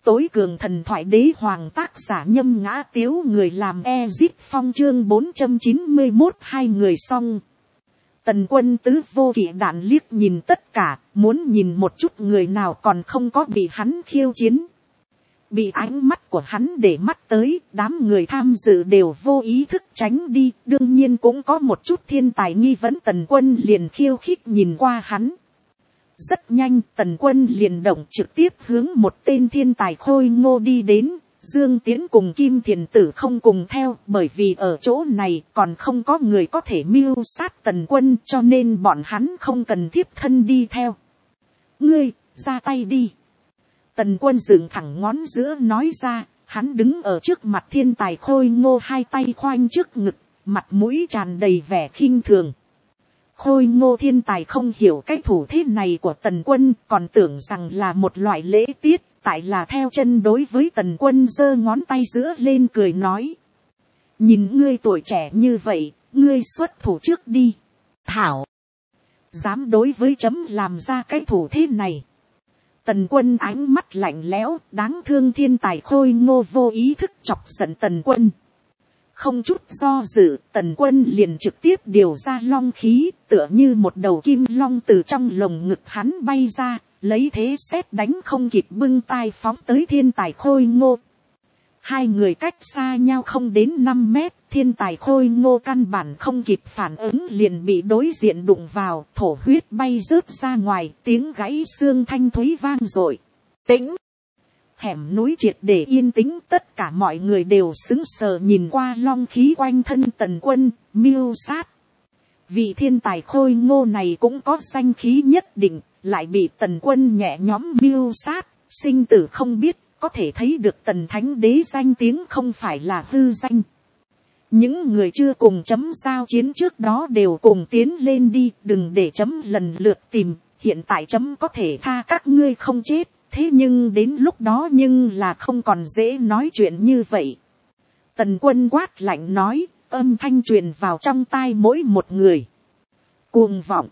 tối cường thần thoại đế hoàng tác giả Nhâm Ngã Tiếu, người làm Ezit Phong, chương 491 hai người xong. Tần Quân tứ vô kỵ đạn liếc nhìn tất cả, muốn nhìn một chút người nào còn không có bị hắn khiêu chiến. Bị ánh mắt của hắn để mắt tới, đám người tham dự đều vô ý thức tránh đi, đương nhiên cũng có một chút thiên tài nghi vấn. Tần Quân liền khiêu khích nhìn qua hắn. Rất nhanh Tần Quân liền động trực tiếp hướng một tên thiên tài khôi ngô đi đến. Dương Tiến cùng Kim Thiền Tử không cùng theo, bởi vì ở chỗ này còn không có người có thể mưu sát Tần Quân, cho nên bọn hắn không cần thiếp thân đi theo. Ngươi, ra tay đi. Tần Quân dựng thẳng ngón giữa nói ra, hắn đứng ở trước mặt thiên tài khôi ngô, hai tay khoanh trước ngực, mặt mũi tràn đầy vẻ khinh thường. Khôi ngô thiên tài không hiểu cái thủ thế này của Tần Quân, còn tưởng rằng là một loại lễ tiết, tại là theo chân đối với Tần Quân giơ ngón tay giữa lên cười nói. Nhìn ngươi tuổi trẻ như vậy, ngươi xuất thủ trước đi. Thảo! Dám đối với chấm làm ra cái thủ thế này. Tần Quân ánh mắt lạnh lẽo, đáng thương thiên tài khôi ngô vô ý thức chọc giận Tần Quân. Không chút do dự, Tần Quân liền trực tiếp điều ra long khí, tựa như một đầu kim long từ trong lồng ngực hắn bay ra, lấy thế sét đánh không kịp bưng tai phóng tới thiên tài khôi ngô. Hai người cách xa nhau không đến 5 mét, thiên tài khôi ngô căn bản không kịp phản ứng liền bị đối diện đụng vào, thổ huyết bay rớt ra ngoài, tiếng gãy xương thanh thúy vang dội. Tĩnh! Hẻm núi triệt để yên tĩnh, tất cả mọi người đều sững sờ nhìn qua long khí quanh thân Tần Quân, mưu sát. Vị thiên tài khôi ngô này cũng có danh khí nhất định, lại bị Tần Quân nhẹ nhõm mưu sát, sinh tử không biết, có thể thấy được Tần Thánh Đế danh tiếng không phải là hư danh. Những người chưa cùng chấm giao chiến trước đó đều cùng tiến lên đi, đừng để chấm lần lượt tìm, hiện tại chấm có thể tha các ngươi không chết, thế nhưng đến lúc đó nhưng là không còn dễ nói chuyện như vậy. Tần Quân quát lạnh nói, âm thanh truyền vào trong tai mỗi một người. Cuồng vọng!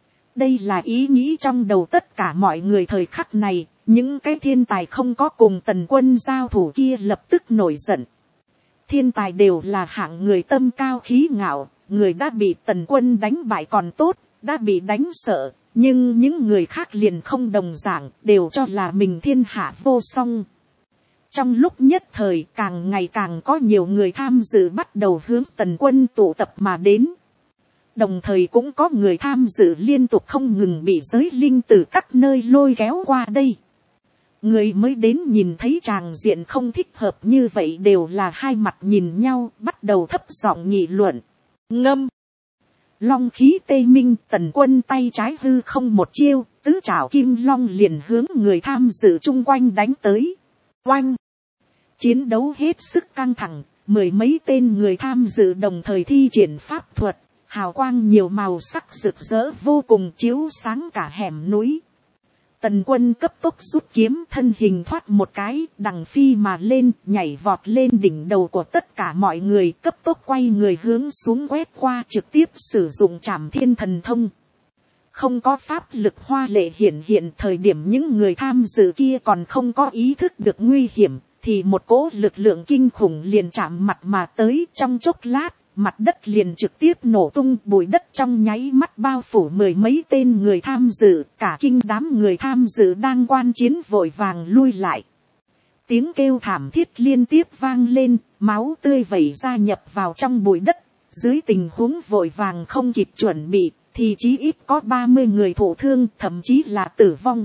Đây là ý nghĩ trong đầu tất cả mọi người thời khắc này, những cái thiên tài không có cùng Tần Quân giao thủ kia lập tức nổi giận. Thiên tài đều là hạng người tâm cao khí ngạo, người đã bị Tần Quân đánh bại còn tốt, đã bị đánh sợ, nhưng những người khác liền không đồng dạng, đều cho là mình thiên hạ vô song. Trong lúc nhất thời càng ngày càng có nhiều người tham dự bắt đầu hướng Tần Quân tụ tập mà đến. Đồng thời cũng có người tham dự liên tục không ngừng bị giới linh từ các nơi lôi kéo qua đây. Người mới đến nhìn thấy tràng diện không thích hợp như vậy đều là hai mặt nhìn nhau, bắt đầu thấp giọng nghị luận. Ngâm! Long khí tê minh, Tần Quân tay trái hư không một chiêu, tứ trảo kim long liền hướng người tham dự chung quanh đánh tới. Oanh! Chiến đấu hết sức căng thẳng, mười mấy tên người tham dự đồng thời thi triển pháp thuật, hào quang nhiều màu sắc rực rỡ vô cùng chiếu sáng cả hẻm núi. Tần Quân cấp tốc rút kiếm, thân hình thoát một cái, đằng phi mà lên, nhảy vọt lên đỉnh đầu của tất cả mọi người, cấp tốc quay người hướng xuống quét qua, trực tiếp sử dụng Trảm Thiên Thần Thông. Không có pháp lực hoa lệ hiển hiện, thời điểm những người tham dự kia còn không có ý thức được nguy hiểm, thì một cỗ lực lượng kinh khủng liền chạm mặt mà tới. Trong chốc lát, mặt đất liền trực tiếp nổ tung, bụi đất trong nháy mắt bao phủ mười mấy tên người tham dự, cả kinh đám người tham dự đang quan chiến vội vàng lui lại. Tiếng kêu thảm thiết liên tiếp vang lên, máu tươi vẩy ra nhập vào trong bụi đất, dưới tình huống vội vàng không kịp chuẩn bị, thì chí ít có 30 người thổ thương, thậm chí là tử vong.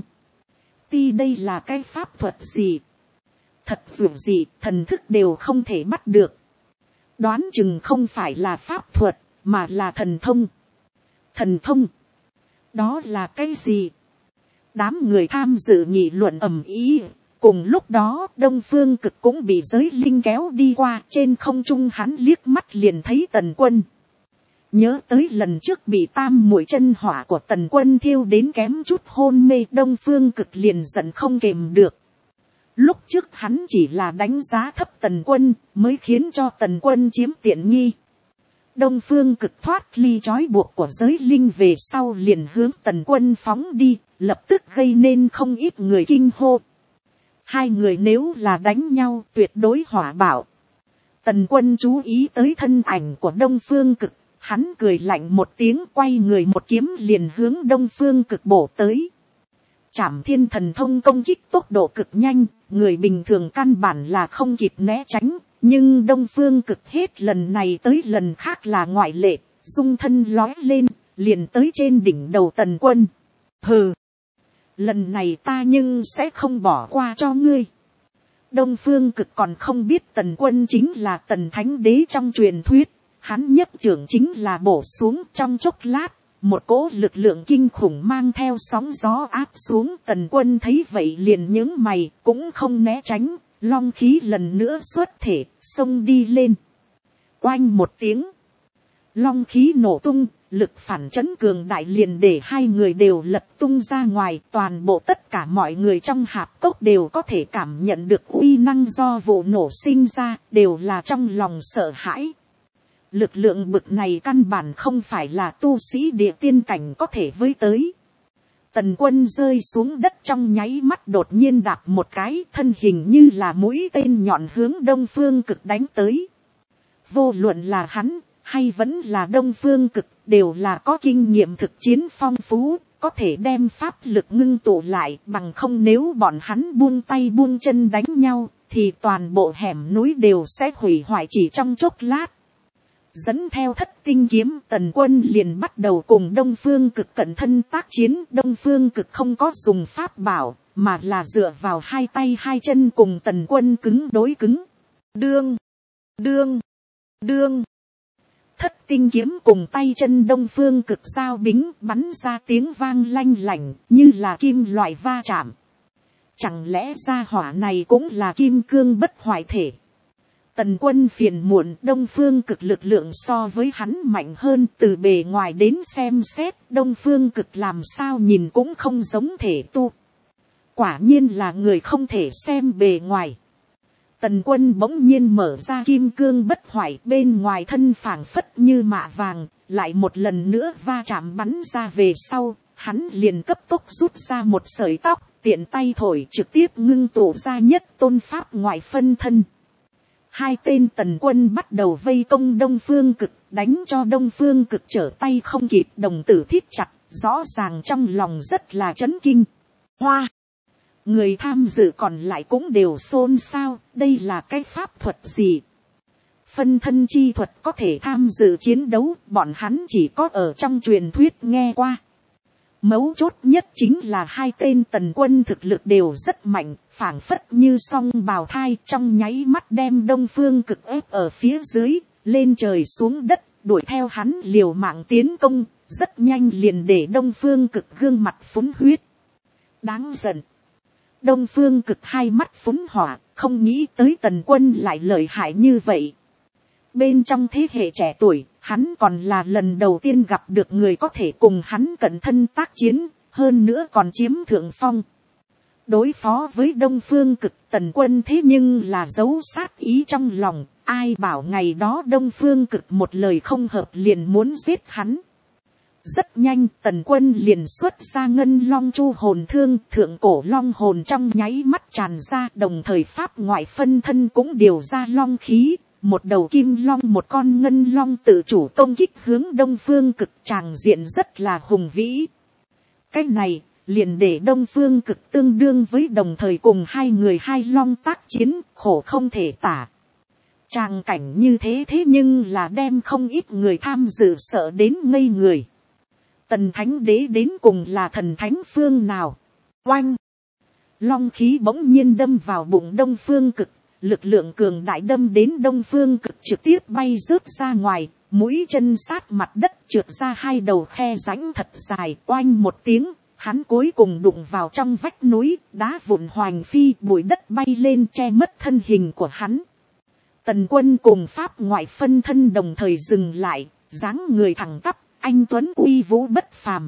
Đây là cái pháp thuật gì? Thật dù gì, thần thức đều không thể bắt được. Đoán chừng không phải là pháp thuật, mà là thần thông. Thần thông? Đó là cái gì? Đám người tham dự nghị luận ầm ĩ. Cùng lúc đó, Đông Phương Cực cũng bị giới linh kéo đi qua, trên không trung hắn liếc mắt liền thấy Tần Quân. Nhớ tới lần trước bị tam muội chân hỏa của Tần Quân thiêu đến kém chút hôn mê, Đông Phương Cực liền giận không kềm được. Lúc trước hắn chỉ là đánh giá thấp Tần Quân, mới khiến cho Tần Quân chiếm tiện nghi. Đông Phương Cực thoát ly trói buộc của giới linh về sau liền hướng Tần Quân phóng đi, lập tức gây nên không ít người kinh hô. Hai người nếu là đánh nhau tuyệt đối hỏa bạo. Tần Quân chú ý tới thân ảnh của Đông Phương Cực, hắn cười lạnh một tiếng, quay người một kiếm liền hướng Đông Phương Cực bổ tới. Trảm Thiên Thần Thông công kích tốc độ cực nhanh, người bình thường căn bản là không kịp né tránh, nhưng Đông Phương Cực hết lần này tới lần khác là ngoại lệ, dung thân lói lên, liền tới trên đỉnh đầu Tần Quân. Hừ, lần này ta nhưng sẽ không bỏ qua cho ngươi. Đông Phương Cực còn không biết Tần Quân chính là Tần Thánh Đế trong truyền thuyết, hắn nhấp trưởng chính là bổ xuống, trong chốc lát, một cỗ lực lượng kinh khủng mang theo sóng gió áp xuống. Tần Quân thấy vậy liền nhướng mày, cũng không né tránh, long khí lần nữa xuất thể, xông đi lên. Oanh một tiếng, long khí nổ tung, lực phản chấn cường đại liền để hai người đều lật tung ra ngoài. Toàn bộ tất cả mọi người trong hạp cốc đều có thể cảm nhận được uy năng do vụ nổ sinh ra, đều là trong lòng sợ hãi. Lực lượng bực này căn bản không phải là tu sĩ địa tiên cảnh có thể với tới. Tần Quân rơi xuống đất trong nháy mắt đột nhiên đạp một cái, thân hình như là mũi tên nhọn hướng Đông Phương Cực đánh tới. Vô luận là hắn hay vẫn là Đông Phương Cực đều là có kinh nghiệm thực chiến phong phú, có thể đem pháp lực ngưng tụ lại, bằng không nếu bọn hắn buông tay buông chân đánh nhau thì toàn bộ hẻm núi đều sẽ hủy hoại chỉ trong chốc lát. Dẫn theo Thất Tinh kiếm, Tần Quân liền bắt đầu cùng Đông Phương Cực cận thân tác chiến. Đông Phương Cực không có dùng pháp bảo, mà là dựa vào hai tay hai chân cùng Tần Quân cứng đối cứng. Đương, đương, đương. Thất Tinh kiếm cùng tay chân Đông Phương Cực giao bính bắn ra tiếng vang lanh lảnh, như là kim loại va chạm. Chẳng lẽ gia hỏa này cũng là kim cương bất hoại thể? Tần Quân phiền muộn, Đông Phương Cực lực lượng so với hắn mạnh hơn, từ bề ngoài đến xem xét, Đông Phương Cực làm sao nhìn cũng không giống thể tu. Quả nhiên là người không thể xem bề ngoài. Tần Quân bỗng nhiên mở ra kim cương bất hoại, bên ngoài thân phảng phất như mạ vàng, lại một lần nữa va chạm bắn ra về sau, hắn liền cấp tốc rút ra một sợi tóc, tiện tay thổi trực tiếp ngưng tụ ra nhất tôn pháp ngoại phân thân. Hai tên Tần Quân bắt đầu vây công Đông Phương Cực, đánh cho Đông Phương Cực trở tay không kịp, đồng tử thít chặt, rõ ràng trong lòng rất là chấn kinh. Hoa! Người tham dự còn lại cũng đều xôn xao, đây là cái pháp thuật gì? Phân thân chi thuật có thể tham dự chiến đấu, bọn hắn chỉ có ở trong truyền thuyết nghe qua. Mấu chốt nhất chính là hai tên Tần Quân thực lực đều rất mạnh, phảng phất như song bào thai, trong nháy mắt đem Đông Phương Cực ép ở phía dưới, lên trời xuống đất, đuổi theo hắn liều mạng tiến công, rất nhanh liền để Đông Phương Cực gương mặt phúng huyết. Đáng giận. Đông Phương Cực hai mắt phúng hỏa, không nghĩ tới Tần Quân lại lợi hại như vậy. Bên trong thế hệ trẻ tuổi, hắn còn là lần đầu tiên gặp được người có thể cùng hắn cận thân tác chiến, hơn nữa còn chiếm thượng phong. Đối phó với Đông Phương Cực, Tần Quân thế nhưng là giấu sát ý trong lòng, ai bảo ngày đó Đông Phương Cực một lời không hợp liền muốn giết hắn. Rất nhanh Tần Quân liền xuất ra Ngân Long Chu hồn thương, thượng cổ long hồn trong nháy mắt tràn ra, đồng thời pháp ngoại phân thân cũng điều ra long khí. Một đầu kim long một con ngân long tự chủ công kích hướng Đông Phương Cực, tràng diện rất là hùng vĩ. Cái này liền để Đông Phương Cực tương đương với đồng thời cùng hai người hai long tác chiến, khổ không thể tả. Tràng cảnh như thế nhưng là đem không ít người tham dự sợ đến ngây người. Tần Thánh Đế đến cùng là thần thánh phương nào? Oanh! Long khí bỗng nhiên đâm vào bụng Đông Phương Cực. Lực lượng cường đại đâm đến Đông Phương Cực trực tiếp bay rớt ra ngoài, mũi chân sát mặt đất trượt ra hai đầu khe rãnh thật dài. Oanh một tiếng, hắn cuối cùng đụng vào trong vách núi, đá vụn hoành phi, bụi đất bay lên che mất thân hình của hắn. Tần Quân cùng pháp ngoại phân thân đồng thời dừng lại, dáng người thẳng tắp, anh tuấn uy vũ bất phàm.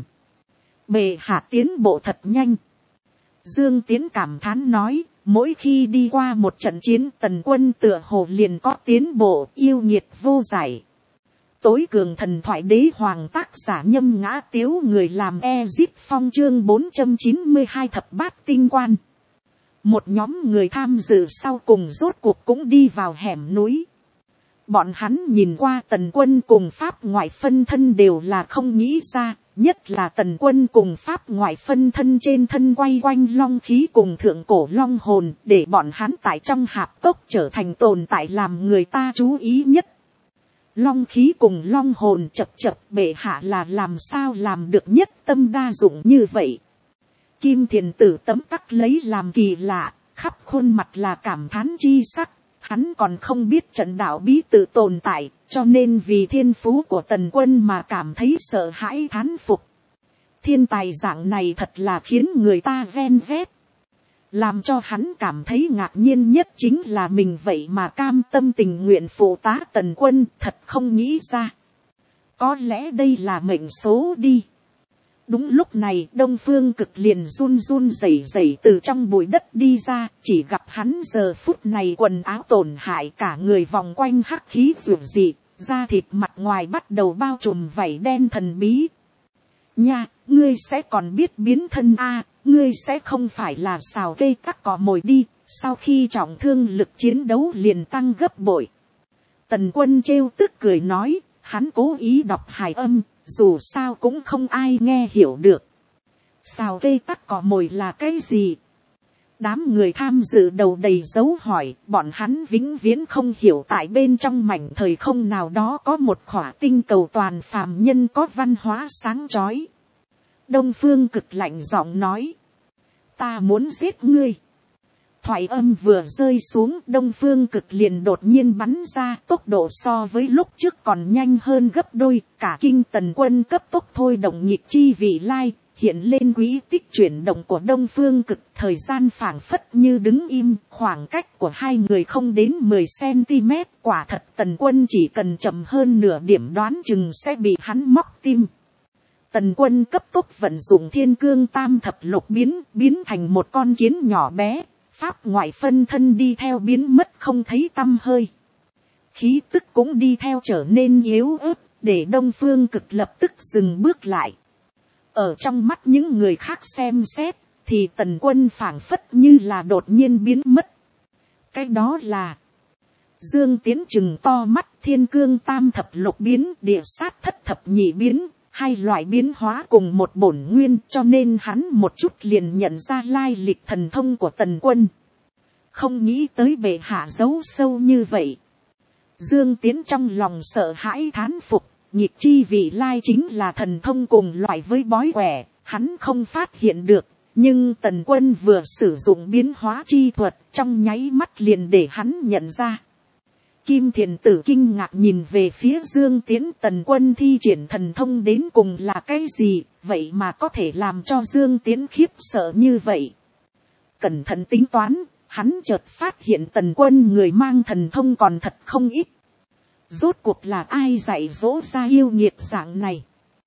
Bệ hạ tiến bộ thật nhanh. Dương Tiến cảm thán nói, mỗi khi đi qua một trận chiến, Tần Quân tựa hồ liền có tiến bộ, yêu nghiệt vô giải. Tối cường thần thoại đế hoàng, tác giả Nhâm Ngã Tiếu, người làm Ezip Phong, chương 492 thập bát tinh quan. Một nhóm người tham dự sau cùng rốt cuộc cũng đi vào hẻm núi. Bọn hắn nhìn qua Tần Quân cùng Pháp ngoại phân thân đều là không nghĩ ra, nhất là Tần Quân cùng Pháp ngoại phân thân trên thân quay quanh long khí cùng thượng cổ long hồn, để bọn hắn tại trong hạp cốc trở thành tồn tại làm người ta chú ý nhất. Long khí cùng long hồn chập chập, bệ hạ là làm sao làm được nhất tâm đa dụng như vậy. Kim Thiền Tử tấm tắc lấy làm kỳ lạ, khắp khuôn mặt là cảm thán chi sắc. Hắn còn không biết trận đạo bí tự tồn tại, cho nên vì thiên phú của Tần Quân mà cảm thấy sợ hãi thán phục. Thiên tài dạng này thật là khiến người ta ghen ghét. Làm cho hắn cảm thấy ngạc nhiên nhất chính là mình vậy mà cam tâm tình nguyện phụ tá Tần Quân, thật không nghĩ ra. Có lẽ đây là mệnh số đi. Đúng lúc này Đông Phương Cực liền run run rẩy rẩy từ trong bụi đất đi ra, chỉ gặp hắn giờ phút này quần áo tổn hại, cả người vòng quanh hắc khí rượu dị, da thịt mặt ngoài bắt đầu bao trùm vảy đen thần bí. Nha, ngươi sẽ còn biết biến thân a, ngươi sẽ không phải là xào cây cắt cỏ mồi đi, sau khi trọng thương lực chiến đấu liền tăng gấp bội. Tần Quân trêu tức cười nói, hắn cố ý đọc hài âm, dù sao cũng không ai nghe hiểu được. Xào cây tắc cỏ mồi là cái gì? Đám người tham dự đầu đầy dấu hỏi, bọn hắn vĩnh viễn không hiểu tại bên trong mảnh thời không nào đó có một khỏa tinh cầu toàn phàm nhân có văn hóa sáng chói. Đông Phương Cực lạnh giọng nói, ta muốn giết ngươi. Thoại âm vừa rơi xuống, Đông Phương Cực liền đột nhiên bắn ra, tốc độ so với lúc trước còn nhanh hơn gấp đôi, cả kinh Tần Quân cấp tốc thôi động nhịp chi vị lai, hiện lên quỹ tích chuyển động của Đông Phương Cực, thời gian phảng phất như đứng im, khoảng cách của hai người không đến 10 cm, quả thật Tần Quân chỉ cần chậm hơn nửa điểm đoán chừng sẽ bị hắn móc tim. Tần Quân cấp tốc vận dụng Thiên Cương Tam Thập Lục biến thành một con kiến nhỏ bé. Pháp ngoại phân thân đi theo biến mất không thấy tăm hơi. Khí tức cũng đi theo trở nên yếu ớt, để Đông Phương Cực lập tức dừng bước lại. Ở trong mắt những người khác xem xét, thì Tần Quân phảng phất như là đột nhiên biến mất. Cái đó là Dương Tiến chừng to mắt, Thiên Cương Tam Thập Lục biến, địa sát thất thập nhị biến, hai loại biến hóa cùng một bổn nguyên, cho nên hắn một chút liền nhận ra lai lịch thần thông của Tần Quân. Không nghĩ tới bệ hạ giấu sâu như vậy. Dương Tiến trong lòng sợ hãi thán phục, nhịp chi vị lai chính là thần thông cùng loại với bói quẻ, hắn không phát hiện được, nhưng Tần Quân vừa sử dụng biến hóa chi thuật, trong nháy mắt liền để hắn nhận ra. Kim Thiền Tử kinh ngạc nhìn về phía Dương Tiến, Tần Quân thi triển thần thông đến cùng là cái gì, vậy mà có thể làm cho Dương Tiến khiếp sợ như vậy. Cẩn thận tính toán, hắn chợt phát hiện Tần Quân người mang thần thông còn thật không ít. Rốt cuộc là ai dạy dỗ ra yêu nghiệt dạng này?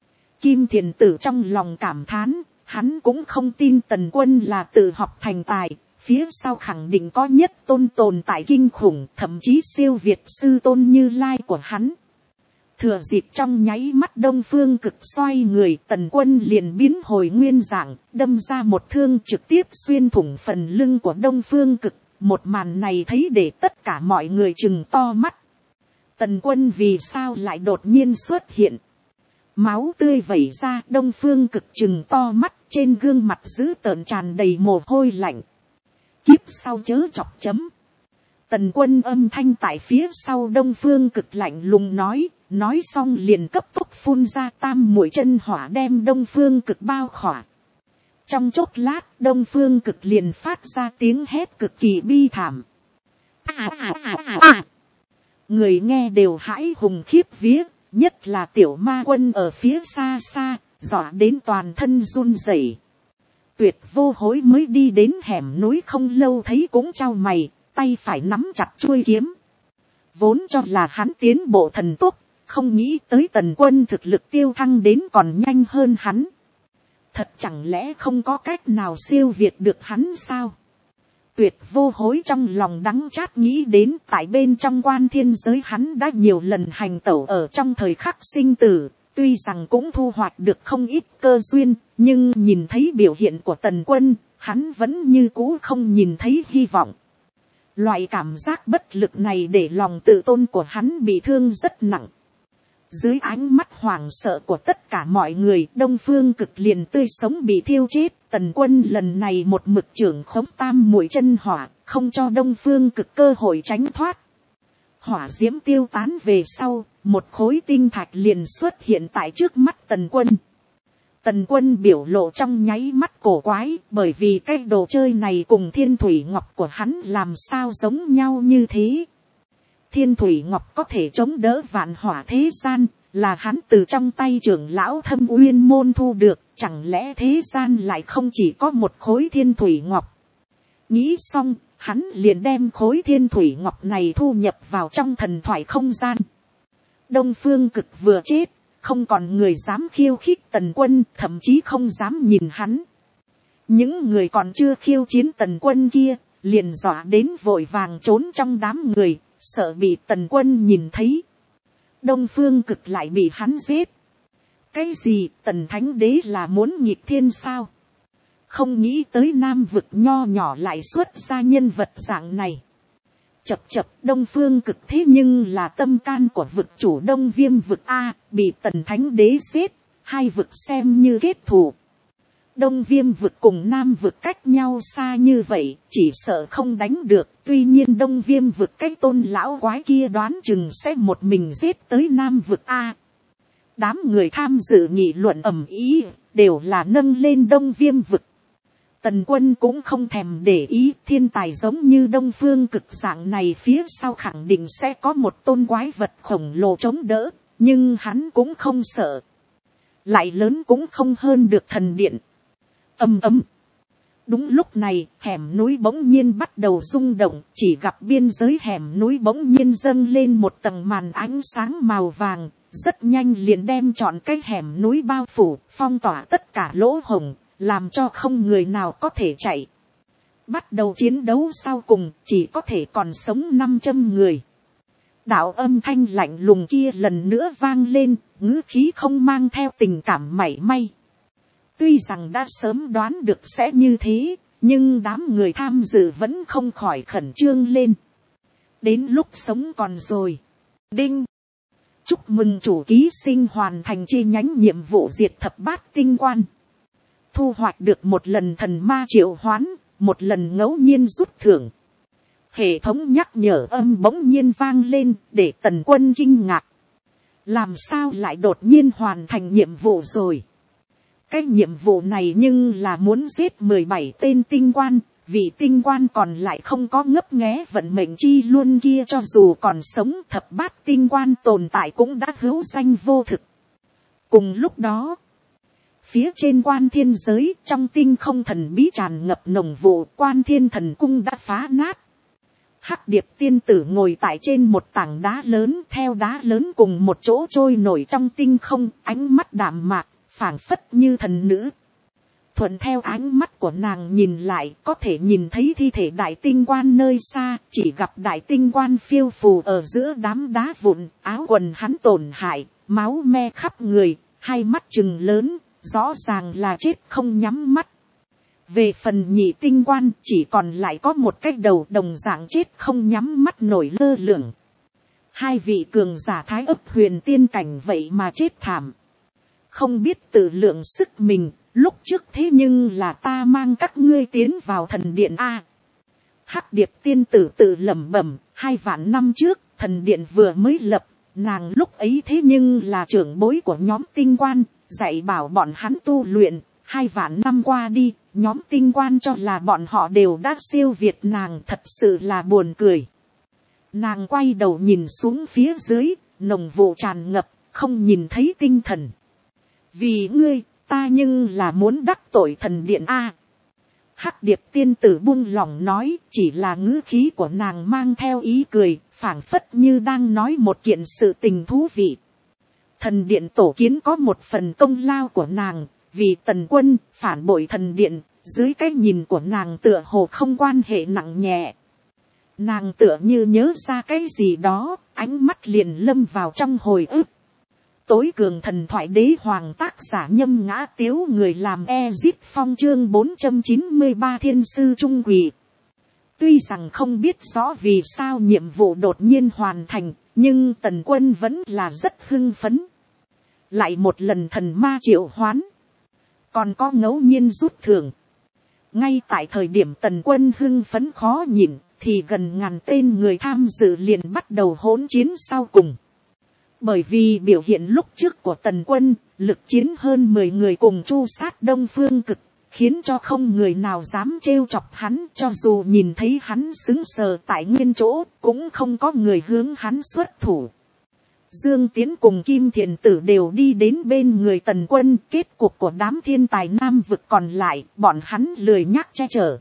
Kim Thiền Tử trong lòng cảm thán, hắn cũng không tin Tần Quân là tự học thành tài. Phía sau khẳng định có nhất tôn tồn tại kinh khủng, thậm chí siêu việt sư tôn Như Lai của hắn. Thừa dịp trong nháy mắt Đông Phương Cực xoay người, Tần Quân liền biến hồi nguyên dạng, đâm ra một thương trực tiếp xuyên thủng phần lưng của Đông Phương Cực. Một màn này thấy để tất cả mọi người trừng to mắt. Tần Quân vì sao lại đột nhiên xuất hiện? Máu tươi vẩy ra, Đông Phương Cực trừng to mắt, trên gương mặt dữ tợn tràn đầy mồ hôi lạnh. Kiếp sau chớ chọc chấm. Tần Quân âm thanh tại phía sau Đông Phương Cực lạnh lùng nói xong liền cấp tốc phun ra tam muội chân hỏa đem Đông Phương Cực bao khỏa. Trong chốc lát Đông Phương Cực liền phát ra tiếng hét cực kỳ bi thảm. Người nghe đều hãi hùng khiếp vía, nhất là Tiểu Ma Quân ở phía xa xa, dọa đến toàn thân run rẩy. Tuyệt Vô Hối mới đi đến hẻm núi không lâu thấy cũng chau mày, tay phải nắm chặt chuôi kiếm. Vốn cho là hắn tiến bộ thần tốc, không nghĩ tới Tần Quân thực lực tiêu thăng đến còn nhanh hơn hắn. Thật chẳng lẽ không có cách nào siêu việt được hắn sao? Tuyệt Vô Hối trong lòng đắng chát nghĩ đến, tại bên trong Quan Thiên giới hắn đã nhiều lần hành tẩu ở trong thời khắc sinh tử. Tuy rằng cũng thu hoạch được không ít cơ duyên, nhưng nhìn thấy biểu hiện của Tần Quân, hắn vẫn như cũ không nhìn thấy hy vọng. Loại cảm giác bất lực này để lòng tự tôn của hắn bị thương rất nặng. Dưới ánh mắt hoảng sợ của tất cả mọi người, Đông Phương Cực liền tươi sống bị thiêu chết. Tần Quân lần này một mực trưởng khống tam muội chân hỏa, không cho Đông Phương Cực cơ hội tránh thoát. Hỏa diễm tiêu tán về sau, một khối tinh thạch liền xuất hiện tại trước mắt Tần Quân. Tần Quân biểu lộ trong nháy mắt cổ quái, bởi vì cái đồ chơi này cùng Thiên Thủy Ngọc của hắn làm sao giống nhau như thế. Thiên Thủy Ngọc có thể chống đỡ vạn hỏa thế gian, là hắn từ trong tay trưởng lão Thâm Uyên môn thu được, chẳng lẽ thế gian lại không chỉ có một khối Thiên Thủy Ngọc. Nghĩ xong, hắn liền đem khối Thiên Thủy Ngọc này thu nhập vào trong thần thoại không gian. Đông Phương Cực vừa chết, không còn người dám khiêu khích Tần Quân, thậm chí không dám nhìn hắn. Những người còn chưa khiêu chiến Tần Quân kia, liền dọa đến vội vàng trốn trong đám người, sợ bị Tần Quân nhìn thấy. Đông Phương Cực lại bị hắn giết. Cái gì, Tần Thánh Đế là muốn nghịch thiên sao? Không nghĩ tới Nam vực nho nhỏ lại xuất ra nhân vật dạng này. Chập chập, Đông Phương Cực thế nhưng là tâm can của vực chủ Đông Viêm vực A, bị Tần Thánh Đế giết, hai vực xem như kết thù. Đông Viêm vực cùng Nam vực cách nhau xa như vậy, chỉ sợ không đánh được. Tuy nhiên Đông Viêm vực cái tôn lão quái kia đoán chừng sẽ một mình giết tới Nam vực A. Đám người tham dự nghị luận ầm ĩ, đều là nâng lên Đông Viêm vực. Tần Quân cũng không thèm để ý, thiên tài giống như Đông Phương Cực dạng này phía sau khẳng định sẽ có một tôn quái vật khổng lồ chống đỡ, nhưng hắn cũng không sợ. Lại lớn cũng không hơn được thần điện. Ầm ầm. Đúng lúc này, hẻm núi bỗng nhiên bắt đầu rung động, chỉ gặp biên giới hẻm núi bỗng nhiên dâng lên một tầng màn ánh sáng màu vàng, rất nhanh liền đem trọn cái hẻm núi bao phủ, phong tỏa tất cả lỗ hổng, làm cho không người nào có thể chạy. Bắt đầu chiến đấu sau cùng, chỉ có thể còn sống 500 người. Đạo âm thanh lạnh lùng kia lần nữa vang lên, ngữ khí không mang theo tình cảm mảy may. Tuy rằng đã sớm đoán được sẽ như thế, nhưng đám người tham dự vẫn không khỏi khẩn trương lên. Đến lúc sống còn rồi. Đinh. Chúc mừng chủ ký sinh hoàn thành chi nhánh nhiệm vụ diệt thập bát tinh quan. Thu hoạch được một lần thần ma triệu hoán, một lần ngẫu nhiên rút thưởng. Hệ thống nhắc nhở âm bỗng nhiên vang lên, để Tần Quân kinh ngạc. Làm sao lại đột nhiên hoàn thành nhiệm vụ rồi? Cái nhiệm vụ này nhưng là muốn giết 17 tên tinh quan, vì tinh quan còn lại không có ngấp nghé vận mệnh chi luôn kia, cho dù còn sống thập bát tinh quan tồn tại cũng đã hữu danh vô thực. Cùng lúc đó, phía trên quan thiên giới, trong tinh không thần bí tràn ngập nồng vụ, quan thiên thần cung đã phá nát. Hắc Điệp tiên tử ngồi tại trên một tảng đá lớn, theo đá lớn cùng một chỗ trôi nổi trong tinh không, ánh mắt đạm mạc, phảng phất như thần nữ. Thuận theo ánh mắt của nàng nhìn lại, có thể nhìn thấy thi thể đại tinh quan nơi xa, chỉ gặp đại tinh quan phiêu phù ở giữa đám đá vụn, áo quần hắn tổn hại, máu me khắp người, hai mắt trừng lớn, rõ ràng là chết không nhắm mắt. Về phần nhị tinh quan, chỉ còn lại có một cái đầu đồng dạng chết không nhắm mắt nổi lơ lửng. Hai vị cường giả thái ấp huyền tiên cảnh vậy mà chết thảm. Không biết tự lượng sức mình, lúc trước thế nhưng là ta mang các ngươi tiến vào thần điện A. Hắc Điệp tiên tử tự lẩm bẩm, 2 vạn năm trước, thần điện vừa mới lập, nàng lúc ấy thế nhưng là trưởng bối của nhóm tinh quan, dạy bảo bọn hắn tu luyện. 2 vạn năm qua đi, nhóm tinh quan cho là bọn họ đều đã siêu việt nàng, thật sự là buồn cười. Nàng quay đầu nhìn xuống phía dưới, nồng vụ tràn ngập, không nhìn thấy tinh thần. Vì ngươi, ta nhưng là muốn đắc tội thần điện A. Hắc Điệp tiên tử buông lỏng nói, chỉ là ngữ khí của nàng mang theo ý cười, phảng phất như đang nói một kiện sự tình thú vị. Thần điện tổ kiến có một phần công lao của nàng, vì Tần Quân phản bội thần điện, dưới cái nhìn của nàng tựa hồ không quan hệ nặng nhẹ. Nàng tựa như nhớ ra cái gì đó, ánh mắt liền lâm vào trong hồi ức. tối cường thần thoại đế hoàng, tác giả Nhâm Ngã Tiếu, người làm Ezip Phong, chương 493 thiên sư trung quỷ. Tuy rằng không biết rõ vì sao nhiệm vụ đột nhiên hoàn thành, nhưng Tần Quân vẫn là rất hưng phấn. Lại một lần thần ma triệu hoán, còn có ngẫu nhiên rút thưởng. Ngay tại thời điểm Tần Quân hưng phấn khó nhịn, thì gần ngàn tên người tham dự liền bắt đầu hỗn chiến sau cùng. Bởi vì biểu hiện lúc trước của Tần Quân, lực chiến hơn 10 người cùng chu sát Đông Phương Cực, khiến cho không người nào dám trêu chọc hắn, cho dù nhìn thấy hắn sững sờ tại nguyên chỗ, cũng không có người hướng hắn xuất thủ. Dương Tiến cùng Kim Thiền Tử đều đi đến bên người Tần Quân, kết cục của đám thiên tài nam vực còn lại, bọn hắn lười nhác che chở.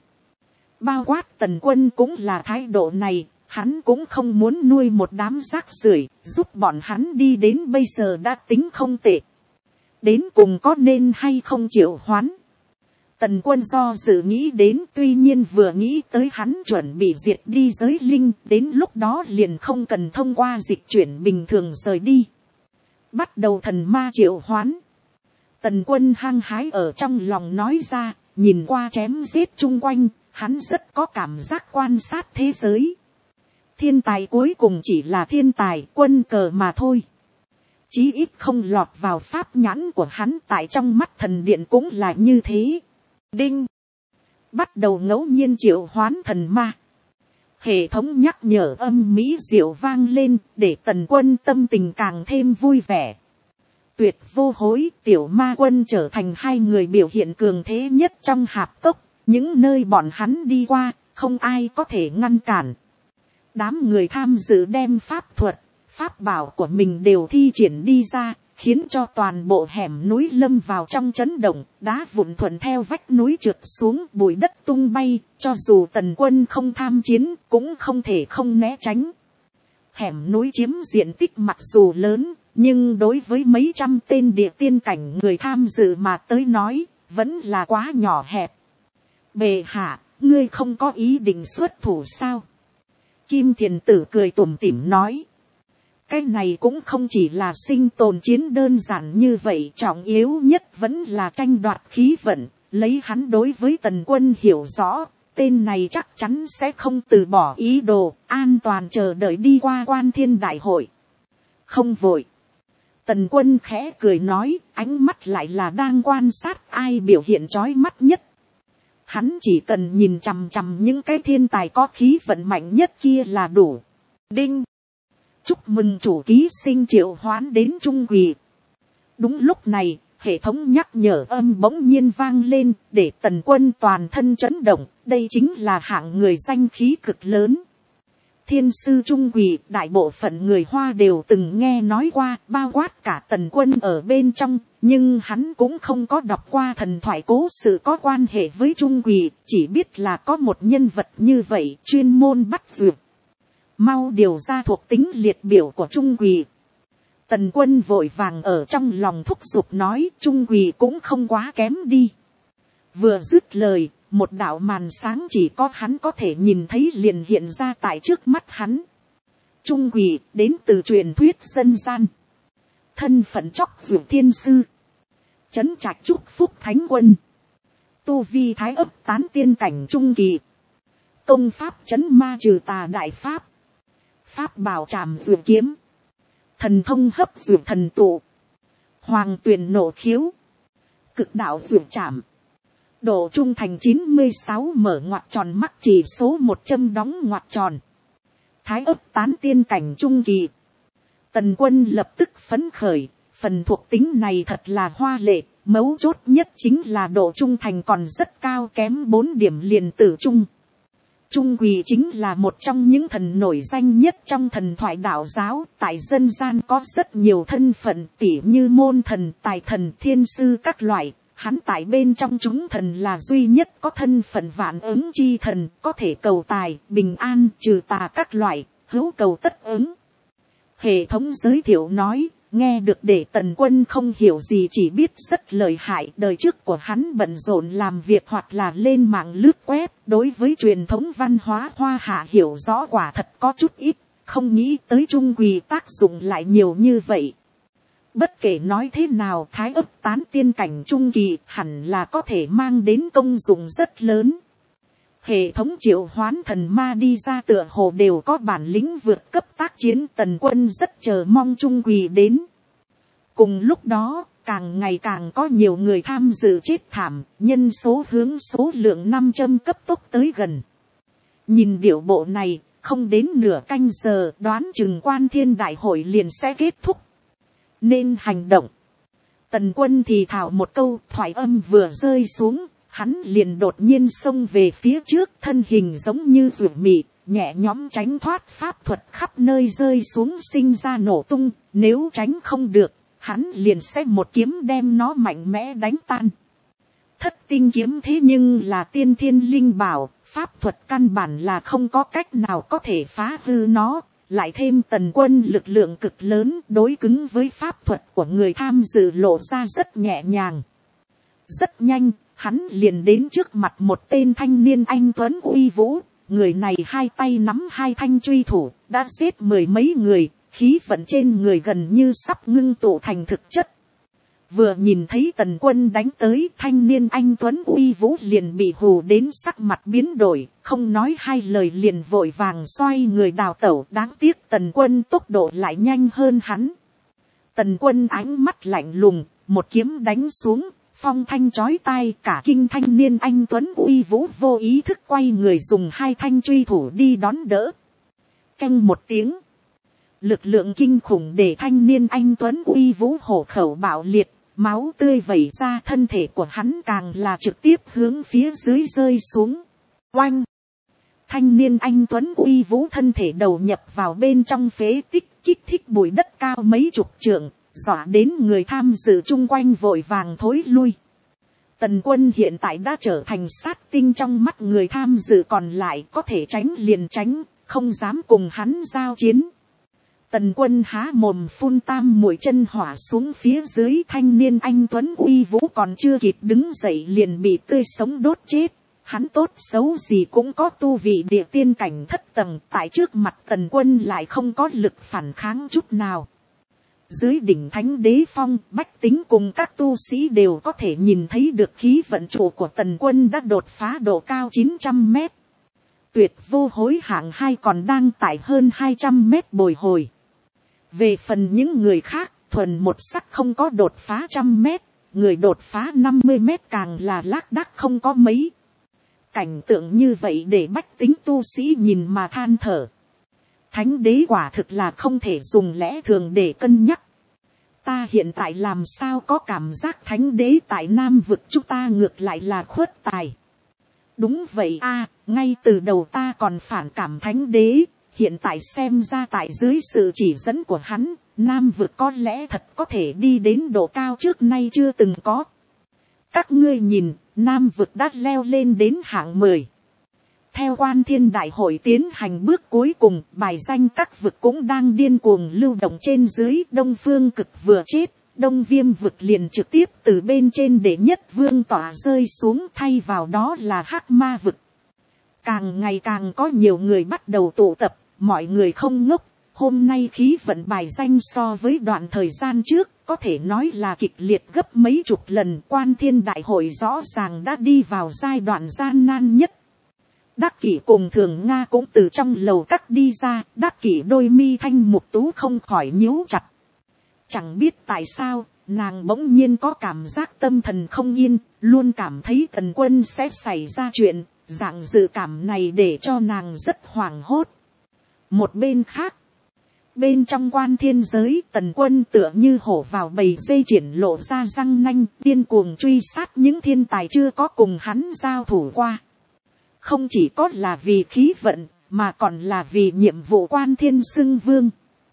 Bao quát Tần Quân cũng là thái độ này, hắn cũng không muốn nuôi một đám rác rưởi, giúp bọn hắn đi đến bây giờ đã tính không tệ. Đến cùng có nên hay không triệu hoán? Tần Quân do dự nghĩ đến, tuy nhiên vừa nghĩ tới hắn chuẩn bị diệt đi giới linh, đến lúc đó liền không cần thông qua dịch chuyển bình thường rời đi. Bắt đầu thần ma triệu hoán. Tần Quân hăng hái ở trong lòng nói ra, nhìn qua chém giết chung quanh, hắn rất có cảm giác quan sát thế giới. Thiên tài cuối cùng chỉ là thiên tài, quân cờ mà thôi. Chí ít không lọt vào pháp nhãn của hắn, tại trong mắt thần điện cũng là như thế. Đinh. Bắt đầu ngẫu nhiên triệu hoán thần ma. Hệ thống nhắc nhở âm mỹ diệu vang lên, để Tần Quân tâm tình càng thêm vui vẻ. Tuyệt vô hối, tiểu ma quân trở thành hai người biểu hiện cường thế nhất trong hạp cốc. Những nơi bọn hắn đi qua, không ai có thể ngăn cản. Đám người tham dự đem pháp thuật, pháp bảo của mình đều thi triển đi ra, khiến cho toàn bộ hẻm núi lâm vào trong chấn động, đá vụn thuận theo vách núi trượt xuống, bụi đất tung bay, cho dù Tần Quân không tham chiến, cũng không thể không né tránh. Hẻm núi chiếm diện tích mặc dù lớn, nhưng đối với mấy trăm tên địa tiên cảnh người tham dự mà tới nói, vẫn là quá nhỏ hẹp. Bệ hạ, ngươi không có ý định xuất thủ sao? Kim Thiền Tử cười tủm tỉm nói. Cái này cũng không chỉ là sinh tồn chiến đơn giản như vậy, trọng yếu nhất vẫn là tranh đoạt khí vận. Lấy hắn đối với Tần Quân hiểu rõ, tên này chắc chắn sẽ không từ bỏ ý đồ, an toàn chờ đợi đi qua Quan Thiên Đại hội. Không vội. Tần Quân khẽ cười nói, ánh mắt lại là đang quan sát ai biểu hiện chói mắt nhất. Hắn chỉ cần nhìn chằm chằm những cái thiên tài có khí vận mạnh nhất kia là đủ. Đinh. Chúc mừng chủ ký sinh triệu hoán đến trung quỷ. Đúng lúc này, hệ thống nhắc nhở âm bỗng nhiên vang lên, để Tần Quân toàn thân chấn động. Đây chính là hạng người danh khí cực lớn. Thiên sư trung quỷ, đại bộ phận người Hoa đều từng nghe nói qua, bao quát cả Tần Quân ở bên trong, nhưng hắn cũng không có đọc qua thần thoại cố sự có quan hệ với trung quỷ, chỉ biết là có một nhân vật như vậy, chuyên môn bắt duyệt. Mau điều ra thuộc tính liệt biểu của trung quỷ. Tần Quân vội vàng ở trong lòng thúc giục nói, trung quỷ cũng không quá kém đi. Vừa dứt lời, một đạo màn sáng chỉ có hắn có thể nhìn thấy liền hiện ra tại trước mắt hắn. Trung quỷ đến từ truyền thuyết dân gian. Thân phận chóc ruột thiên sư. Trấn trạch chúc phúc thánh quân. Tu vi thái ấp tán tiên cảnh trung kỳ. Công pháp trấn ma trừ tà đại pháp. Pháp bảo trảm ruột kiếm. Thần thông hấp ruột thần tụ. Hoàng tuyền nộ khiếu. Cực đạo ruột trảm. Độ trung thành 96 mở ngoặc tròn mắc chỉ số 100 đóng ngoặc tròn. Thái ấp tán tiên cảnh trung kỳ. Tần Quân lập tức phấn khởi. Phần thuộc tính này thật là hoa lệ. Mấu chốt nhất chính là độ trung thành còn rất cao, kém 4 điểm liền tử trung. Trung quỷ chính là một trong những thần nổi danh nhất trong thần thoại đạo giáo. Tại dân gian có rất nhiều thân phận, tỉ như môn thần, tài thần, thiên sư các loại. Hắn tại bên trong chúng thần là duy nhất có thân phận vạn ứng chi thần, có thể cầu tài, bình an, trừ tà các loại, hữu cầu tất ứng. Hệ thống giới thiệu nói, nghe được để Tần Quân không hiểu gì, chỉ biết rất lợi hại. Đời trước của hắn bận rộn làm việc hoặc là lên mạng lướt web, đối với truyền thống văn hóa Hoa Hạ hiểu rõ quả thật có chút ít, không nghĩ tới trung quỷ tác dụng lại nhiều như vậy. Bất kể nói thế nào, thái ấp tán tiên cảnh trung kỳ hẳn là có thể mang đến công dụng rất lớn. Hệ thống triệu hoán thần ma đi ra tựa hồ đều có bản lĩnh vượt cấp tác chiến, Tần Quân rất chờ mong trung quỳ đến. Cùng lúc đó, càng ngày càng có nhiều người tham dự chết thảm, nhân số hướng số lượng 500 cấp tốc tới gần. Nhìn điệu bộ này, không đến nửa canh giờ đoán chừng Quan Thiên đại hội liền sẽ kết thúc. Nên hành động. Tần Quân thì thào một câu, thoại âm vừa rơi xuống, hắn liền đột nhiên xông về phía trước, thân hình giống như ruột mị, nhẹ nhõm tránh thoát pháp thuật khắp nơi rơi xuống sinh ra nổ tung, nếu tránh không được, hắn liền sẽ một kiếm đem nó mạnh mẽ đánh tan. Thất tinh kiếm thế nhưng là tiên thiên linh bảo, pháp thuật căn bản là không có cách nào có thể phá hư nó, lại thêm Tần Quân lực lượng cực lớn, đối cứng với pháp thuật của người tham dự lộ ra rất nhẹ nhàng. Rất nhanh, hắn liền đến trước mặt một tên thanh niên anh tuấn uy vũ, người này hai tay nắm hai thanh truy thủ, đã giết mười mấy người, khí vận trên người gần như sắp ngưng tụ thành thực chất. Vừa nhìn thấy Tần Quân đánh tới, thanh niên anh tuấn uy vũ liền bị hù đến sắc mặt biến đổi, không nói hai lời liền vội vàng xoay người đào tẩu. Đáng tiếc Tần Quân tốc độ lại nhanh hơn hắn. Tần Quân ánh mắt lạnh lùng, một kiếm đánh xuống, phong thanh chói tai, cả kinh thanh niên anh tuấn uy vũ vô ý thức quay người dùng hai thanh truy thủ đi đón đỡ. Canh một tiếng, lực lượng kinh khủng để thanh niên anh tuấn uy vũ hổ khẩu bạo liệt, máu tươi vẩy ra, thân thể của hắn càng là trực tiếp hướng phía dưới rơi xuống. Oanh! Thanh niên anh tuấn uy vũ thân thể đầu nhập vào bên trong phế tích, kích thích bụi đất cao mấy chục trượng, dọa đến người tham dự chung quanh vội vàng thối lui. Tần Quân hiện tại đã trở thành sát tinh trong mắt người tham dự còn lại, có thể tránh liền tránh, không dám cùng hắn giao chiến. Tần Quân há mồm phun tam mũi chân hỏa xuống phía dưới, thanh niên anh tuấn uy vũ còn chưa kịp đứng dậy liền bị tươi sống đốt chết. Hắn tốt xấu gì cũng có tu vị địa tiên cảnh thất tầng, tại trước mặt Tần Quân lại không có lực phản kháng chút nào. Dưới đỉnh Thánh Đế Phong, bách tính cùng các tu sĩ đều có thể nhìn thấy được khí vận trụ của Tần Quân đã đột phá độ cao 900 mét. Tuyệt vô hối hạng 2 còn đang tại hơn 200 mét bồi hồi. Về phần những người khác, thuần một sắc không có đột phá 100 mét, người đột phá 50 mét càng là lác đác không có mấy. Cảnh tượng như vậy để bách tính tu sĩ nhìn mà than thở. Thánh đế quả thực là không thể dùng lẽ thường để cân nhắc. Ta hiện tại làm sao có cảm giác thánh đế tại Nam vực chúng ta ngược lại là khuất tài. Đúng vậy a, ngay từ đầu ta còn phản cảm thánh đế, hiện tại xem ra tại dưới sự chỉ dẫn của hắn, Nam vực có lẽ thật có thể đi đến độ cao trước nay chưa từng có. Các ngươi nhìn, Nam vực đã leo lên đến hạng 10. Theo Quan Thiên đại hội tiến hành bước cuối cùng, bài danh các vực cũng đang điên cuồng lưu động trên dưới. Đông Phương Cực vừa chết, Đông Viêm vực liền trực tiếp từ bên trên đệ nhất vương tỏa rơi xuống, thay vào đó là Hắc Ma vực. Càng ngày càng có nhiều người bắt đầu tụ tập, mọi người không ngốc. Hôm nay khí vận bài danh so với đoạn thời gian trước, có thể nói là kịch liệt gấp mấy chục lần. Quan Thiên đại hội rõ ràng đã đi vào giai đoạn gian nan nhất. Đắc Kỷ cùng Thường Nga cũng từ trong lầu các đi ra, Đắc Kỷ đôi mi thanh mục tú không khỏi nhíu chặt. Chẳng biết tại sao, nàng bỗng nhiên có cảm giác tâm thần không yên, luôn cảm thấy Tần Quân sẽ xảy ra chuyện, dạng dự cảm này để cho nàng rất hoảng hốt. Một bên khác, bên trong Quan Thiên giới, Tần Quân tựa như hổ vào bầy dê triển lộ ra răng nanh, điên cuồng truy sát những thiên tài chưa có cùng hắn giao thủ qua. Không chỉ có là vì khí vận, mà còn là vì nhiệm vụ Quan Thiên xưng vương.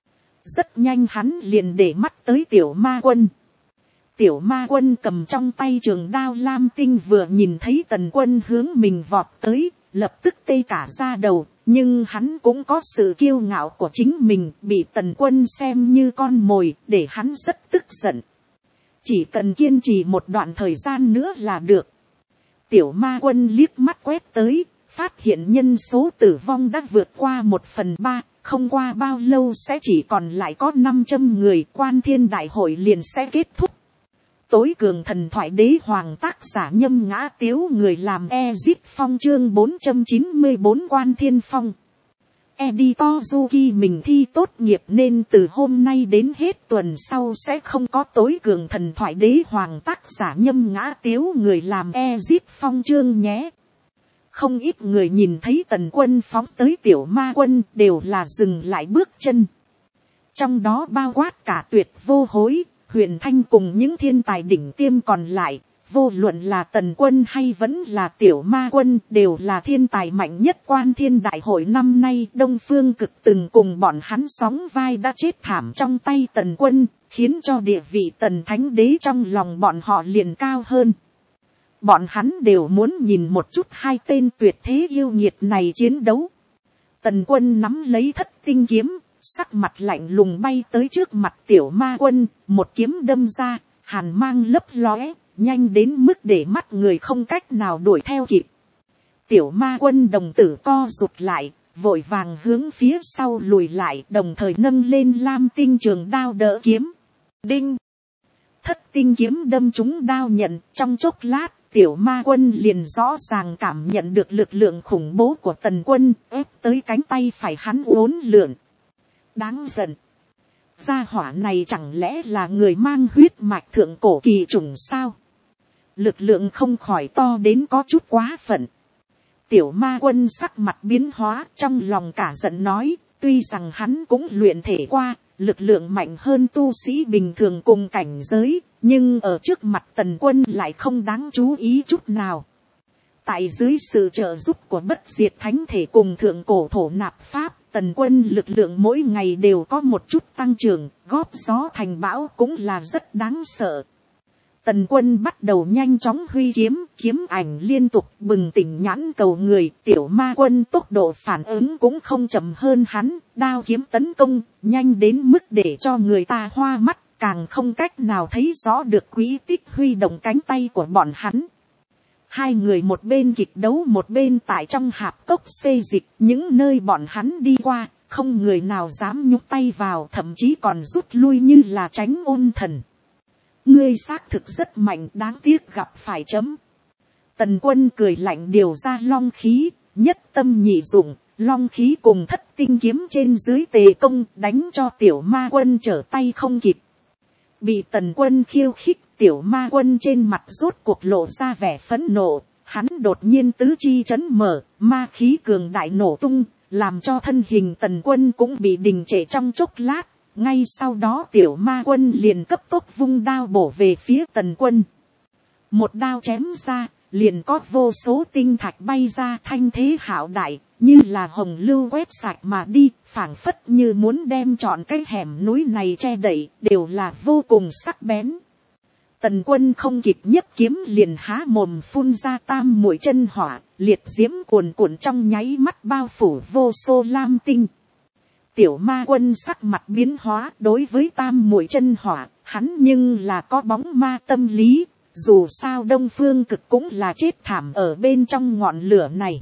Rất nhanh hắn liền để mắt tới Tiểu Ma Quân. Tiểu Ma Quân cầm trong tay trường đao lam tinh, vừa nhìn thấy Tần Quân hướng mình vọt tới, lập tức tê cả da đầu. Nhưng hắn cũng có sự kiêu ngạo của chính mình, bị Tần Quân xem như con mồi, để hắn rất tức giận. Chỉ cần kiên trì một đoạn thời gian nữa là được. Tiểu Ma Quân liếc mắt quét tới, phát hiện nhân số tử vong đã vượt qua 1/3, không qua bao lâu sẽ chỉ còn lại có 500 người, quan thiên đại hội liền sẽ kết thúc. Tối cường thần thoại đế hoàng tác giả Nhâm Ngã Tiếu, người làm Ezip Phong, chương 494 Quan Thiên Phong. Editor Yuki mình thi tốt nghiệp nên từ hôm nay đến hết tuần sau sẽ không có tối cường thần thoại đế hoàng tác giả Nhâm Ngã Tiếu, người làm Ezip Phong chương nhé. Không ít người nhìn thấy Tần Quân phóng tới Tiểu Ma Quân đều là dừng lại bước chân. Trong đó bao quát cả Tuyệt Vô Hối, Huyền Thanh cùng những thiên tài đỉnh tiêm còn lại. Vô luận là Tần Quân hay vẫn là Tiểu Ma Quân đều là thiên tài mạnh nhất. Quan thiên đại hội năm nay Đông Phương Cực từng cùng bọn hắn sóng vai đã chết thảm trong tay Tần Quân, khiến cho địa vị Tần Thánh Đế trong lòng bọn họ liền cao hơn. Bọn hắn đều muốn nhìn một chút hai tên tuyệt thế yêu nghiệt này chiến đấu. Tần Quân nắm lấy Thất Tinh kiếm, sắc mặt lạnh lùng bay tới trước mặt Tiểu Ma Quân, một kiếm đâm ra, hàn mang lấp lóe, nhanh đến mức để mắt người không cách nào đuổi theo kịp. Tiểu Ma Quân đồng tử co rụt lại, vội vàng hướng phía sau lùi lại, đồng thời nâng lên lam tinh trường đao đỡ kiếm. Đinh! Thất tinh kiếm đâm trúng đao nhận, trong chốc lát, Tiểu Ma Quân liền rõ ràng cảm nhận được lực lượng khủng bố của Tần Quân, ép tới cánh tay phải hắn uốn lượn. Đáng giận! Gia hỏa này chẳng lẽ là người mang huyết mạch thượng cổ kỳ trùng sao? Lực lượng không khỏi to đến có chút quá phận. Tiểu Ma Quân sắc mặt biến hóa, trong lòng cả giận nói, tuy rằng hắn cũng luyện thể qua, lực lượng mạnh hơn tu sĩ bình thường cùng cảnh giới, nhưng ở trước mặt Tần Quân lại không đáng chú ý chút nào. Tại dưới sự trợ giúp của bất diệt thánh thể cùng thượng cổ thổ nạp pháp, Tần Quân lực lượng mỗi ngày đều có một chút tăng trưởng, góp gió thành bão cũng là rất đáng sợ. Tần Quân bắt đầu nhanh chóng huy kiếm, kiếm ảnh liên tục bừng tỉnh nhãn cầu người. Tiểu Ma Quân tốc độ phản ứng cũng không chậm hơn hắn, đao kiếm tấn công, nhanh đến mức để cho người ta hoa mắt, càng không cách nào thấy rõ được quỹ tích huy động cánh tay của bọn hắn. Hai người một bên kịch đấu một bên tại trong hạp cốc xê dịch, những nơi bọn hắn đi qua, không người nào dám nhúc tay vào, thậm chí còn rút lui như là tránh ôn thần. Ngươi xác thực rất mạnh, đáng tiếc gặp phải chấm. Tần Quân cười lạnh điều ra long khí, nhất tâm nhị dụng, long khí cùng thất tinh kiếm trên dưới tề công, đánh cho Tiểu Ma Quân trở tay không kịp. Bị Tần Quân khiêu khích, Tiểu Ma Quân trên mặt rốt cuộc lộ ra vẻ phẫn nộ, hắn đột nhiên tứ chi chấn mở, ma khí cường đại nổ tung, làm cho thân hình Tần Quân cũng bị đình trệ trong chốc lát. Ngay sau đó Tiểu Ma Quân liền cấp tốc vung đao bổ về phía Tần Quân. Một đao chém ra, liền có vô số tinh thạch bay ra, thanh thế hạo đại, như là hồng lưu quét sạch mà đi, phảng phất như muốn đem trọn cái hẻm núi này che đậy, đều là vô cùng sắc bén. Tần Quân không kịp nhấc kiếm liền há mồm phun ra tam muội chân hỏa, liệt diễm cuồn cuộn trong nháy mắt bao phủ vô số lam tinh. Tiểu Ma Quân sắc mặt biến hóa, đối với tam muội chân hỏa, hắn nhưng là có bóng ma tâm lý, dù sao Đông Phương Cực cũng là chết thảm ở bên trong ngọn lửa này.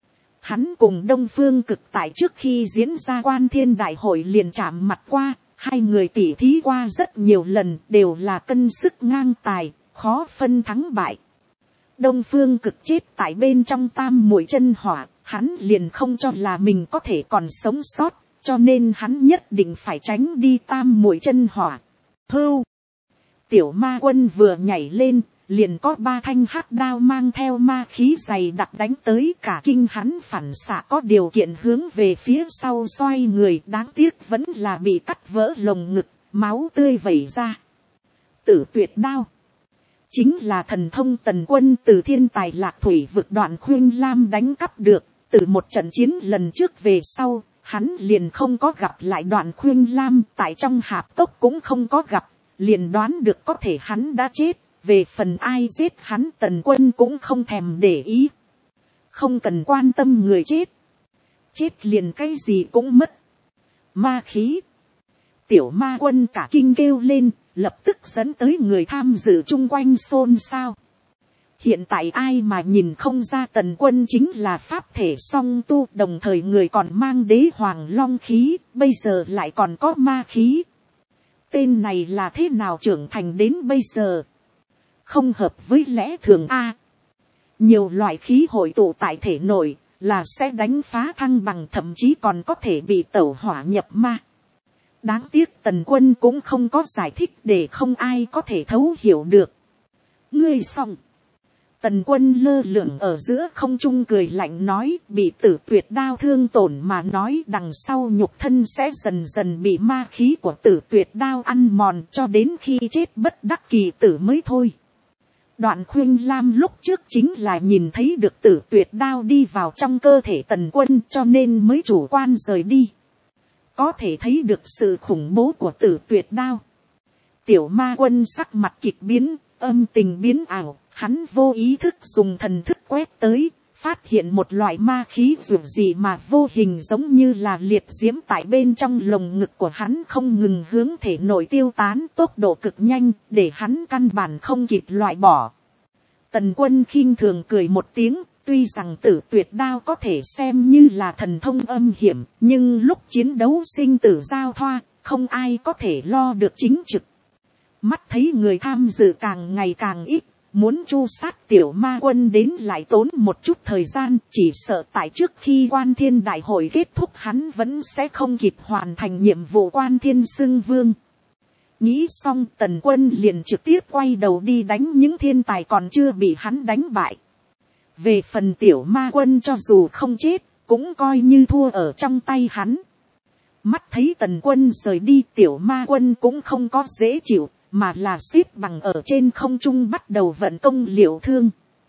Hắn cùng Đông Phương Cực tại trước khi diễn ra Quan Thiên Đại hội liền chạm mặt qua, hai người tỉ thí qua rất nhiều lần, đều là cân sức ngang tài, khó phân thắng bại. Đông Phương Cực chết tại bên trong tam muội chân hỏa, hắn liền không cho là mình có thể còn sống sót. Cho nên hắn nhất định phải tránh đi tam muội chân hỏa. Hưu! Tiểu Ma Quân vừa nhảy lên, liền có ba thanh hắc đao mang theo ma khí dày đặc đánh tới, cả kinh hắn phản xạ có điều kiện hướng về phía sau xoay người, đáng tiếc vẫn là bị cắt vỡ lồng ngực, máu tươi vẩy ra. Tử tuyệt đao! Chính là thần thông Tần Quân từ thiên tài lạc thủy vực Đoạn Khuyên Lam đánh cắp được, từ một trận chiến lần trước về sau. Hắn liền không có gặp lại Đoạn Khuyên Lam, tại trong hạp cốc cũng không có gặp, liền đoán được có thể hắn đã chết, về phần ai giết hắn Tần Quân cũng không thèm để ý. Không cần quan tâm người chết, chết liền cái gì cũng mất. Ma khí! Tiểu Ma Quân cả kinh kêu lên, lập tức dẫn tới người tham dự chung quanh xôn xao. Hiện tại ai mà nhìn không ra Tần Quân chính là pháp thể song tu, đồng thời người còn mang đế hoàng long khí, bây giờ lại còn có ma khí. Tên này là thế nào trưởng thành đến bây giờ? Không hợp với lẽ thường a. Nhiều loại khí hội tụ tại thể nội là sẽ đánh phá thăng bằng, thậm chí còn có thể bị tẩu hỏa nhập ma. Đáng tiếc Tần Quân cũng không có giải thích để không ai có thể thấu hiểu được. Ngươi xong. Tần Quân lơ lửng ở giữa không trung cười lạnh nói, bị Tử Tuyệt đao thương tổn mà nói, đằng sau nhục thân sẽ dần dần bị ma khí của Tử Tuyệt đao ăn mòn cho đến khi chết bất đắc kỳ tử mới thôi. Đoạn Khuynh Lam lúc trước chính là nhìn thấy được Tử Tuyệt đao đi vào trong cơ thể Tần Quân, cho nên mới chủ quan rời đi. Có thể thấy được sự khủng bố của Tử Tuyệt đao. Tiểu Ma Quân sắc mặt kịch biến, âm tình biến ảo, hắn vô ý thức dùng thần thức quét tới, phát hiện một loại ma khí dường gì mà vô hình giống như là liệt diễm tại bên trong lồng ngực của hắn không ngừng hướng thể nội tiêu tán, tốc độ cực nhanh, để hắn căn bản không kịp loại bỏ. Tần Quân khinh thường cười một tiếng, tuy rằng Tử Tuyệt đao có thể xem như là thần thông âm hiểm, nhưng lúc chiến đấu sinh tử giao thoa, không ai có thể lo được chính trực. Mắt thấy người tham dự càng ngày càng ít, muốn chu sát Tiểu Ma Quân đến lại tốn một chút thời gian, chỉ sợ tại trước khi Quan Thiên Đại hội kết thúc hắn vẫn sẽ không kịp hoàn thành nhiệm vụ Quan Thiên xưng vương. Nghĩ xong Tần Quân liền trực tiếp quay đầu đi đánh những thiên tài còn chưa bị hắn đánh bại. Về phần Tiểu Ma Quân cho dù không chết, cũng coi như thua ở trong tay hắn. Mắt thấy Tần Quân rời đi, Tiểu Ma Quân cũng không có dễ chịu, mà là xếp bằng ở trên không trung bắt đầu vận công liệu thương.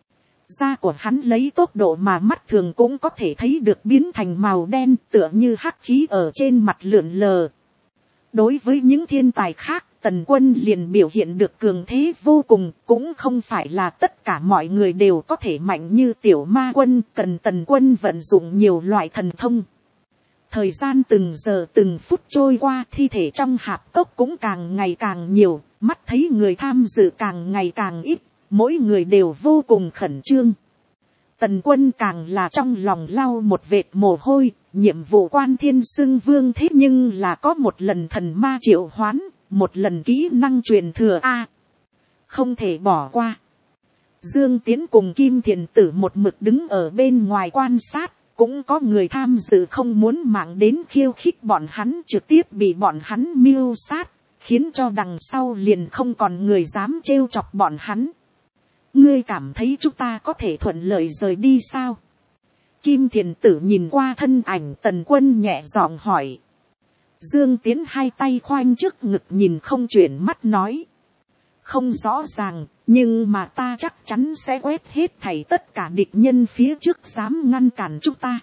Da của hắn lấy tốc độ mà mắt thường cũng có thể thấy được biến thành màu đen, tựa như hắc khí ở trên mặt lượn lờ. Đối với những thiên tài khác, Tần Quân liền biểu hiện được cường thế vô cùng, cũng không phải là tất cả mọi người đều có thể mạnh như Tiểu Ma Quân, cần Tần Quân vận dụng nhiều loại thần thông. Thời gian từng giờ từng phút trôi qua, thi thể trong hạp cốc cũng càng ngày càng nhiều, mắt thấy người tham dự càng ngày càng ít, mỗi người đều vô cùng khẩn trương. Tần Quân càng là trong lòng lau một vệt mồ hôi, nhiệm vụ Quan Thiên xưng vương thế nhưng là có một lần thần ma triệu hoán, một lần kỹ năng truyền thừa a, không thể bỏ qua. Dương Tiến cùng Kim Thiền Tử một mực đứng ở bên ngoài quan sát, cũng có người tham dự không muốn mạng đến khiêu khích bọn hắn, trực tiếp bị bọn hắn mưu sát, khiến cho đằng sau liền không còn người dám trêu chọc bọn hắn. Ngươi cảm thấy chúng ta có thể thuận lợi rời đi sao? Kim Thiền Tử nhìn qua thân ảnh Tần Quân nhẹ giọng hỏi. Dương Tiến hai tay khoanh trước ngực nhìn không chuyển mắt nói. Không rõ ràng, nhưng mà ta chắc chắn sẽ quét hết thảy tất cả địch nhân phía trước dám ngăn cản chúng ta.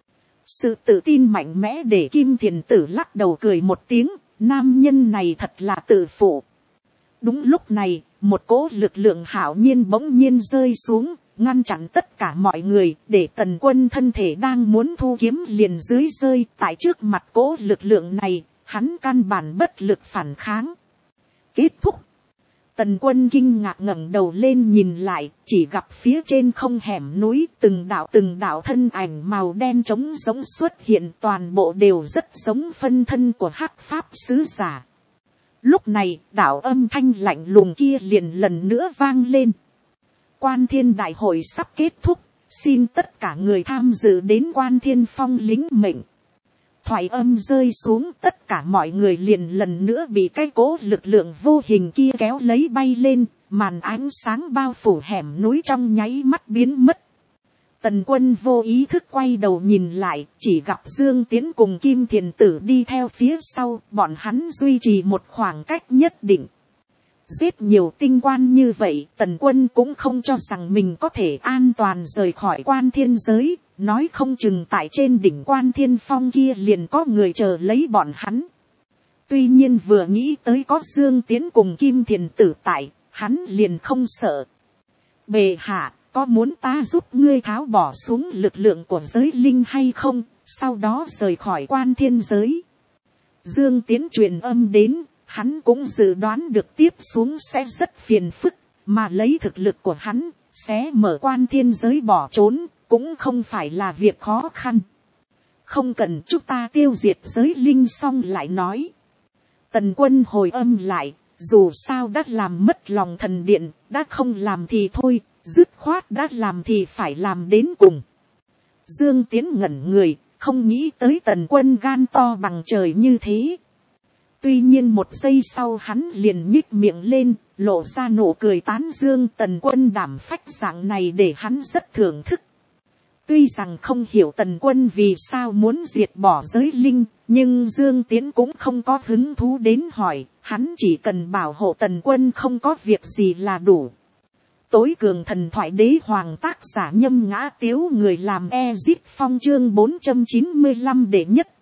Sự tự tin mạnh mẽ để Kim Thiền Tử lắc đầu cười một tiếng, nam nhân này thật là tự phụ. Đúng lúc này, một cỗ lực lượng hạo nhiên bỗng nhiên rơi xuống, ngăn chặn tất cả mọi người, để Tần Quân thân thể đang muốn thu kiếm liền dưới rơi. Tại trước mặt cỗ lực lượng này, hắn căn bản bất lực phản kháng. Kết thúc. Tần Quân kinh ngạc ngẩng đầu lên nhìn lại, chỉ gặp phía trên không hẻm núi, từng đạo thân ảnh màu đen trống giống xuất hiện, toàn bộ đều rất giống phân thân của Hắc Pháp sứ giả. Lúc này, đạo âm thanh lạnh lùng kia liền lần nữa vang lên. Quan Thiên Đại hội sắp kết thúc, xin tất cả người tham dự đến Quan Thiên Phong lĩnh mệnh. Thoại âm rơi xuống, tất cả mọi người liền lần nữa bị cái cỗ lực lượng vô hình kia kéo lấy bay lên, màn ánh sáng bao phủ hẻm núi trong nháy mắt biến mất. Tần Quân vô ý thức quay đầu nhìn lại, chỉ gặp Dương Tiến cùng Kim Thiền Tử đi theo phía sau, bọn hắn duy trì một khoảng cách nhất định. Giết nhiều tinh quan như vậy, Tần Quân cũng không cho rằng mình có thể an toàn rời khỏi Quan Thiên giới, nói không chừng tại trên đỉnh Quan Thiên Phong kia liền có người chờ lấy bọn hắn. Tuy nhiên vừa nghĩ tới có Dương Tiến cùng Kim Thiền Tử tại, hắn liền không sợ. Bệ hạ, có muốn ta giúp ngươi tháo bỏ xuống lực lượng của giới linh hay không, sau đó rời khỏi Quan Thiên giới? Dương Tiến truyền âm đến, hắn cũng dự đoán được tiếp xuống sẽ rất phiền phức, mà lấy thực lực của hắn, xé mở quan thiên giới bỏ trốn, cũng không phải là việc khó khăn. Không cần, chúng ta tiêu diệt giới linh xong lại nói. Tần Quân hồi âm lại, dù sao đã làm mất lòng thần điện, đã không làm thì thôi, dứt khoát đã làm thì phải làm đến cùng. Dương Tiến ngẩn người, không nghĩ tới Tần Quân gan to bằng trời như thế. Tuy nhiên một giây sau hắn liền nhích miệng lên, lộ ra nụ cười tán dương. Tần Quân đảm phách dạng này để hắn rất thưởng thức. Tuy rằng không hiểu Tần Quân vì sao muốn diệt bỏ giới linh, nhưng Dương Tiến cũng không có hứng thú đến hỏi, hắn chỉ cần bảo hộ Tần Quân không có việc gì là đủ. Tối cường thần thoại đế hoàng, tác giả Nhâm Ngã Tiếu, người làm Ezip Phong, chương 495 đệ nhất.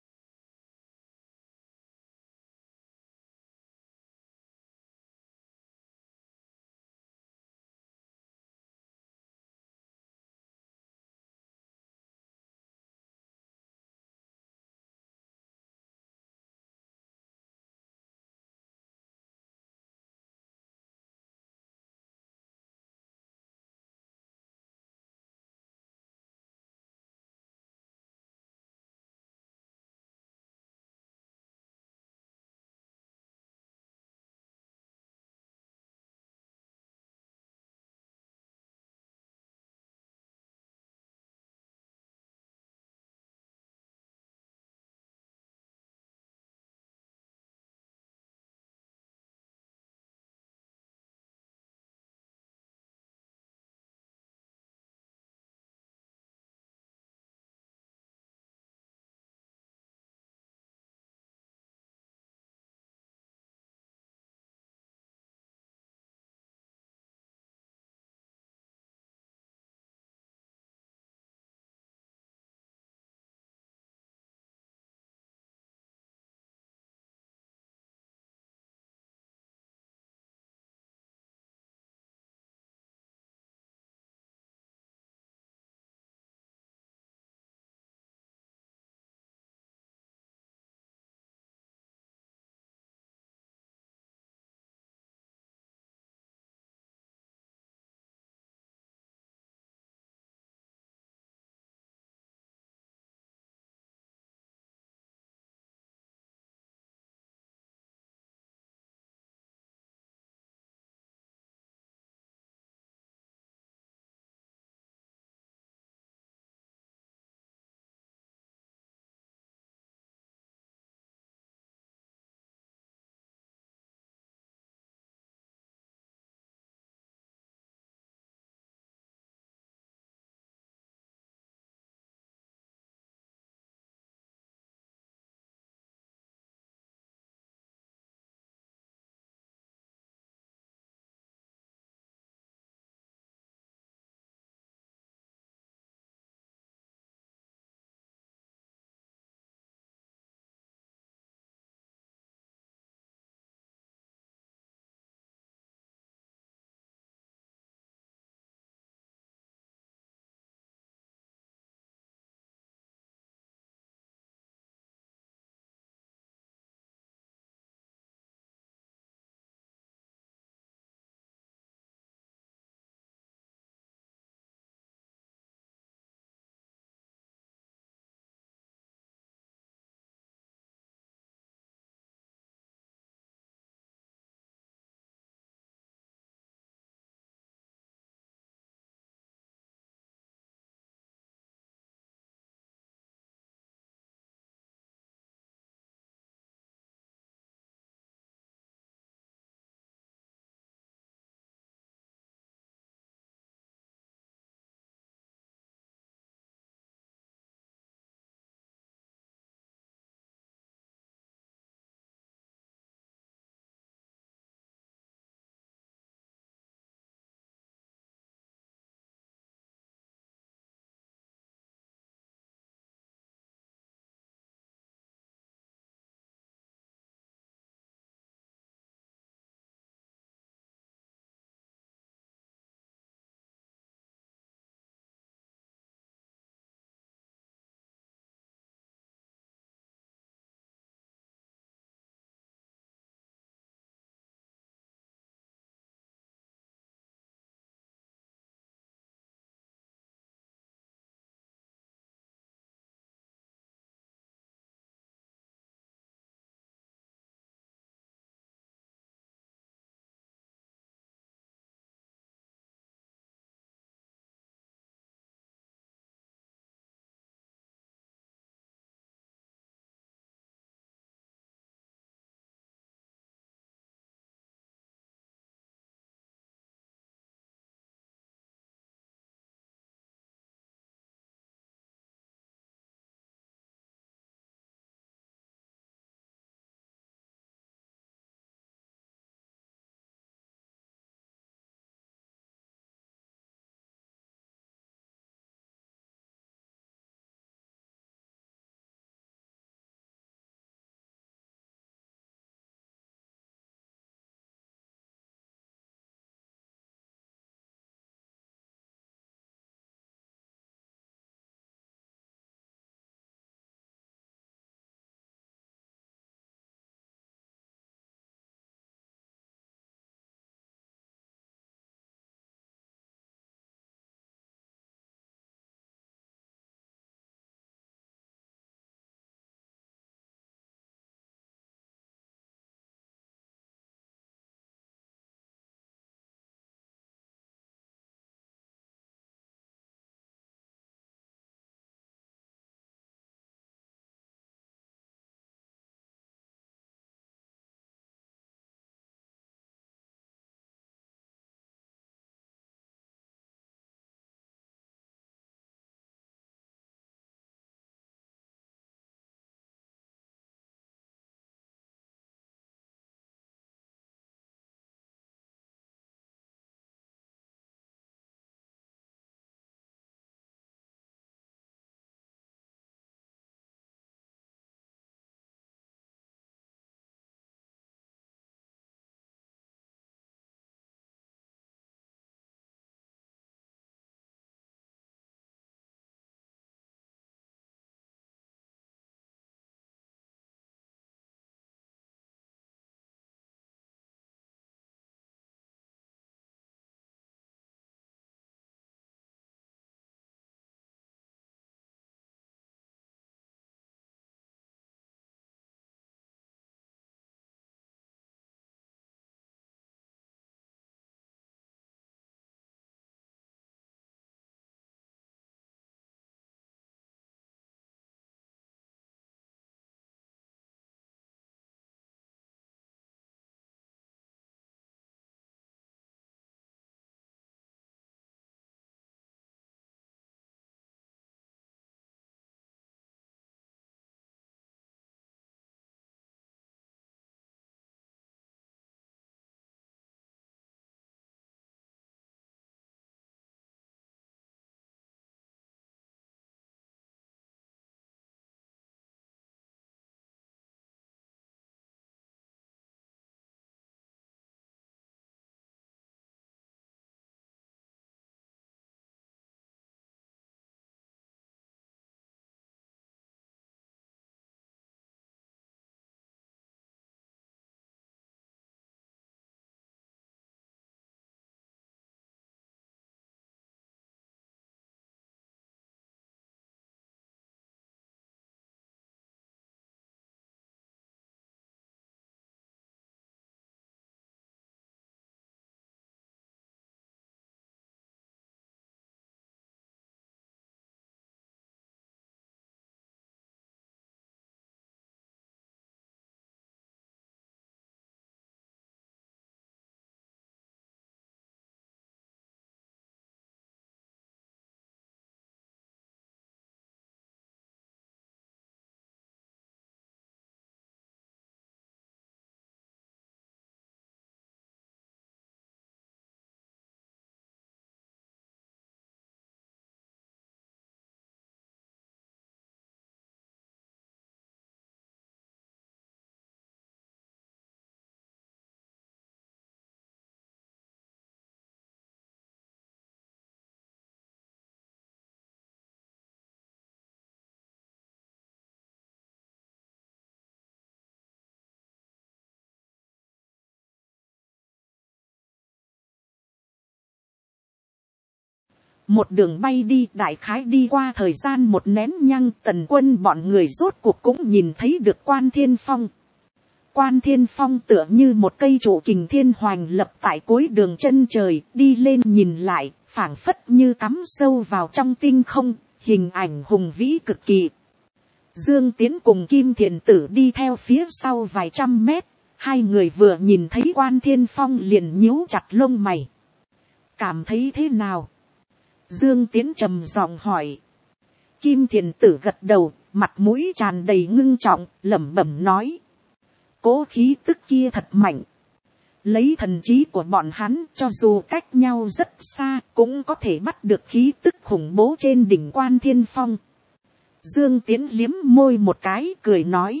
Một đường bay đi, đại khái đi qua thời gian một nén nhăng, Tần Quân bọn người rốt cuộc cũng nhìn thấy được Quan Thiên Phong. Quan Thiên Phong tựa như một cây trụ kình thiên hoành lập tại cuối đường chân trời, đi lên nhìn lại, phảng phất như cắm sâu vào trong tinh không, hình ảnh hùng vĩ cực kỳ. Dương Tiến cùng Kim Thiền Tử đi theo phía sau vài trăm mét, hai người vừa nhìn thấy Quan Thiên Phong liền nhíu chặt lông mày. Cảm thấy thế nào? Dương Tiến trầm giọng hỏi. Kim Thiền Tử gật đầu, mặt mũi tràn đầy ngưng trọng, lẩm bẩm nói. Cố khí tức kia thật mạnh. Lấy thần trí của bọn hắn, cho dù cách nhau rất xa, cũng có thể bắt được khí tức khủng bố trên đỉnh Quan Thiên Phong. Dương Tiến liếm môi một cái, cười nói.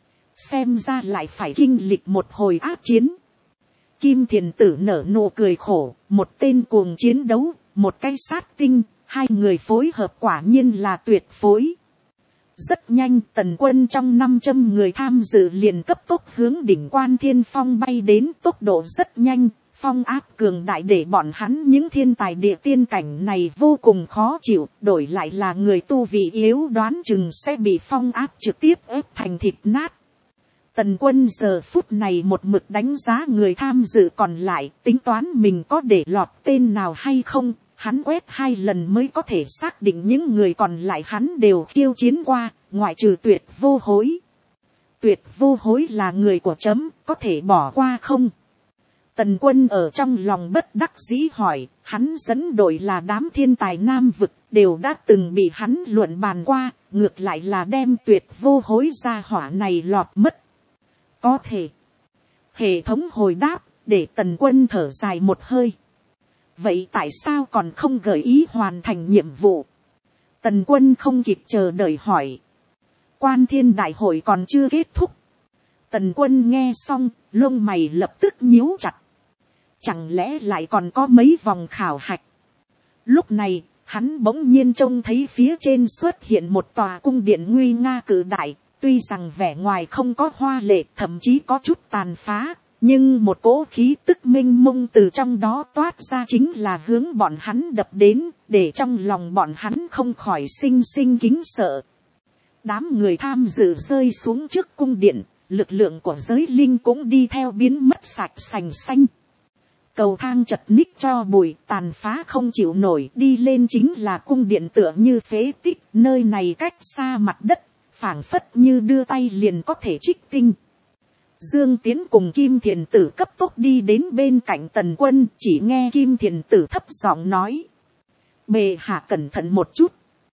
Xem ra lại phải kinh lịch một hồi ác chiến. Kim Thiền Tử nở nụ cười khổ, một tên cuồng chiến đấu, một cái sát tinh, hai người phối hợp quả nhiên là tuyệt phối. Rất nhanh, Tần Quân trong 500 người tham dự liền cấp tốc hướng đỉnh Quan Thiên Phong bay đến, tốc độ rất nhanh, phong áp cường đại để bọn hắn những thiên tài địa tiên cảnh này vô cùng khó chịu, đổi lại là người tu vị yếu đoán chừng sẽ bị phong áp trực tiếp ép thành thịt nát. Tần Quân giờ phút này một mực đánh giá người tham dự còn lại, tính toán mình có để lọt tên nào hay không. Hắn quét 2 lần mới có thể xác định những người còn lại hắn đều khiêu chiến qua, ngoại trừ Tuyệt Vô Hối. Tuyệt Vô Hối là người của chấm, có thể bỏ qua không? Tần Quân ở trong lòng bất đắc dĩ hỏi, hắn dẫn đội là đám thiên tài Nam Vực, đều đã từng bị hắn luận bàn qua, ngược lại là đem Tuyệt Vô Hối ra hỏa này lọt mất. Có thể. Hệ thống hồi đáp, để Tần Quân thở dài một hơi. Vậy tại sao còn không gợi ý hoàn thành nhiệm vụ? Tần Quân không kịp chờ đợi hỏi. Quan Thiên đại hội còn chưa kết thúc. Tần Quân nghe xong, lông mày lập tức nhíu chặt. Chẳng lẽ lại còn có mấy vòng khảo hạch? Lúc này, hắn bỗng nhiên trông thấy phía trên xuất hiện một tòa cung điện nguy nga cự đại. Tuy rằng vẻ ngoài không có hoa lệ, thậm chí có chút tàn phá. Nhưng một cỗ khí tức mênh mông từ trong đó toát ra chính là hướng bọn hắn đập đến, để trong lòng bọn hắn không khỏi sinh sinh kính sợ. Đám người tham dự rơi xuống trước cung điện, lực lượng của giới linh cũng đi theo biến mất sạch sành xanh. Cầu thang chật ních cho bụi, tàn phá không chịu nổi, đi lên chính là cung điện tựa như phế tích, nơi này cách xa mặt đất, phảng phất như đưa tay liền có thể trích tinh. Dương Tiến cùng Kim Thiền Tử cấp tốc đi đến bên cạnh Tần Quân, chỉ nghe Kim Thiền Tử thấp giọng nói. Bệ hạ cẩn thận một chút.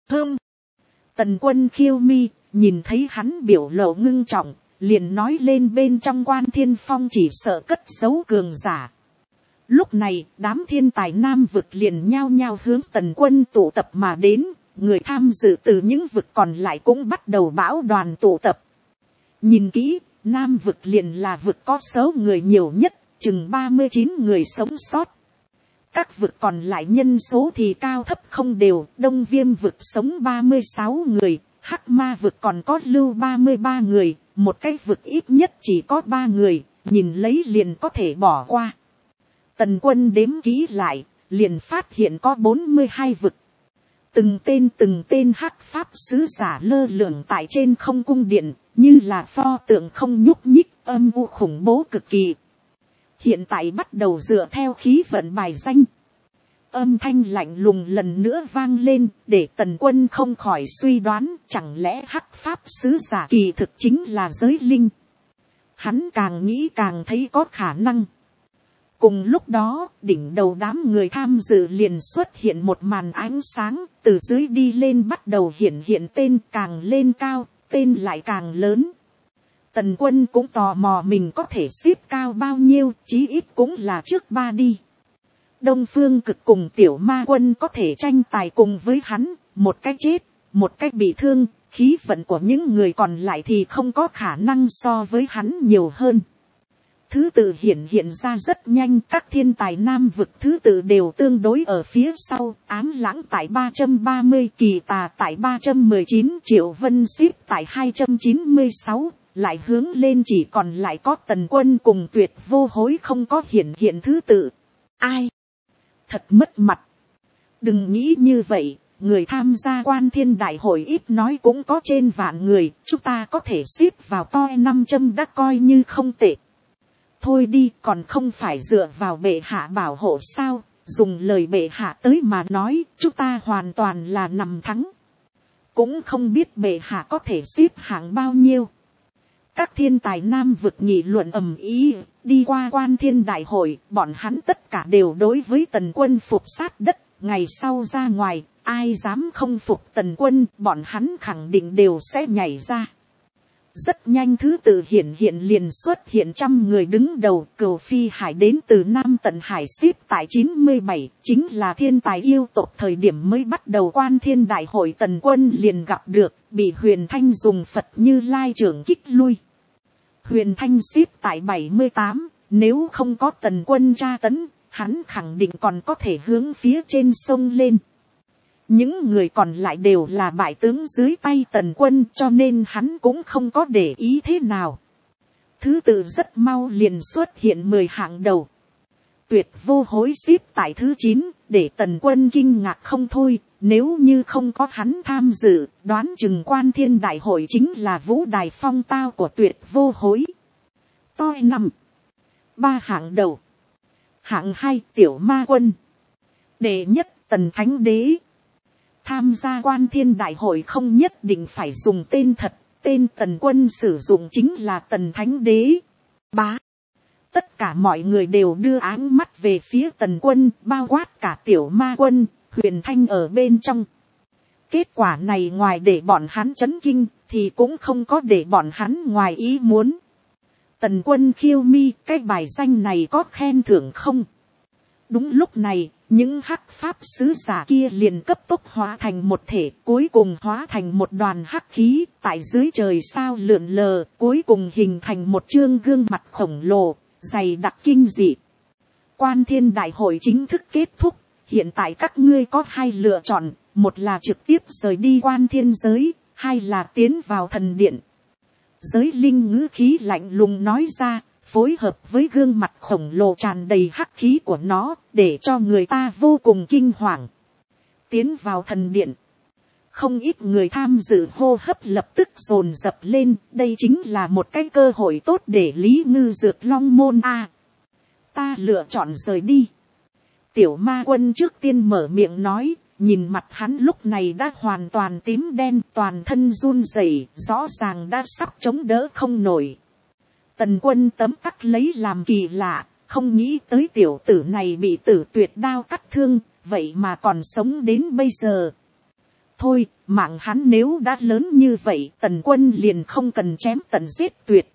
Tần Quân khiêu mi, nhìn thấy hắn biểu lộ ngưng trọng, liền nói lên bên trong Quan Thiên Phong chỉ sợ cất giấu cường giả. Lúc này, đám thiên tài Nam Vực liền nhao nhao hướng Tần Quân tụ tập mà đến, người tham dự từ những vực còn lại cũng bắt đầu bão đoàn tụ tập. Nhìn kỹ, Nam Vực liền là vực có số người nhiều nhất, chừng 39 người sống sót. Các vực còn lại nhân số thì cao thấp không đều, Đông Viêm vực sống 36 người, Hắc Ma vực còn có lưu 33 người, một cái vực ít nhất chỉ có 3 người, nhìn lấy liền có thể bỏ qua. Tần Quân đếm kỹ lại, liền phát hiện có 42 vực. Từng tên hắc pháp sứ giả lơ lửng tại trên không cung điện, như là pho tượng không nhúc nhích, âm u khủng bố cực kỳ. Hiện tại bắt đầu dựa theo khí vận bài danh. Âm thanh lạnh lùng lần nữa vang lên, để Tần Quân không khỏi suy đoán, chẳng lẽ hắc pháp sứ giả kỳ thực chính là giới linh. Hắn càng nghĩ càng thấy có khả năng. Cùng lúc đó, đỉnh đầu đám người tham dự liền xuất hiện một màn ánh sáng, từ dưới đi lên bắt đầu hiện tên, càng lên cao, tên lại càng lớn. Tần Quân cũng tò mò mình có thể xếp cao bao nhiêu, chí ít cũng là trước 3 đi. Đông Phương Cực cùng Tiểu Ma Quân có thể tranh tài cùng với hắn, một cái chết, một cái bị thương, khí vận của những người còn lại thì không có khả năng so với hắn nhiều hơn. Thứ tự hiện ra rất nhanh, các thiên tài Nam Vực thứ tự đều tương đối ở phía sau, Ám Lãng tại 330, Kỳ Tà tại 319, Triệu Vân xếp tại 296, lại hướng lên chỉ còn lại có Tần Quân cùng Tuyệt Vô Hối không có hiện thứ tự. Ai? Thật mất mặt. Đừng nghĩ như vậy, người tham gia quan thiên đại hội ít nói cũng có trên vạn người, chúng ta có thể xếp vào toi 500 đã coi như không tệ. Thôi đi, còn không phải dựa vào bệ hạ bảo hộ sao, dùng lời bệ hạ tới mà nói, chúng ta hoàn toàn là nằm thắng. Cũng không biết bệ hạ có thể xếp hạng bao nhiêu. Các thiên tài nam vực nghị luận ầm ĩ, đi qua quan thiên đại hội, bọn hắn tất cả đều đối với Tần Quân phục sát đất. Ngày sau ra ngoài, ai dám không phục Tần Quân, bọn hắn khẳng định đều sẽ nhảy ra. Rất nhanh thứ tự hiện liền xuất hiện 100 người đứng đầu. Cửu Phi Hải đến từ Nam Tận Hải xếp tại 97, chính là thiên tài yêu tộc thời điểm mới bắt đầu quan thiên đại hội. Tần Quân liền gặp được, bị Huyền Thanh dùng Phật Như Lai trưởng kích lui. Huyền Thanh xếp tại 78, nếu không có Tần Quân tra tấn, hắn khẳng định còn có thể hướng phía trên sông lên. Những người còn lại đều là bại tướng dưới tay Tần Quân, cho nên hắn cũng không có để ý thế nào. Thứ tự rất mau liền xuất hiện 10 hạng đầu. Tuyệt Vô Hối xếp tại thứ 9, để Tần Quân kinh ngạc không thôi. Nếu như không có hắn tham dự, đoán chừng quan thiên đại hội chính là vũ đài phong tao của Tuyệt Vô Hối. Toi 5. 3 hạng đầu. Hạng 2 Tiểu Ma Quân. Đệ nhất Tần Thánh Đế. Tham gia quan thiên đại hội không nhất định phải dùng tên thật, tên Tần Quân sử dụng chính là Tần Thánh Đế. Bá. Tất cả mọi người đều đưa áng mắt về phía Tần Quân, bao quát cả Tiểu Ma Quân, Huyền Thanh ở bên trong. Kết quả này ngoài để bọn hắn chấn kinh, thì cũng không có để bọn hắn ngoài ý muốn. Tần Quân khiêu mi, cái bài danh này có khen thưởng không? Đúng lúc này, những hắc pháp sứ giả kia liền cấp tốc hóa thành một thể, cuối cùng hóa thành một đoàn hắc khí, tại dưới trời sao lượn lờ, cuối cùng hình thành một chương gương mặt khổng lồ, dày đặc kinh dị. Quan thiên đại hội chính thức kết thúc, hiện tại các ngươi có hai lựa chọn, một là trực tiếp rời đi quan thiên giới, hai là tiến vào thần điện. Giới linh ngữ khí lạnh lùng nói ra, phối hợp với gương mặt khổng lồ tràn đầy hắc khí của nó, để cho người ta vô cùng kinh hoàng. Tiến vào thần điện. Không ít người tham dự hô hấp lập tức dồn dập lên, đây chính là một cái cơ hội tốt để Lý Ngư Dược Long Môn a. Ta lựa chọn rời đi. Tiểu Ma Quân trước tiên mở miệng nói, nhìn mặt hắn lúc này đã hoàn toàn tím đen, toàn thân run rẩy, rõ ràng đã sắp chống đỡ không nổi. Tần Quân tấm tắc lấy làm kỳ lạ, không nghĩ tới tiểu tử này bị Tử Tuyệt đao cắt thương, vậy mà còn sống đến bây giờ. Thôi, mạng hắn nếu đã lớn như vậy, Tần Quân liền không cần chém tận giết tuyệt.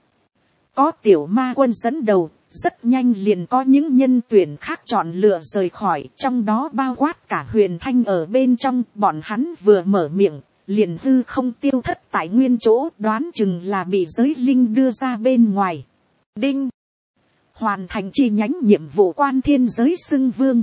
Có Tiểu Ma Quân dẫn đầu, rất nhanh liền có những nhân tuyển khác chọn lựa rời khỏi, trong đó bao quát cả Huyền Thanh ở bên trong. Bọn hắn vừa mở miệng, liền hư không tiêu thất tại nguyên chỗ, đoán chừng là bị giới linh đưa ra bên ngoài. Đinh. Hoàn thành chi nhánh nhiệm vụ quan thiên giới xưng vương.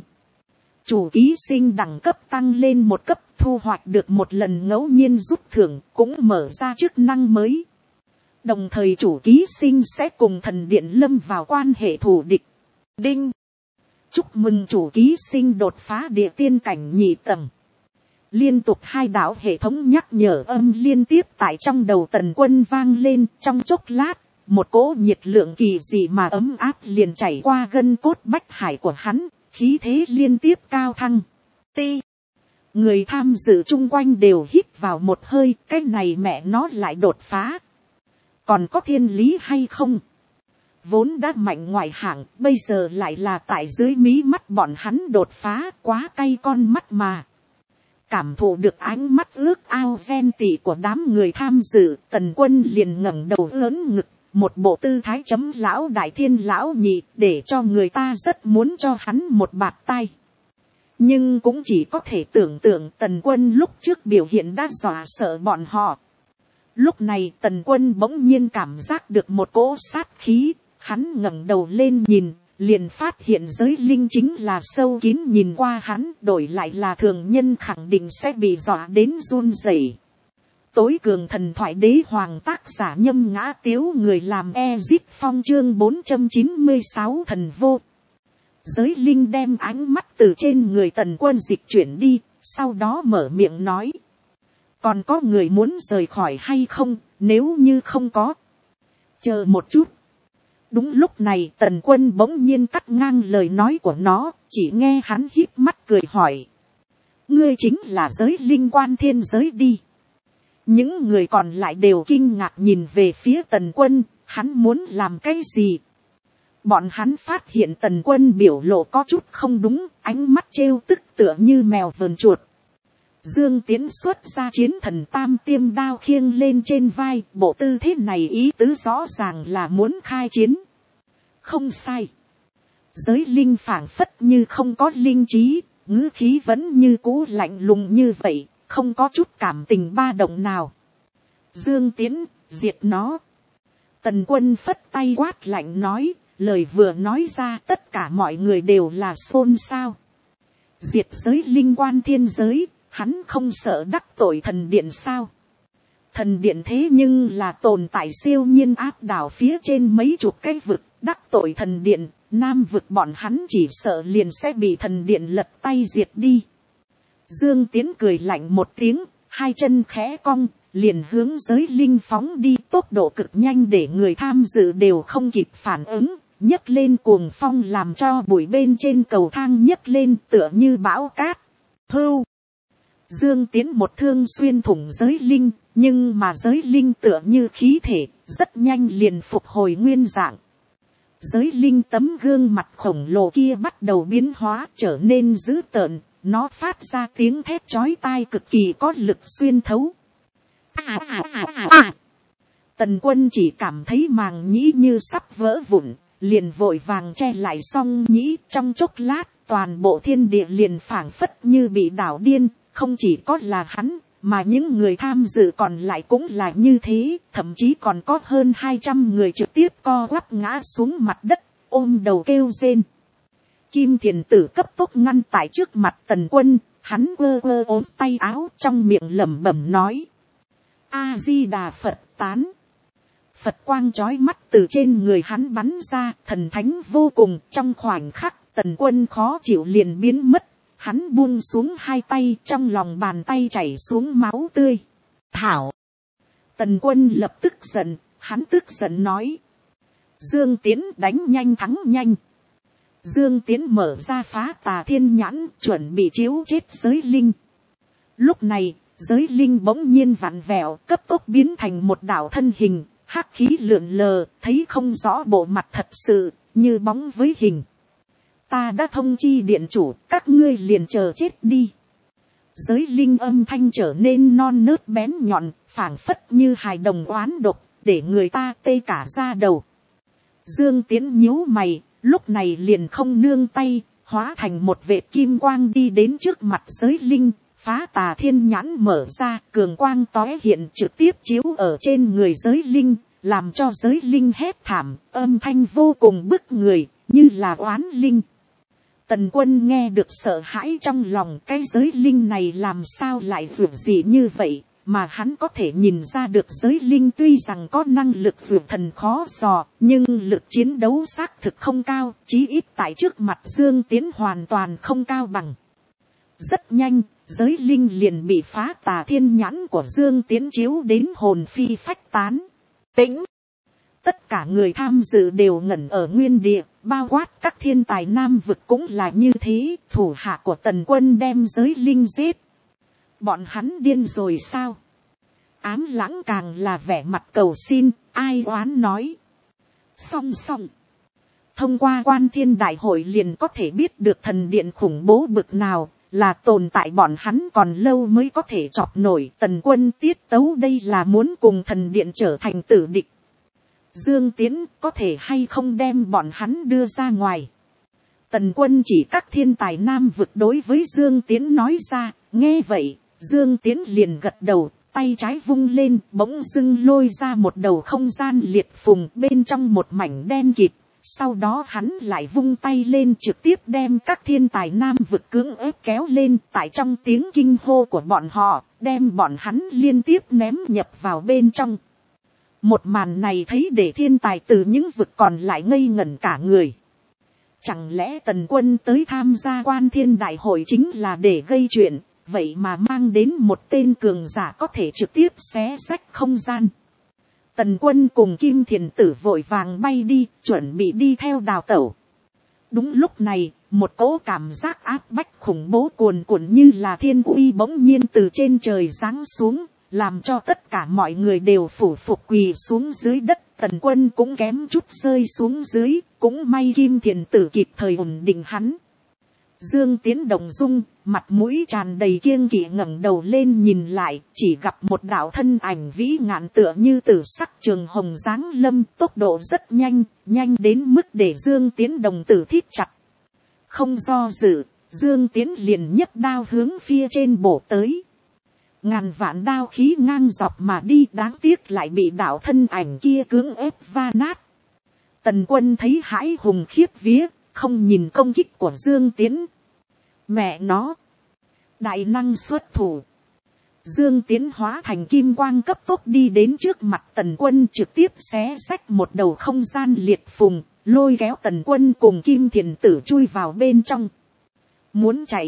Chủ ký sinh đẳng cấp tăng lên một cấp, thu hoạch được một lần ngẫu nhiên rút thưởng, cũng mở ra chức năng mới. Đồng thời chủ ký sinh sẽ cùng thần điện lâm vào quan hệ thù địch. Đinh. Chúc mừng chủ ký sinh đột phá địa tiên cảnh nhị tầng. Liên tục hai đạo hệ thống nhắc nhở âm liên tiếp tại trong đầu Tần Quân vang lên, trong chốc lát, một cỗ nhiệt lượng kỳ dị mà ấm áp liền chảy qua gân cốt bách hải của hắn, khí thế liên tiếp cao thăng. Ti. Người tham dự chung quanh đều hít vào một hơi, cái này mẹ nó lại đột phá. Còn có thiên lý hay không? Vốn đã mạnh ngoài hạng, bây giờ lại là tại dưới mí mắt bọn hắn đột phá, quá cay con mắt mà. Cảm thụ được ánh mắt ước ao ghen tị của đám người tham dự, Tần Quân liền ngẩng đầu lớn ngực, một bộ tư thái chấm lão đại thiên lão nhị, để cho người ta rất muốn cho hắn một bạt tai. Nhưng cũng chỉ có thể tưởng tượng Tần Quân lúc trước biểu hiện đã dọa sợ bọn họ. Lúc này Tần Quân bỗng nhiên cảm giác được một cỗ sát khí, hắn ngẩng đầu lên nhìn, liền phát hiện giới linh chính là sâu kín nhìn qua hắn, đổi lại là thường nhân khẳng định sẽ bị dọa đến run rẩy. Tối cường thần thoại đế hoàng tác giả Nhâm Ngã Tiếu, người làm Ezit Phong chương 496 thần vô. Giới linh đem ánh mắt từ trên người Tần Quân dịch chuyển đi, sau đó mở miệng nói. Còn có người muốn rời khỏi hay không, nếu như không có. Chờ một chút. Đúng lúc này Tần Quân bỗng nhiên cắt ngang lời nói của nó, chỉ nghe hắn híp mắt cười hỏi. Ngươi chính là giới linh Quan Thiên Giới đi. Những người còn lại đều kinh ngạc nhìn về phía Tần Quân, hắn muốn làm cái gì? Bọn hắn phát hiện Tần Quân biểu lộ có chút không đúng, ánh mắt trêu tức tựa như mèo vờn chuột. Dương Tiến xuất ra chiến thần tam tiêm đao khiêng lên trên vai, bộ tư thế này ý tứ rõ ràng là muốn khai chiến. Không sai. Giới linh phảng phất như không có linh trí, ngữ khí vẫn như cũ lạnh lùng như vậy, không có chút cảm tình ba động nào. Dương Tiến, diệt nó. Tần Quân phất tay quát lạnh nói, lời vừa nói ra tất cả mọi người đều là xôn xao. Diệt giới linh Quan Thiên Giới, hắn không sợ đắc tội thần điện sao? Thần điện thế nhưng là tồn tại siêu nhiên áp đảo phía trên mấy chục cái vực, đắc tội thần điện, nam vực bọn hắn chỉ sợ liền sẽ bị thần điện lật tay diệt đi. Dương Tiến cười lạnh một tiếng, hai chân khẽ cong, liền hướng giới linh phóng đi, tốc độ cực nhanh để người tham dự đều không kịp phản ứng, nhấc lên cuồng phong làm cho bụi bên trên cầu thang nhấc lên tựa như bão cát. Hưu. Dương Tiến một thương xuyên thủng giới linh, nhưng mà giới linh tựa như khí thể, rất nhanh liền phục hồi nguyên dạng. Giới linh tấm gương mặt khổng lồ kia bắt đầu biến hóa trở nên dữ tợn, nó phát ra tiếng thét chói tai cực kỳ có lực xuyên thấu. Tần Quân chỉ cảm thấy màng nhĩ như sắp vỡ vụn, liền vội vàng che lại song nhĩ, trong chốc lát toàn bộ thiên địa liền phảng phất như bị đảo điên, không chỉ có là hắn, mà những người tham dự còn lại cũng là như thế, thậm chí còn có hơn 200 người trực tiếp co quắp ngã xuống mặt đất, ôm đầu kêu rên. Kim Thiền Tử cấp tốc ngăn tại trước mặt Tần Quân, hắn quơ quơ ốm tay áo trong miệng lẩm bẩm nói. A Di Đà Phật tán. Phật quang chói mắt từ trên người hắn bắn ra, thần thánh vô cùng, trong khoảnh khắc Tần Quân khó chịu liền biến mất. Hắn buông xuống hai tay, trong lòng bàn tay chảy xuống máu tươi. Thảo. Tần Quân lập tức giận, hắn tức giận nói. Dương Tiến đánh nhanh thắng nhanh. Dương Tiến mở ra phá tà thiên nhãn, chuẩn bị chiếu chết giới linh. Lúc này, giới linh bỗng nhiên vặn vẹo, cấp tốc biến thành một đạo thân hình, hắc khí lượn lờ, thấy không rõ bộ mặt thật sự, như bóng với hình. Ta đã thông chi điện chủ, các ngươi liền chờ chết đi. Giới linh âm thanh trở nên non nớt bén nhọn, phảng phất như hài đồng oán độc, để người ta tê cả da đầu. Dương Tiến nhíu mày, lúc này liền không nương tay, hóa thành một vệt kim quang đi đến trước mặt giới linh, phá tà thiên nhãn mở ra, cường quang tóe hiện trực tiếp chiếu ở trên người giới linh, làm cho giới linh hét thảm, âm thanh vô cùng bức người, như là oán linh. Tần Quân nghe được sợ hãi trong lòng, cái giới linh này làm sao lại vượt gì như vậy, mà hắn có thể nhìn ra được giới linh tuy rằng có năng lực vượt thần khó dò, nhưng lực chiến đấu xác thực không cao, chí ít tại trước mặt Dương Tiến hoàn toàn không cao bằng. Rất nhanh, giới linh liền bị phá tà thiên nhãn của Dương Tiến chiếu đến hồn phi phách tán. Tĩnh! Tất cả người tham dự đều ngẩn ở nguyên địa, bao quát các thiên tài nam vực cũng là như thế, thủ hạ của Tần Quân đem giới linh giết. Bọn hắn điên rồi sao? Ám Lãng càng là vẻ mặt cầu xin, ai oán nói. Song song. Thông qua Quan Thiên Đại Hội liền có thể biết được thần điện khủng bố bực nào, là tồn tại bọn hắn còn lâu mới có thể chọc nổi. Tần Quân tiết tấu đây là muốn cùng thần điện trở thành tử địch. Dương Tiến có thể hay không đem bọn hắn đưa ra ngoài. Tần Quân chỉ các thiên tài nam vực đối với Dương Tiến nói ra, nghe vậy, Dương Tiến liền gật đầu, tay trái vung lên, bỗng dưng lôi ra một đầu không gian liệt phùng bên trong một mảnh đen kịt. Sau đó hắn lại vung tay lên trực tiếp đem các thiên tài nam vực cưỡng ép kéo lên, tại trong tiếng kinh hô của bọn họ, đem bọn hắn liên tiếp ném nhập vào bên trong. Một màn này thấy để thiên tài từ những vực còn lại ngây ngẩn cả người. Chẳng lẽ Tần Quân tới tham gia Quan Thiên Đại hội chính là để gây chuyện, vậy mà mang đến một tên cường giả có thể trực tiếp xé rách không gian. Tần Quân cùng Kim Thiền Tử vội vàng bay đi, chuẩn bị đi theo đào tẩu. Đúng lúc này, một cỗ cảm giác áp bách khủng bố cuồn cuộn như là thiên uy bỗng nhiên từ trên trời giáng xuống, làm cho tất cả mọi người đều phủ phục quỳ xuống dưới đất. Tần Quân cũng kém chút rơi xuống dưới, cũng may Kim Thiền Tử kịp thời ổn định hắn. Dương Tiến động dung, mặt mũi tràn đầy kiêng kỵ ngẩng đầu lên nhìn lại, chỉ gặp một đạo thân ảnh vĩ ngạn tựa như tử sắc trường hồng giáng lâm, tốc độ rất nhanh, nhanh đến mức để Dương Tiến đồng tử thít chặt. Không do dự, Dương Tiến liền nhấc đao hướng phía trên bổ tới. Ngàn vạn đao khí ngang dọc mà đi, đáng tiếc lại bị đạo thân ảnh kia cưỡng ép va nát. Tần Quân thấy hãi hùng khiếp vía, không nhìn công kích của Dương Tiến. Mẹ nó, đại năng xuất thủ. Dương Tiến hóa thành kim quang cấp tốc đi đến trước mặt Tần Quân, trực tiếp xé xách một đầu không gian liệt phùng, lôi kéo Tần Quân cùng Kim Thiền Tử chui vào bên trong. Muốn chạy,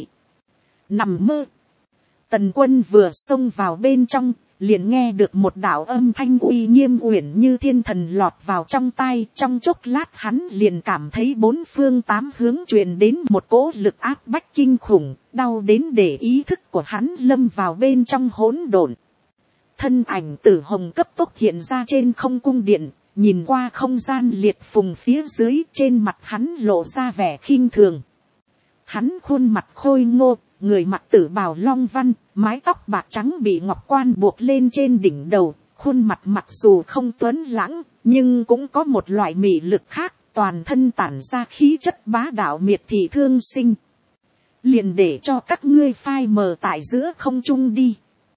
nằm mơ. Tần Quân vừa xông vào bên trong, liền nghe được một đạo âm thanh uy nghiêm uyển như thiên thần lọt vào trong tai. Trong chốc lát hắn liền cảm thấy bốn phương tám hướng truyền đến một cỗ lực áp bách kinh khủng, đau đến để ý thức của hắn lâm vào bên trong hỗn độn. Thân ảnh tử hồng cấp tốc hiện ra trên không cung điện, nhìn qua không gian liệt phùng phía dưới, trên mặt hắn lộ ra vẻ khinh thường. Hắn khuôn mặt khôi ngô, người mặc tử bào long văn, mái tóc bạc trắng bị ngọc quan buộc lên trên đỉnh đầu, khuôn mặt mặc dù không tuấn lãng, nhưng cũng có một loại mị lực khác, toàn thân tản ra khí chất bá đạo miệt thị thương sinh. Liền để cho các ngươi phai mờ tại giữa không trung đi.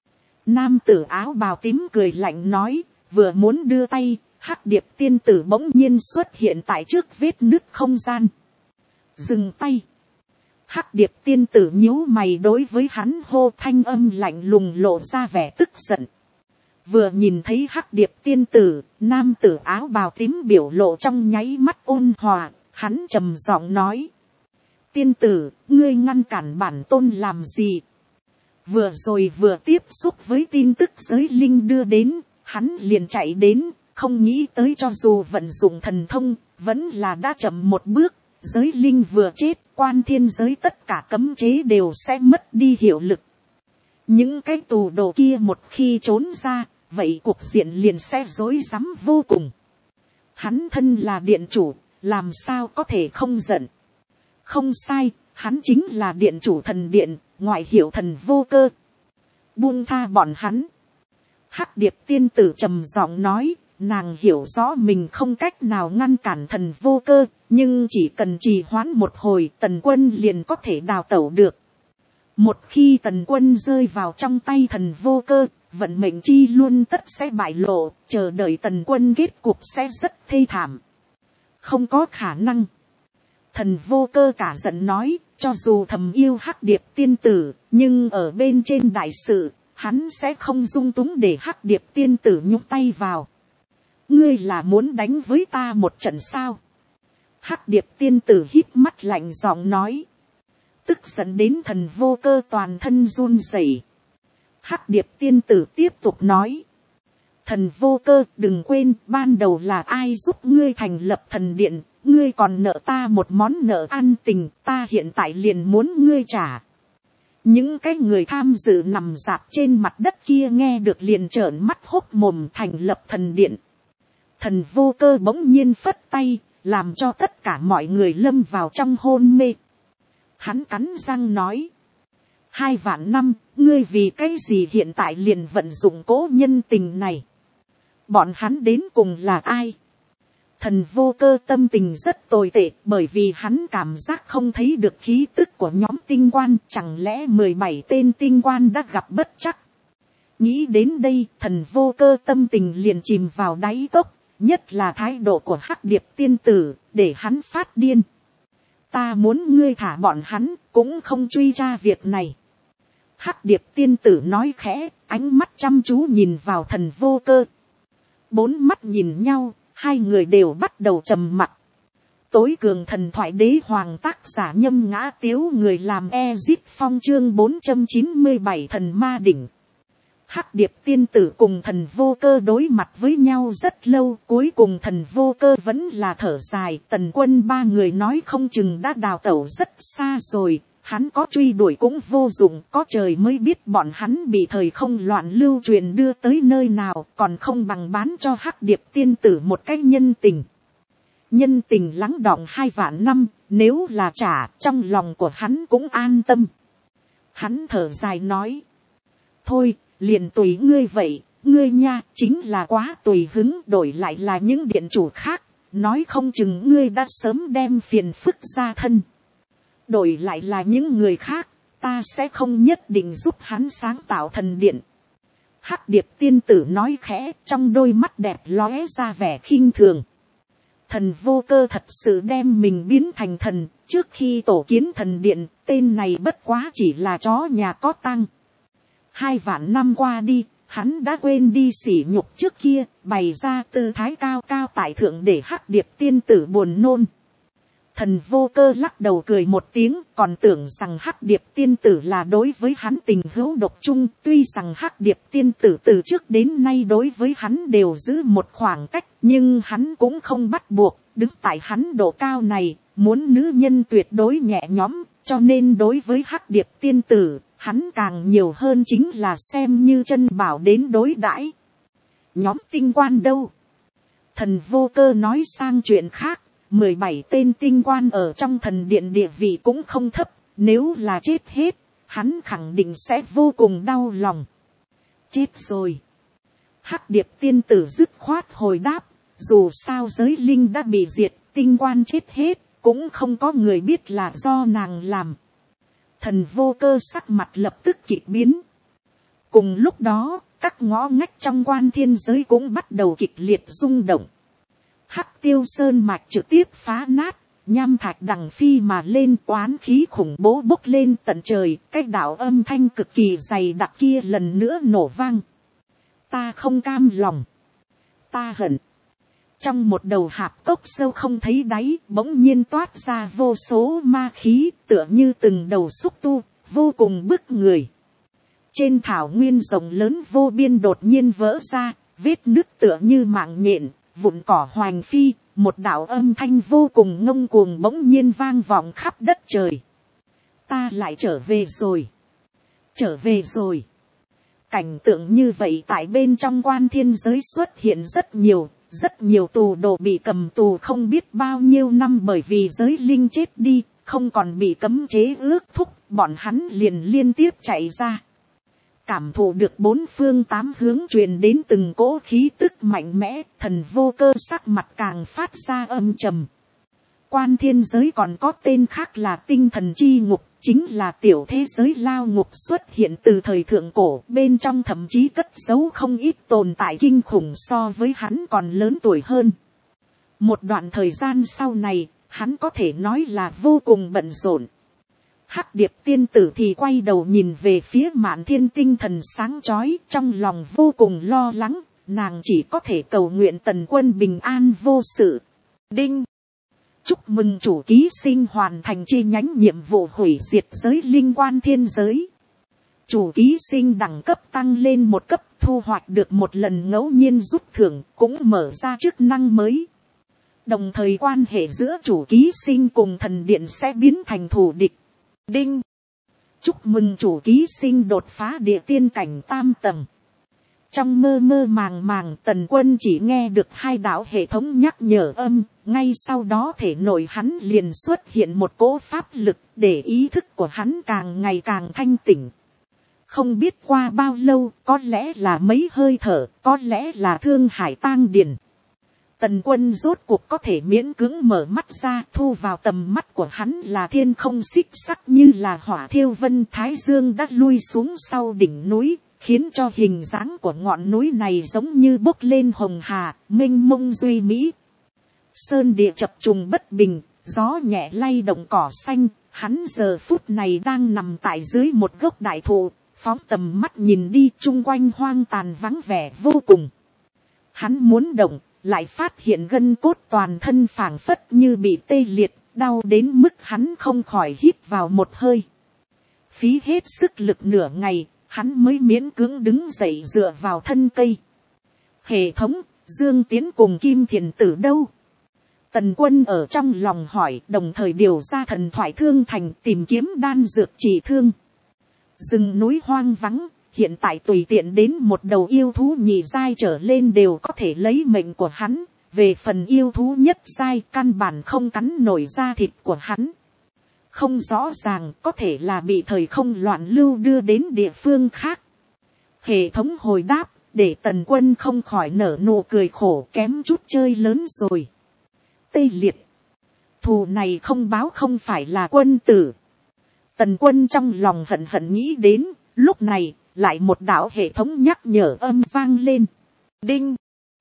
Nam tử áo bào tím cười lạnh nói, vừa muốn đưa tay, Hắc Điệp tiên tử bỗng nhiên xuất hiện tại trước vết nứt không gian. Dừng tay. Hắc Điệp tiên tử nhíu mày đối với hắn hô, thanh âm lạnh lùng lộ ra vẻ tức giận. Vừa nhìn thấy Hắc Điệp tiên tử, nam tử áo bào tím biểu lộ trong nháy mắt ôn hòa, hắn trầm giọng nói. Tiên tử, ngươi ngăn cản bản tôn làm gì? Vừa rồi vừa tiếp xúc với tin tức giới linh đưa đến, hắn liền chạy đến, không nghĩ tới cho dù vận dụng thần thông, vẫn là đã chậm một bước. Giới linh vừa chết, quan thiên giới tất cả cấm chế đều sẽ mất đi hiệu lực. Những cái tù đồ kia một khi trốn ra, vậy cuộc diện liền sẽ rối rắm vô cùng. Hắn thân là điện chủ, làm sao có thể không giận? Không sai, hắn chính là điện chủ thần điện, ngoại hiệu Thần Vô Cơ. Buông tha bọn hắn. Hắc Điệp tiên tử trầm giọng nói, nàng hiểu rõ mình không cách nào ngăn cản Thần Vô Cơ, nhưng chỉ cần trì hoãn một hồi, Tần Quân liền có thể đào tẩu được. Một khi Tần Quân rơi vào trong tay Thần Vô Cơ, vận mệnh chi luôn tất sẽ bại lộ, chờ đợi Tần Quân kết cục sẽ rất thê thảm. Không có khả năng. Thần Vô Cơ cả giận nói, cho dù thầm yêu Hắc Điệp tiên tử, nhưng ở bên trên đại sự, hắn sẽ không dung túng để Hắc Điệp tiên tử nhúng tay vào. Ngươi là muốn đánh với ta một trận sao? Hắc Điệp tiên tử híp mắt lạnh giọng nói. Tức giận đến Thần Vô Cơ toàn thân run rẩy. Hắc Điệp tiên tử tiếp tục nói. Thần Vô Cơ, đừng quên, ban đầu là ai giúp ngươi thành lập thần điện, ngươi còn nợ ta một món nợ ăn tình, ta hiện tại liền muốn ngươi trả. Những cái người tham dự nằm rạp trên mặt đất kia nghe được liền trợn mắt hốc mồm, thành lập thần điện. Thần Vô Cơ bỗng nhiên phất tay, làm cho tất cả mọi người lâm vào trong hôn mê. Hắn cắn răng nói. 2 vạn năm, ngươi vì cái gì hiện tại liền vận dụng cố nhân tình này? Bọn hắn đến cùng là ai? Thần Vô Cơ tâm tình rất tồi tệ, bởi vì hắn cảm giác không thấy được khí tức của nhóm tinh quan, chẳng lẽ 17 tên tinh quan đã gặp bất trắc. Nghĩ đến đây, Thần Vô Cơ tâm tình liền chìm vào đáy cốc, nhất là thái độ của Hắc Điệp tiên tử, để hắn phát điên. Ta muốn ngươi thả bọn hắn, cũng không truy tra việc này. Hắc Điệp tiên tử nói khẽ, ánh mắt chăm chú nhìn vào Thần Vô Cơ. 4 mắt nhìn nhau, hai người đều bắt đầu trầm mặc. Tối cường thần thoại đế hoàng tác giả Nhâm Ngã Tiếu, người làm Ezip Phong. Chương 497 thần ma đỉnh. Hắc Điệp tiên tử cùng thần vô cơ đối mặt với nhau rất lâu, cuối cùng thần vô cơ vẫn là thở dài. Tần Quân ba người nói không chừng đã đào tẩu rất xa rồi, hắn có truy đuổi cũng vô dụng, có trời mới biết bọn hắn bị thời không loạn lưu truyền đưa tới nơi nào, còn không bằng bán cho Hắc Điệp tiên tử một cái nhân tình. Nhân tình lắng đọng 2 vạn năm, nếu là trả, trong lòng của hắn cũng an tâm. Hắn thở dài nói, thôi, liền tùy ngươi vậy, ngươi nha, chính là quá tùy hứng, đổi lại là những điện chủ khác, nói không chừng ngươi đã sớm đem phiền phức ra thân. Đổi lại là những người khác, ta sẽ không nhất định giúp hắn sáng tạo thần điện. Hắc Điệp tiên tử nói khẽ, trong đôi mắt đẹp lóe ra vẻ khinh thường. Thần vô cơ thật sự đem mình biến thành thần, trước khi tổ kiến thần điện, tên này bất quá chỉ là chó nhà có tăng. 2 vạn năm qua đi, hắn đã quên đi sỉ nhục trước kia, bày ra tư thái cao cao tại thượng để Hắc Điệp tiên tử buồn nôn. Thần vô cơ lắc đầu cười một tiếng, còn tưởng rằng Hắc Điệp tiên tử là đối với hắn tình hữu độc chung, tuy rằng Hắc Điệp tiên tử từ trước đến nay đối với hắn đều giữ một khoảng cách, nhưng hắn cũng không bắt buộc, đứng tại hắn độ cao này, muốn nữ nhân tuyệt đối nhẹ nhõm, cho nên đối với Hắc Điệp tiên tử, hắn càng nhiều hơn chính là xem như chân bảo đến đối đãi. Nhóm tinh quan đâu? Thần vô cơ nói sang chuyện khác. 17 tên tinh quan ở trong thần điện địa vị cũng không thấp, nếu là chết hết, hắn khẳng định sẽ vô cùng đau lòng. Chết rồi. Hắc Điệp tiên tử dứt khoát hồi đáp, dù sao giới linh đã bị diệt, tinh quan chết hết, cũng không có người biết là do nàng làm. Thần vô cơ sắc mặt lập tức kịch biến. Cùng lúc đó, các ngõ ngách trong quan thiên giới cũng bắt đầu kịch liệt rung động. Hắc Tiêu sơn mạch trực tiếp phá nát, nham thạch đằng phi mà lên, oán khí khủng bố bốc lên tận trời, cái đạo âm thanh cực kỳ dày đặc kia lần nữa nổ vang. Ta không cam lòng, ta hận. Trong một đầu hạp cốc sâu không thấy đáy, bỗng nhiên toát ra vô số ma khí, tựa như từng đầu xúc tu, vô cùng bức người. Trên thảo nguyên rộng lớn vô biên đột nhiên vỡ ra, vết nứt tựa như mạng nhện, vụn cỏ hoành phi, một đạo âm thanh vô cùng ngông cuồng bỗng nhiên vang vọng khắp đất trời. Ta lại trở về rồi. Trở về rồi. Cảnh tượng như vậy tại bên trong quan thiên giới xuất hiện rất nhiều tù đồ bị cầm tù không biết bao nhiêu năm bởi vì giới linh chết đi, không còn bị cấm chế ước thúc, bọn hắn liền liên tiếp chạy ra. Cảm thụ được 4 phương 8 hướng truyền đến từng cỗ khí tức mạnh mẽ, thần vô cơ sắc mặt càng phát ra âm trầm. Quan thiên giới còn có tên khác là tinh thần chi ngục, chính là tiểu thế giới lao ngục xuất hiện từ thời thượng cổ, bên trong thậm chí cất giấu không ít tồn tại kinh khủng so với hắn còn lớn tuổi hơn. Một đoạn thời gian sau này, hắn có thể nói là vô cùng bận rộn. Hắc Điệp tiên tử thì quay đầu nhìn về phía Mạn Thiên tinh thần sáng chói, trong lòng vô cùng lo lắng, nàng chỉ có thể cầu nguyện Tần Quân bình an vô sự. Đinh! Chúc mừng chủ ký sinh hoàn thành chi nhánh nhiệm vụ hủy diệt giới linh quan thiên giới. Chủ ký sinh đẳng cấp tăng lên 1 cấp, thu hoạch được một lần ngẫu nhiên rút thưởng, cũng mở ra chức năng mới. Đồng thời quan hệ giữa chủ ký sinh cùng thần điện sẽ biến thành thù địch. Đinh! Chúc mừng chủ ký sinh đột phá địa tiên cảnh 3 tầng. Trong mơ mơ màng màng, Tần Quân chỉ nghe được 2 đạo hệ thống nhắc nhở âm, ngay sau đó thể nội hắn liền xuất hiện một cỗ pháp lực, để ý thức của hắn càng ngày càng thanh tỉnh. Không biết qua bao lâu, có lẽ là mấy hơi thở, có lẽ là thương hải tang điền. Tần Quân rốt cuộc có thể miễn cưỡng mở mắt ra, thu vào tầm mắt của hắn là thiên không xích sắc như là hỏa thiêu vân, thái dương đã lui xuống sau đỉnh núi, khiến cho hình dáng của ngọn núi này giống như bốc lên hồng hà, mênh mông duy mỹ. Sơn địa chập trùng bất bình, gió nhẹ lay động cỏ xanh, hắn giờ phút này đang nằm tại dưới một gốc đại thụ, phóng tầm mắt nhìn đi, chung quanh hoang tàn vắng vẻ vô cùng. Hắn muốn động, lại phát hiện gân cốt toàn thân phảng phất như bị tê liệt, đau đến mức hắn không khỏi hít vào một hơi. Phí hết sức lực nửa ngày, hắn mới miễn cưỡng đứng dậy dựa vào thân cây. Hệ thống, Dương Tiến cùng Kim Thiền Tử đâu? Tần Quân ở trong lòng hỏi, đồng thời điều ra thần thoại thương thành tìm kiếm đan dược trị thương. Rừng núi hoang vắng, hiện tại tùy tiện đến một đầu yêu thú nhị giai trở lên đều có thể lấy mệnh của hắn. Về phần yêu thú nhất giai, căn bản không cắn nổi da thịt của hắn. Không rõ ràng, có thể là bị thời không loạn lưu đưa đến địa phương khác. Hệ thống hồi đáp, để Tần Quân không khỏi nở nụ cười khổ, kém chút chơi lớn rồi. Tê liệt. Thù này không báo không phải là quân tử. Tần Quân trong lòng hận hận nghĩ đến, lúc này, lại một đạo hệ thống nhắc nhở âm vang lên. Đinh.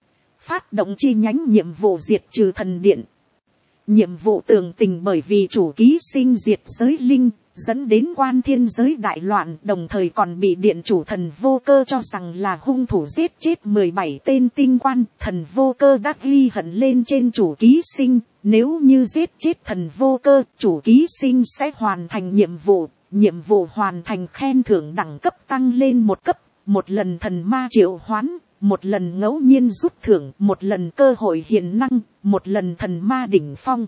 Phát động chi nhánh nhiệm vụ diệt trừ thần điện. Nhiệm vụ tường tình bởi vì chủ ký sinh diệt giới linh, dẫn đến quan thiên giới đại loạn, đồng thời còn bị điện chủ thần vô cơ cho rằng là hung thủ giết chết 17 tên tinh quan. Thần vô cơ đã ghi hận lên trên chủ ký sinh, nếu như giết chết thần vô cơ, chủ ký sinh sẽ hoàn thành nhiệm vụ hoàn thành khen thưởng đẳng cấp tăng lên một cấp, một lần thần ma triệu hoán, một lần ngẫu nhiên rút thưởng, một lần cơ hội hiền năng, một lần thần ma đỉnh phong.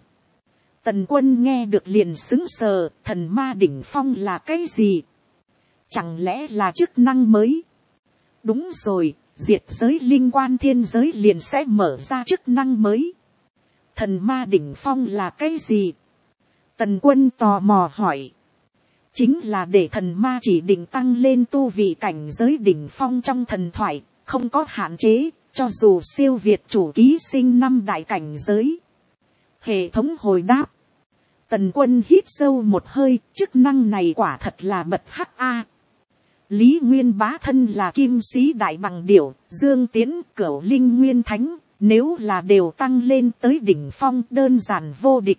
Tần Quân nghe được liền sững sờ, thần ma đỉnh phong là cái gì? Chẳng lẽ là chức năng mới? Đúng rồi, diệt giới linh quan thiên giới liền sẽ mở ra chức năng mới. Thần ma đỉnh phong là cái gì? Tần Quân tò mò hỏi. Chính là để thần ma chỉ định tăng lên tu vị cảnh giới đỉnh phong trong thần thoại, không có hạn chế, cho dù siêu việt chủ ký sinh 5 đại cảnh giới. Hệ thống hồi đáp. Tần Quân hít sâu một hơi, chức năng này quả thật là bật hắc a. Lý Nguyên bá thân là kim sĩ đại bằng điểu, Dương Tiến, Cửu Linh Nguyên Thánh, nếu là đều tăng lên tới đỉnh phong đơn giản vô địch.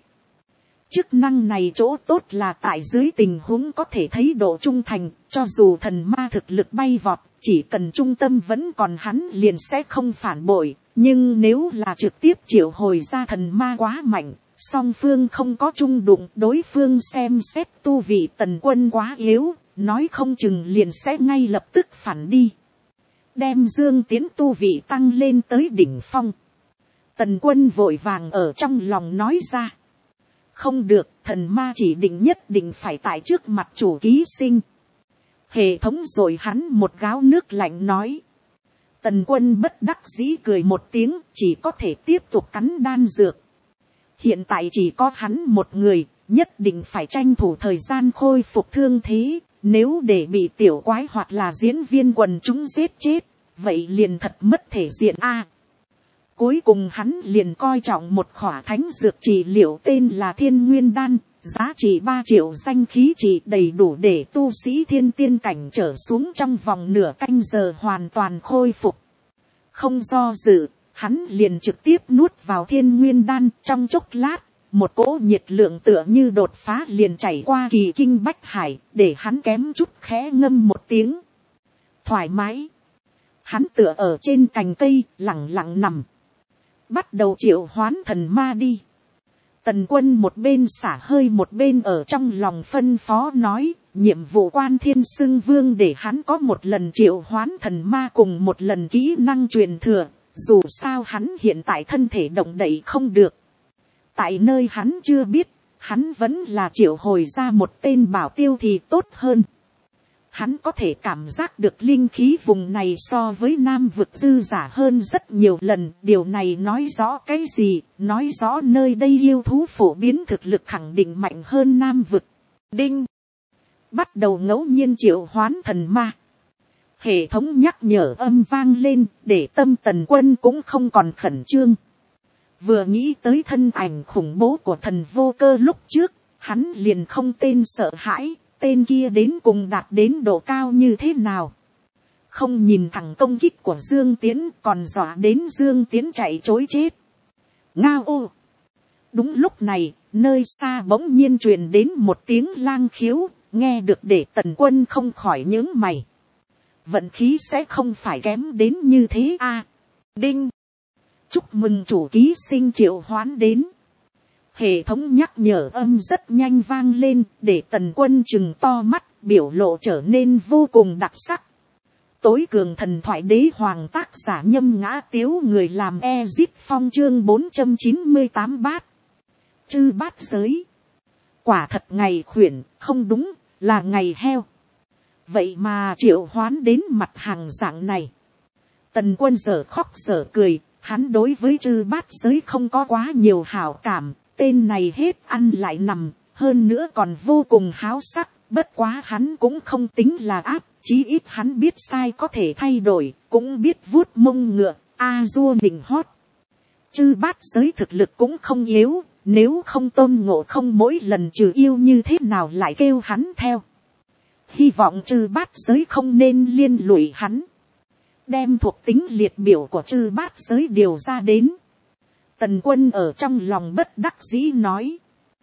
Chức năng này chỗ tốt là tại dưới tình huống có thể thấy độ trung thành, cho dù thần ma thực lực bay vọt, chỉ cần trung tâm vẫn còn hắn liền sẽ không phản bội. Nhưng nếu là trực tiếp triệu hồi ra thần ma quá mạnh, song phương không có chung đụng, đối phương xem xét tu vị Tần Quân quá yếu, nói không chừng liền sẽ ngay lập tức phản đi. Đem Dương Tiến tu vị tăng lên tới đỉnh phong. Tần Quân vội vàng ở trong lòng nói ra. Không được, thần ma chỉ định nhất định phải tại trước mặt chủ ký sinh. Hệ thống rồi hắn một gáo nước lạnh nói. Tần Quân bất đắc dĩ cười một tiếng, chỉ có thể tiếp tục cắn đan dược. Hiện tại chỉ có hắn một người, nhất định phải tranh thủ thời gian khôi phục thương thế. Nếu để bị tiểu quái hoặc là diễn viên quần chúng giết chết, vậy liền thật mất thể diện a. Cuối cùng hắn liền coi trọng một khỏa thánh dược trị liệu tên là Thiên Nguyên Đan, giá trị 3 triệu danh khí trị đầy đủ để tu sĩ thiên tiên cảnh trở xuống trong vòng nửa canh giờ hoàn toàn khôi phục. Không do dự, hắn liền trực tiếp nuốt vào Thiên Nguyên Đan. Trong chốc lát, một cỗ nhiệt lượng tựa như đột phá liền chảy qua kỳ kinh bách hải, để hắn kém chút khẽ ngâm một tiếng. Thoải mái. Hắn tựa ở trên cành cây, lặng lặng nằm. Bắt đầu triệu hoán thần ma đi. Tần Quân một bên xả hơi một bên ở trong lòng phân phó nói, nhiệm vụ quan thiên xưng vương để hắn có một lần triệu hoán thần ma cùng một lần kỹ năng truyền thừa, dù sao hắn hiện tại thân thể động đậy không được. Tại nơi hắn chưa biết, hắn vẫn là triệu hồi ra một tên bảo tiêu thì tốt hơn. Hắn có thể cảm giác được linh khí vùng này so với Nam vực dư giả hơn rất nhiều lần. Điều này nói rõ cái gì? Nói rõ nơi đây yêu thú phổ biến thực lực khẳng định mạnh hơn Nam vực. Đinh. Bắt đầu ngẫu nhiên triệu hoán thần ma. Hệ thống nhắc nhở âm vang lên, để tâm Tần Quân cũng không còn khẩn trương. Vừa nghĩ tới thân ảnh khủng bố của thần vô cơ lúc trước, hắn liền không tên sợ hãi. Tên kia đến cùng đạt đến độ cao như thế nào? Không nhìn thẳng công kích của Dương Tiến, còn dọa đến Dương Tiến chạy trối chết. Ngao ô! Đúng lúc này, nơi xa bỗng nhiên truyền đến một tiếng lang khiếu, nghe được để Tần Quân không khỏi nhướng mày. Vận khí sẽ không phải kém đến như thế a. Đinh! chúc mừng chủ ký sinh triệu hoán đến. Hệ thống nhắc nhở âm rất nhanh vang lên, để Tần Quân chừng to mắt, biểu lộ trở nên vô cùng đặc sắc. Tối cường thần thoại đế hoàng, tác giả Nhâm Ngã Tiếu, người làm Ezip Phong, chương 498 bát. Chư bát giới. Quả thật ngày khuyển, không đúng, là ngày heo. Vậy mà triệu hoán đến mặt hàng dạng này. Tần Quân dở khóc dở cười, hắn đối với chư bát giới không có quá nhiều hảo cảm. Tên này hết ăn lại nằm, hơn nữa còn vô cùng háo sắc, bất quá hắn cũng không tính là áp, chí ít hắn biết sai có thể thay đổi, cũng biết vuốt mông ngựa, dua mình hót. Chư bát giới thực lực cũng không yếu, nếu không Tôn Ngộ Không mỗi lần trừ yêu như thế nào lại kêu hắn theo. Hy vọng chư bát giới không nên liên lụy hắn. Đem thuộc tính liệt biểu của chư bát giới điều ra đến. Tần Quân ở trong lòng bất đắc dĩ nói.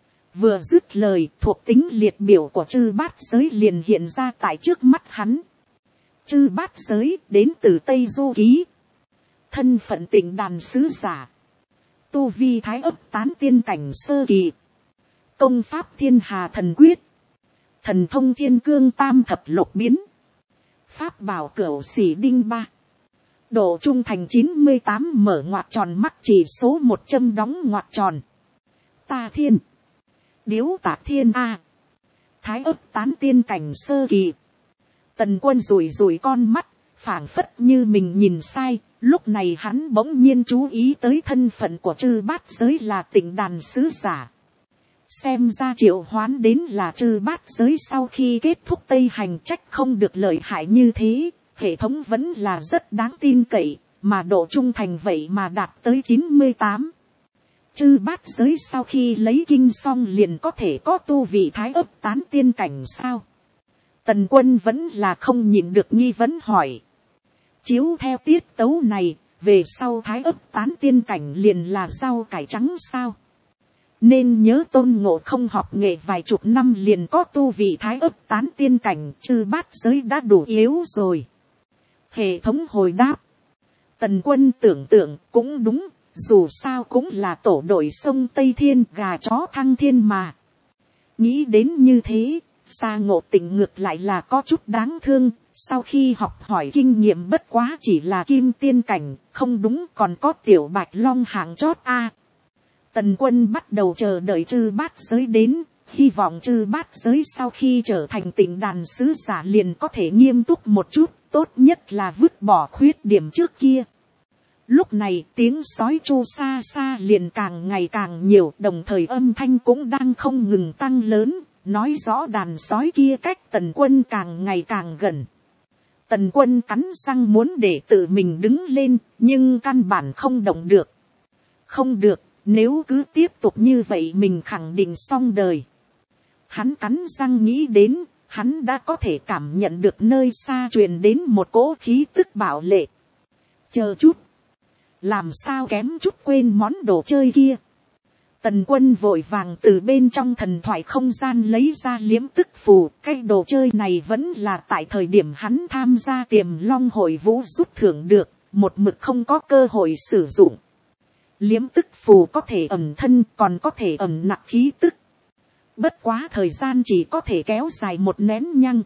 Vừa dứt lời, thuộc tính liệt biểu của chư bát giới liền hiện ra tại trước mắt hắn. Chư bát giới đến từ Tây Du Ký. Thân phận Tịnh Đàn sứ giả. Tu vi Thái Ấp Tán tiên cảnh sơ kỳ. Công pháp Thiên Hà Thần Quyết. Thần thông Thiên Cương Tam Thập Lục Biến. Pháp bảo Cửu Xỉ Đinh Ba. Độ trung thành 98, mở ngoặc tròn mắt chỉ số 100 đóng ngoặc tròn. Ta thiên. Điếu Tạc Thiên A. Thái Ấp Tán tiên cảnh sơ kỳ. Tần Quân rủi rủi con mắt, phảng phất như mình nhìn sai. Lúc này hắn bỗng nhiên chú ý tới thân phận của chư bát giới là Tịnh Đàn sứ giả. Xem ra triệu hoán đến là chư bát giới sau khi kết thúc Tây hành, trách không được lợi hại như thế. Hệ thống vẫn là rất đáng tin cậy, mà độ trung thành vậy mà đạt tới 98. Chư bát giới sau khi lấy kinh xong liền có thể có tu vị Thái Ấp Tán tiên cảnh sao? Tần Quân vẫn là không nhịn được nghi vấn hỏi. Chiếu theo tiết tấu này, về sau Thái Ấp Tán tiên cảnh liền là rau cải trắng sao? Nên nhớ Tôn Ngộ Không học nghệ vài chục năm liền có tu vị Thái Ấp Tán tiên cảnh, chư bát giới đã đủ yếu rồi. Hệ thống hồi đáp. Tần Quân tưởng tượng cũng đúng, dù sao cũng là tổ đội sông Tây Thiên, gà chó thăng thiên mà. Nghĩ đến như thế, Sa Ngộ Tịnh ngược lại là có chút đáng thương. Sau khi học hỏi kinh nghiệm bất quá chỉ là kim tiên cảnh, không đúng, còn có Tiểu Bạch Long hạng chót a. Tần Quân bắt đầu chờ đợi chư bát giới đến, hy vọng chư bát giới sau khi trở thành Tịnh Đàn sứ giả liền có thể nghiêm túc một chút, tốt nhất là vứt bỏ khuyết điểm trước kia. Lúc này tiếng sói chu xa xa liền càng ngày càng nhiều, đồng thời âm thanh cũng đang không ngừng tăng lớn, nói rõ đàn sói kia cách Tần Quân càng ngày càng gần. Tần Quân cắn răng muốn để tự mình đứng lên, nhưng căn bản không động được. Không được, nếu cứ tiếp tục như vậy mình khẳng định xong đời. Hắn cắn răng nghĩ đến, hắn đã có thể cảm nhận được nơi xa truyền đến một cỗ khí tức bạo lệ. Chờ chút. Làm sao kém chút quên món đồ chơi kia. Tần Quân vội vàng từ bên trong thần thoại không gian lấy ra liếm tức phù. Cái đồ chơi này vẫn là tại thời điểm hắn tham gia Tiềm Long hội vũ rút thưởng được, một mực không có cơ hội sử dụng. Liếm tức phù có thể ẩn thân, còn có thể ẩn nặc khí tức. Bất quá thời gian chỉ có thể kéo dài một nén nhăng.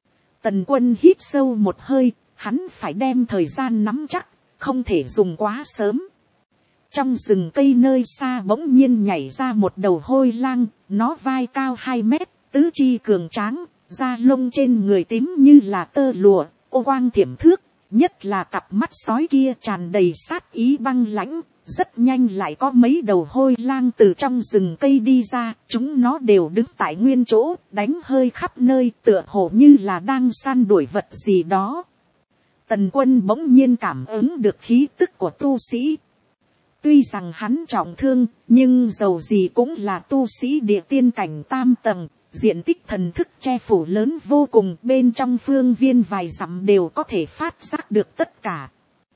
Tần Quân hít sâu một hơi, hắn phải đem thời gian nắm chắc, không thể dùng quá sớm. Trong rừng cây nơi xa bỗng nhiên nhảy ra một đầu hôi lang, nó vai cao 2 mét, tứ chi cường tráng, da lông trên người tím như là tơ lụa, ô quang thiểm thước, nhất là cặp mắt sói kia tràn đầy sát ý băng lãnh. Rất nhanh lại có mấy đầu hôi lang từ trong rừng cây đi ra, chúng nó đều đứng tại nguyên chỗ, đánh hơi khắp nơi, tựa hồ như là đang săn đuổi vật gì đó. Tần Quân bỗng nhiên cảm ứng được khí tức của tu sĩ. Tuy rằng hắn trọng thương, nhưng dầu gì cũng là tu sĩ địa tiên cảnh tam tầng, diện tích thần thức che phủ lớn vô cùng, bên trong phương viên vài dặm đều có thể phát giác được tất cả.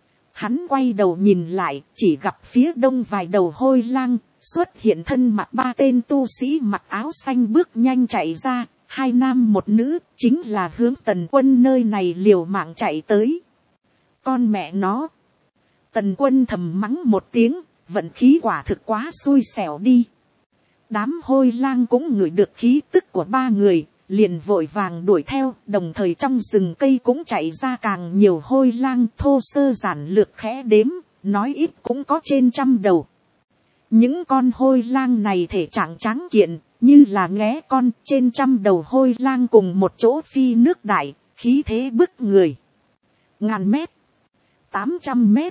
Hắn quay đầu nhìn lại, chỉ gặp phía đông vài đầu hôi lang, xuất hiện thân mặt 3 tên tu sĩ mặc áo xanh bước nhanh chạy ra, 2 nam 1 nữ, chính là hướng Tần Quân nơi này liều mạng chạy tới. Con mẹ nó. Tần Quân thầm mắng một tiếng, vận khí quả thực quá xui xẻo đi. Đám hôi lang cũng ngửi được khí tức của ba người, liền vội vàng đuổi theo, đồng thời trong rừng cây cũng chạy ra càng nhiều hôi lang. Thô sơ giản lược khẽ đếm, nói ít cũng có trên 100 đầu. Những con hôi lang này thể trạng tráng kiện, như là nghé con. Trên 100 đầu hôi lang cùng một chỗ phi nước đại, khí thế bức người. 1000 mét, 800 mét,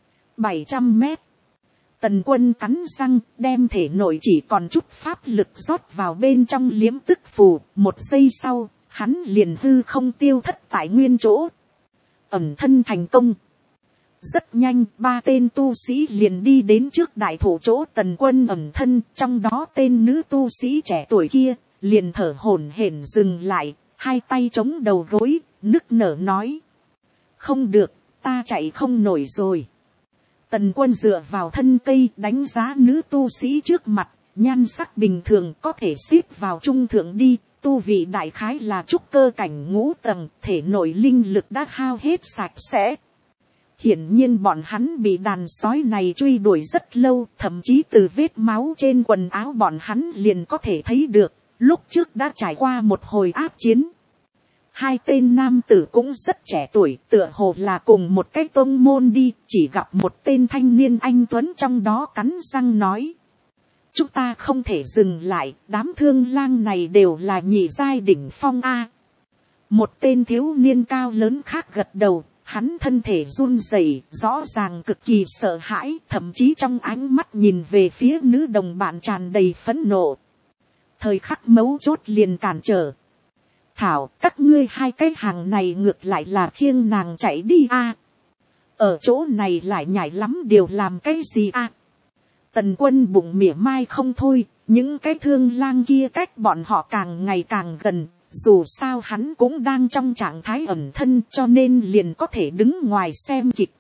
700 mét. Tần Quân cắn răng, đem thể nội chỉ còn chút pháp lực rót vào bên trong liếm tức phù. Một giây sau, hắn liền hư không tiêu thất tại nguyên chỗ. Ẩn thân thành công. Rất nhanh, 3 tên tu sĩ liền đi đến trước đại thổ chỗ Tần Quân ẩn thân. Trong đó tên nữ tu sĩ trẻ tuổi kia, liền thở hổn hển dừng lại, hai tay chống đầu gối, nức nở nói. Không được, ta chạy không nổi rồi. Tần Quân dựa vào thân cây đánh giá nữ tu sĩ trước mặt, nhan sắc bình thường có thể xếp vào trung thượng đi, tu vị đại khái là trúc cơ cảnh 5 tầng, thể nội linh lực đã hao hết sạch sẽ. Hiển nhiên bọn hắn bị đàn sói này truy đuổi rất lâu, thậm chí từ vết máu trên quần áo bọn hắn liền có thể thấy được, lúc trước đã trải qua một hồi áp chiến. Hai tên nam tử cũng rất trẻ tuổi, tựa hồ là cùng một cái tông môn đi, chỉ gặp một tên thanh niên anh tuấn trong đó cắn răng nói. Chúng ta không thể dừng lại, đám thương lang này đều là nhị giai đỉnh phong A. Một tên thiếu niên cao lớn khác gật đầu, hắn thân thể run rẩy, rõ ràng cực kỳ sợ hãi, thậm chí trong ánh mắt nhìn về phía nữ đồng bạn tràn đầy phẫn nộ. Thời khắc mấu chốt liền cản trở. Thảo, các ngươi hai cái hàng này ngược lại là khiêng nàng chạy đi a. Ở chỗ này lại nhảy lắm điều làm cái gì a? Tần Quân bụng mỉa mai không thôi, những cái thương lang kia cách bọn họ càng ngày càng gần, dù sao hắn cũng đang trong trạng thái ẩn thân cho nên liền có thể đứng ngoài xem kịch.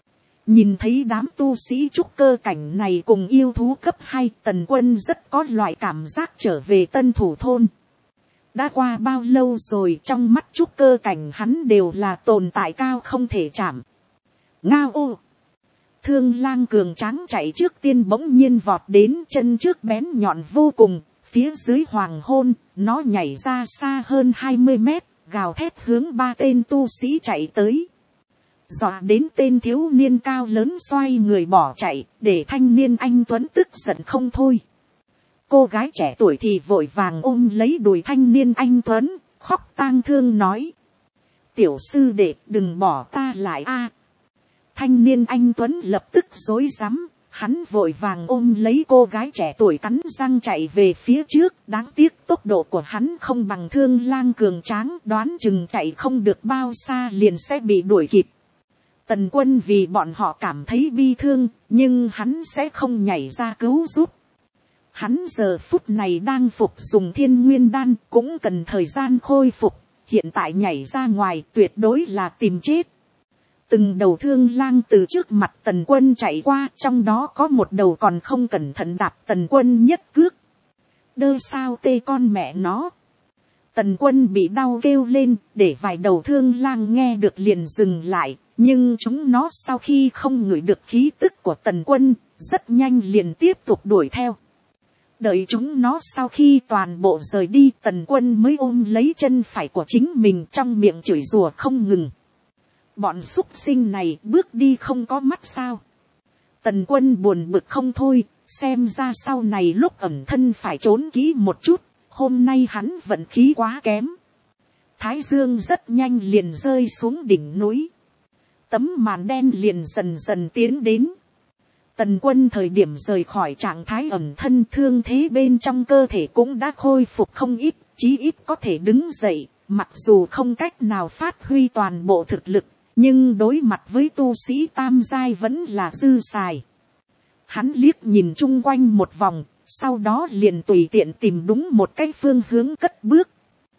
Nhìn thấy đám tu sĩ trúc cơ cảnh này cùng yêu thú cấp 2, Tần Quân rất có loại cảm giác trở về Tân Thủ Thôn. Đã qua bao lâu rồi, trong mắt trúc cơ cảnh hắn đều là tồn tại cao không thể chạm. Ngao ô! Thương lang cường tráng chạy trước tiên bỗng nhiên vọt đến, chân trước bén nhọn vô cùng, phía dưới hoàng hôn, nó nhảy ra xa hơn 20 mét, gào thét hướng 3 tên tu sĩ chạy tới. Dọa đến tên thiếu niên cao lớn xoay người bỏ chạy, để thanh niên anh tuấn tức giận không thôi. Cô gái trẻ tuổi thì vội vàng ôm lấy đùi thanh niên anh tuấn, khóc tang thương nói. Tiểu sư đệ, đừng bỏ ta lại a. Thanh niên anh tuấn lập tức rối rắm, hắn vội vàng ôm lấy cô gái trẻ tuổi cắn răng chạy về phía trước. Đáng tiếc tốc độ của hắn không bằng thương lang cường tráng, đoán chừng chạy không được bao xa liền sẽ bị đuổi kịp. Tần Quân vì bọn họ cảm thấy bi thương, nhưng hắn sẽ không nhảy ra cứu giúp. Hắn giờ phút này đang phục dùng thiên nguyên đan, cũng cần thời gian khôi phục, hiện tại nhảy ra ngoài tuyệt đối là tìm chết. Từng đầu thương lang từ trước mặt Tần Quân chạy qua, trong đó có một đầu còn không cẩn thận đạp Tần Quân nhất cước. Đơ sao tê con mẹ nó. Tần Quân bị đau kêu lên, để vài đầu thương lang nghe được liền dừng lại, nhưng chúng nó sau khi không ngửi được khí tức của Tần Quân, rất nhanh liền tiếp tục đuổi theo. Đợi chúng nó sau khi toàn bộ rời đi, Tần Quân mới ôm lấy chân phải của chính mình, trong miệng chửi rủa không ngừng. Bọn súc sinh này bước đi không có mắt sao. Tần Quân buồn bực không thôi, xem ra sau này lúc ẩn thân phải trốn kỹ một chút, hôm nay hắn vận khí quá kém. Thái dương rất nhanh liền rơi xuống đỉnh núi. Tấm màn đen liền dần dần tiến đến. Tần Quân thời điểm rời khỏi trạng thái ẩn thân, thương thế bên trong cơ thể cũng đã khôi phục không ít, chí ít có thể đứng dậy, mặc dù không cách nào phát huy toàn bộ thực lực, nhưng đối mặt với tu sĩ tam giai vẫn là dư xài. Hắn liếc nhìn chung quanh một vòng, sau đó liền tùy tiện tìm đúng một cái phương hướng cất bước.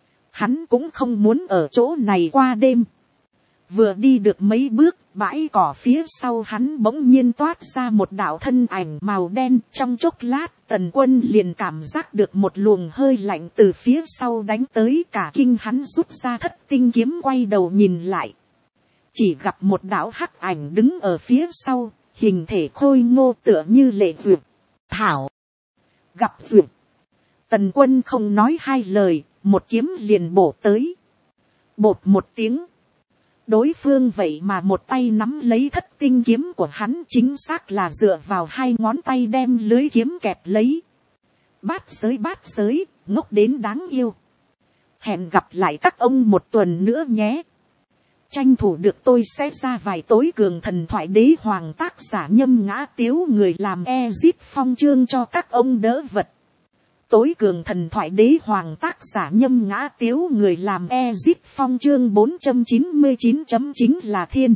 Hắn cũng không muốn ở chỗ này qua đêm. Vừa đi được mấy bước, bãi cỏ phía sau hắn bỗng nhiên toát ra một đạo thân ảnh màu đen. Trong chốc lát, Tần Quân liền cảm giác được một luồng hơi lạnh từ phía sau đánh tới, cả kinh hắn rút ra thất tinh kiếm quay đầu nhìn lại. Chỉ gặp một đạo hắc ảnh đứng ở phía sau, hình thể khôi ngô tựa như lệ duyệt. Thảo, gặp duyệt, Tần Quân không nói hai lời, một kiếm liền bổ tới. Bột một tiếng, đối phương vậy mà một tay nắm lấy thất tinh kiếm của hắn, chính xác là dựa vào hai ngón tay đem lưới kiếm kẹp lấy. Bát giới, ngốc đến đáng yêu. Hẹn gặp lại các ông một tuần nữa nhé. Tranh thủ được tôi sẽ ra vài tối cường thần thoại đế hoàng, tác giả Nhâm Ngã Tiếu, người làm Ezip Phong chương cho các ông đỡ vật. Tối cường thần thoại đế hoàng, tác giả Nhâm Ngã Tiếu, người làm Ezip Phong chương 499 chính là thiên.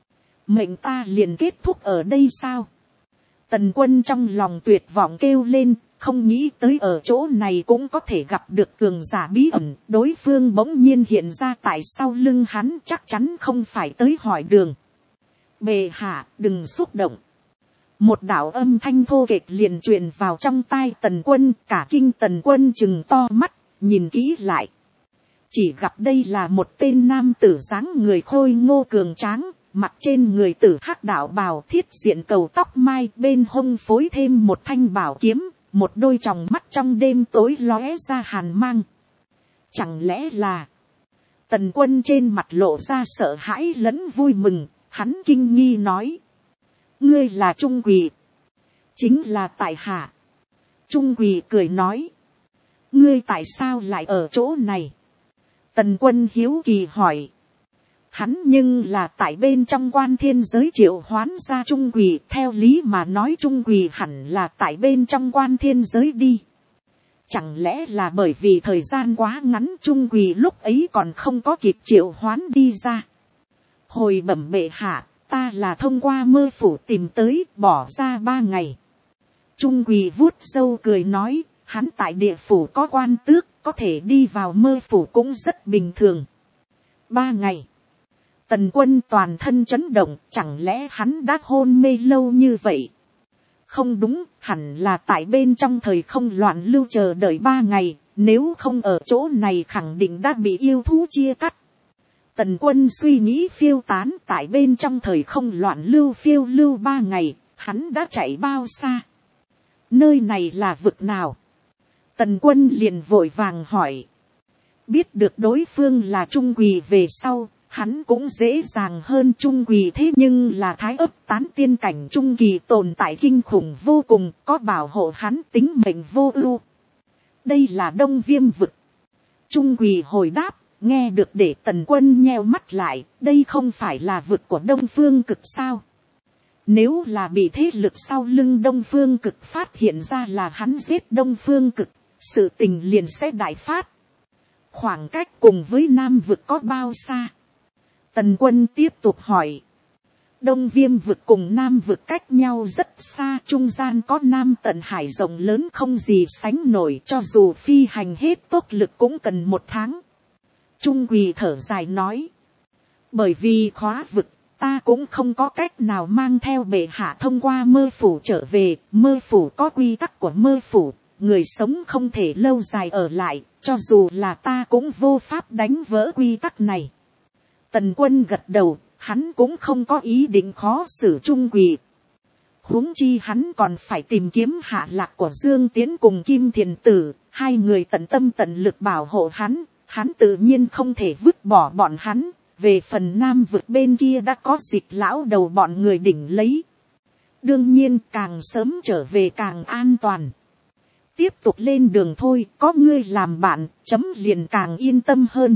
Mệnh ta liền kết thúc ở đây sao? Tần Quân trong lòng tuyệt vọng kêu lên, không nghĩ tới ở chỗ này cũng có thể gặp được cường giả bí ẩn. Đối phương bỗng nhiên hiện ra tại sau lưng hắn, chắc chắn không phải tới hỏi đường. Bệ hạ, đừng xúc động. Một đạo âm thanh thô kệch liền truyền vào trong tai Tần Quân, cả kinh Tần Quân chừng to mắt, nhìn kỹ lại. Chỉ gặp đây là một tên nam tử dáng người khôi ngô cường tráng, mặt trên người tử hắc đạo bào, thiết diện cầu tóc mai, bên hông phối thêm một thanh bảo kiếm, một đôi tròng mắt trong đêm tối lóe ra hàn mang. Chẳng lẽ là... Tần Quân trên mặt lộ ra sợ hãi lẫn vui mừng, hắn kinh nghi nói. Ngươi là Trung Quỳ. Chính là tại hạ. Trung Quỳ cười nói. Ngươi tại sao lại ở chỗ này? Tần Quân hiếu kỳ hỏi. Hắn nhưng là tại bên trong Quan Thiên giới triệu hoán ra Trung Quỳ, theo lý mà nói Trung Quỳ hẳn là tại bên trong Quan Thiên giới đi. Chẳng lẽ là bởi vì thời gian quá ngắn, Trung Quỳ lúc ấy còn không có kịp triệu hoán đi ra. Hồi bẩm bệ hạ, ta là thông qua mơ phủ tìm tới, bỏ ra 3 ngày. Trung Quỳ vuốt râu cười nói, hắn tại địa phủ có quan tước, có thể đi vào mơ phủ cũng rất bình thường. 3 ngày. Tần Quân toàn thân chấn động, chẳng lẽ hắn đã hôn mê lâu như vậy? Không đúng, hẳn là tại bên trong thời không loạn lưu chờ đợi 3 ngày, nếu không ở chỗ này khẳng định đã bị yêu thú chia cắt. Tần Quân suy nghĩ phiêu tán, tại bên trong thời không loạn lưu phiêu lưu 3 ngày, hắn đã chạy bao xa? Nơi này là vực nào? Tần Quân liền vội vàng hỏi. Biết được đối phương là Trung Quỳ về sau, hắn cũng dễ dàng hơn. Trung Quỳ thế nhưng là thái ấp tán tiên cảnh trung kỳ tồn tại kinh khủng vô cùng, có bảo hộ hắn tính mệnh vô ưu. Đây là Đông Viêm vực. Trung Quỳ hồi đáp, nghe được để Tần Quân nheo mắt lại, đây không phải là vực của Đông Phương Cực sao? Nếu là bị thế lực sau lưng Đông Phương Cực phát hiện ra là hắn giết Đông Phương Cực, sự tình liền sẽ đại phát. Khoảng cách cùng với Nam vực có bao xa? Tần Quân tiếp tục hỏi. Đông Viêm vực cùng Nam vực cách nhau rất xa, trung gian có Nam Tận Hải rộng lớn không gì sánh nổi, cho dù phi hành hết tốc lực cũng cần 1 tháng. Trung Quỳ thở dài nói. Bởi vì khóa vực, ta cũng không có cách nào mang theo bệ hạ thông qua mơ phủ trở về. Mơ phủ có quy tắc của mơ phủ, người sống không thể lâu dài ở lại, cho dù là ta cũng vô pháp đánh vỡ quy tắc này. Tần Quân gật đầu, hắn cũng không có ý định khó xử Trung Quỳ. Huống chi hắn còn phải tìm kiếm hạ lạc của Dương Tiến cùng Kim Thiền Tử, 2 người tận tâm tận lực bảo hộ hắn, hắn tự nhiên không thể vứt bỏ bọn hắn. Về phần Nam vực bên kia đã có Dịch lão đầu bọn người đỉnh lấy. Đương nhiên càng sớm trở về càng an toàn. Tiếp tục lên đường thôi, có ngươi làm bạn, chấm liền càng yên tâm hơn.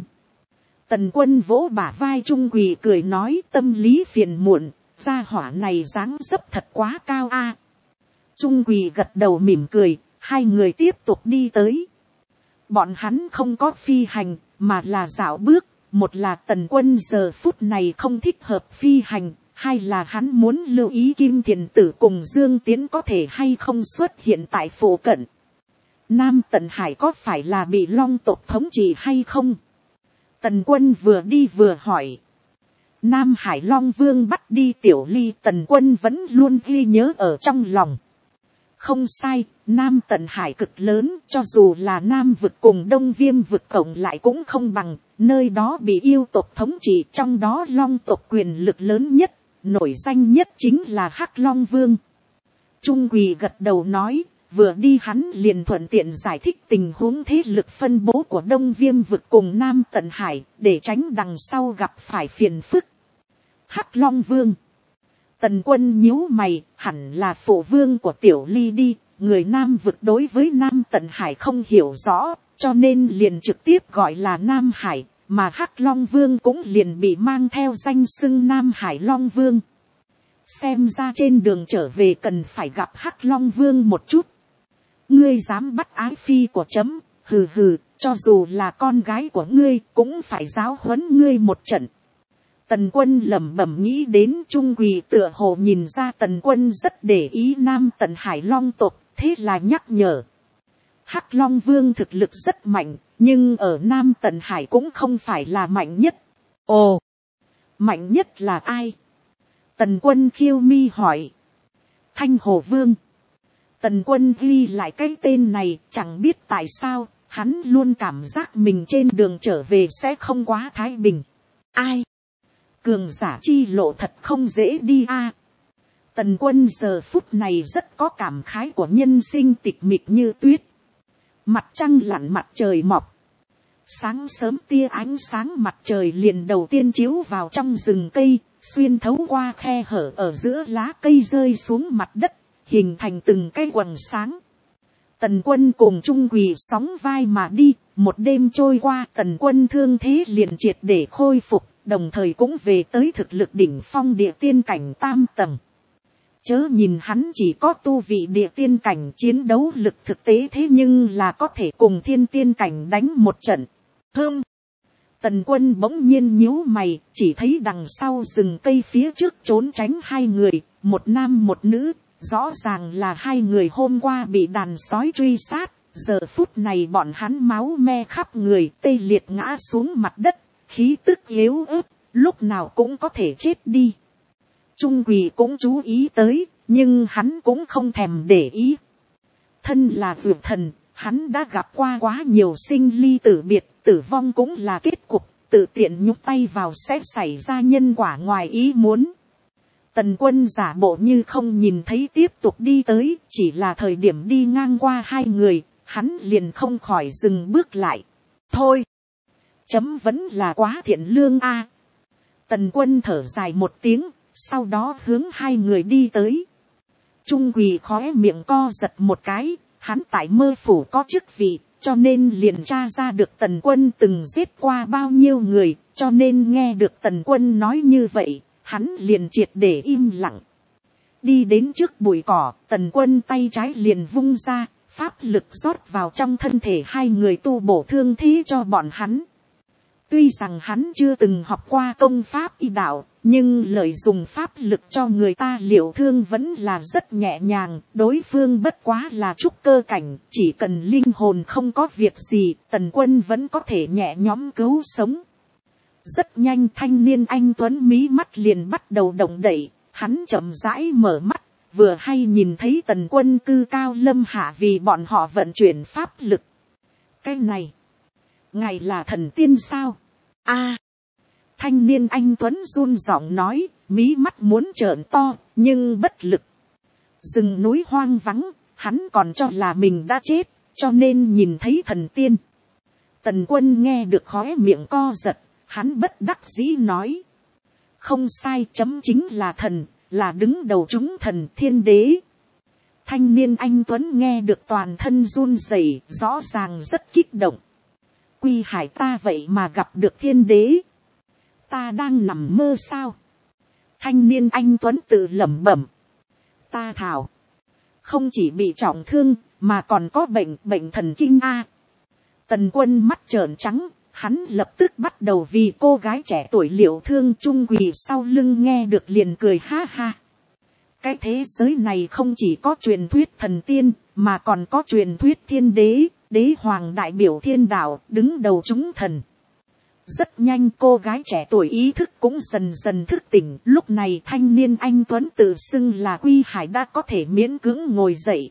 Tần Quân vỗ bả vai Trung Quỳ cười nói, tâm lý phiền muộn, gia hỏa này dáng dấp thật quá cao a. Trung Quỳ gật đầu mỉm cười, 2 người tiếp tục đi tới. Bọn hắn không có phi hành, mà là dạo bước. Một là Tần Quân giờ phút này không thích hợp phi hành, 2 là hắn muốn lưu ý Kim Thiền Tử cùng Dương Tiến có thể hay không xuất hiện tại phụ cận. Nam Tận Hải có phải là bị Long tộc thống trị hay không? Tần Quân vừa đi vừa hỏi. Nam Hải Long Vương bắt đi Tiểu Ly, Tần Quân vẫn luôn ghi nhớ ở trong lòng. Không sai, Nam Tận Hải cực lớn, cho dù là Nam vực cùng Đông Viêm vực cộng lại cũng không bằng, nơi đó bị yêu tộc thống trị, trong đó Long tộc quyền lực lớn nhất, nổi danh nhất chính là Hắc Long Vương. Trung Quỳ gật đầu nói, vừa đi hắn liền thuận tiện giải thích tình huống thế lực phân bố của Đông Viêm vực cùng Nam Tận Hải, để tránh đằng sau gặp phải phiền phức. Hắc Long Vương. Tần Quân nhíu mày, hẳn là phụ vương của Tiểu Ly đi, người Nam vực đối với Nam Tận Hải không hiểu rõ, cho nên liền trực tiếp gọi là Nam Hải, mà Hắc Long Vương cũng liền bị mang theo danh xưng Nam Hải Long Vương. Xem ra trên đường trở về cần phải gặp Hắc Long Vương một chút. Ngươi dám bắt ái phi của chấm, hừ hừ, cho dù là con gái của ngươi cũng phải giáo huấn ngươi một trận. Tần Quân lẩm bẩm nghĩ đến Trung Quỳ tựa hồ nhìn ra Tần Quân rất để ý Nam Tận Hải Long tộc, thế là nhắc nhở. Hắc Long Vương thực lực rất mạnh, nhưng ở Nam Tận Hải cũng không phải là mạnh nhất. Ồ, mạnh nhất là ai? Tần Quân khiêu mi hỏi. Thanh Hồ Vương. Tần Quân ghi lại cái tên này, chẳng biết tại sao, hắn luôn cảm giác mình trên đường trở về sẽ không quá thái bình. Ai? Cường giả chi lộ thật không dễ đi a. Tần Quân giờ phút này rất có cảm khái của nhân sinh tịch mịch như tuyết. Mặt trăng lặn mặt trời mọc. Sáng sớm tia ánh sáng mặt trời liền đầu tiên chiếu vào trong rừng cây, xuyên thấu qua khe hở ở giữa lá cây rơi xuống mặt đất, hình thành từng cái quầng sáng. Tần Quân cùng Trung Quỳ sóng vai mà đi, một đêm trôi qua Tần Quân thương thế liền triệt để khôi phục, đồng thời cũng về tới thực lực đỉnh phong địa tiên cảnh tam tầng. Chớ nhìn hắn chỉ có tu vị địa tiên cảnh chiến đấu lực thực tế thế nhưng là có thể cùng thiên tiên cảnh đánh một trận. Tần Quân bỗng nhiên nhíu mày, chỉ thấy đằng sau rừng cây phía trước trốn tránh hai người, một nam một nữ, rõ ràng là hai người hôm qua bị đàn sói truy sát, giờ phút này bọn hắn máu me khắp người, tê liệt ngã xuống mặt đất, khí tức yếu ớt, lúc nào cũng có thể chết đi. Trung Quỳ cũng chú ý tới, nhưng hắn cũng không thèm để ý. Thân là dược thần, hắn đã gặp qua quá nhiều sinh ly tử biệt, tử vong cũng là kết cục, tự tiện nhúc tay vào sẽ xảy ra nhân quả ngoài ý muốn. Tần Quân giả bộ như không nhìn thấy tiếp tục đi tới, chỉ là thời điểm đi ngang qua hai người, hắn liền không khỏi dừng bước lại. Thôi, chấm vẫn là quá thiện lương a. Tần Quân thở dài một tiếng, sau đó hướng hai người đi tới. Trung Quỳ khóe miệng co giật một cái, hắn tại Mơ Phủ có chức vị, cho nên liền tra ra được Tần Quân từng giết qua bao nhiêu người, cho nên nghe được Tần Quân nói như vậy, hắn liền triệt để im lặng. Đi đến trước bụi cỏ, Tần Quân tay trái liền vung ra, pháp lực rót vào trong thân thể hai người tu bổ thương thế cho bọn hắn. Tuy rằng hắn chưa từng học qua công pháp y đạo, nhưng lợi dùng pháp lực cho người ta liệu thương vẫn là rất nhẹ nhàng. Đối phương bất quá là trúc cơ cảnh, chỉ cần linh hồn không có việc gì, Tần Quân vẫn có thể nhẹ nhõm cứu sống. Rất nhanh thanh niên anh tuấn mí mắt liền bắt đầu động đậy, hắn chậm rãi mở mắt, vừa hay nhìn thấy Tần Quân cư cao lâm hạ vì bọn họ vận chuyển pháp lực. Cái này, ngài là thần tiên sao? A. Thanh niên anh tuấn run giọng nói, mí mắt muốn trợn to, nhưng bất lực. Rừng núi hoang vắng, hắn còn cho là mình đã chết, cho nên nhìn thấy thần tiên. Tần Quân nghe được khóe miệng co giật, hắn bất đắc dĩ nói. Không sai, chấm chính là thần, là đứng đầu chúng thần thiên đế. Thanh niên anh tuấn nghe được toàn thân run rẩy, rõ ràng rất kích động. Quy Hải ta vậy mà gặp được thiên đế. Ta đang nằm mơ sao? Thanh niên anh tuấn tự lẩm bẩm. Ta thảo. Không chỉ bị trọng thương, mà còn có bệnh thần kinh a. Tần Quân mắt trợn trắng, hắn lập tức bắt đầu vì cô gái trẻ tuổi liệu thương. Trung Quỳ sau lưng nghe được liền cười ha ha. Cái thế giới này không chỉ có truyền thuyết thần tiên, mà còn có truyền thuyết thiên đế, đế hoàng đại biểu thiên đạo, đứng đầu chúng thần. Rất nhanh cô gái trẻ tuổi ý thức cũng dần dần thức tỉnh. Lúc này thanh niên anh tuấn tự xưng là Quy Hải đã có thể miễn cưỡng ngồi dậy.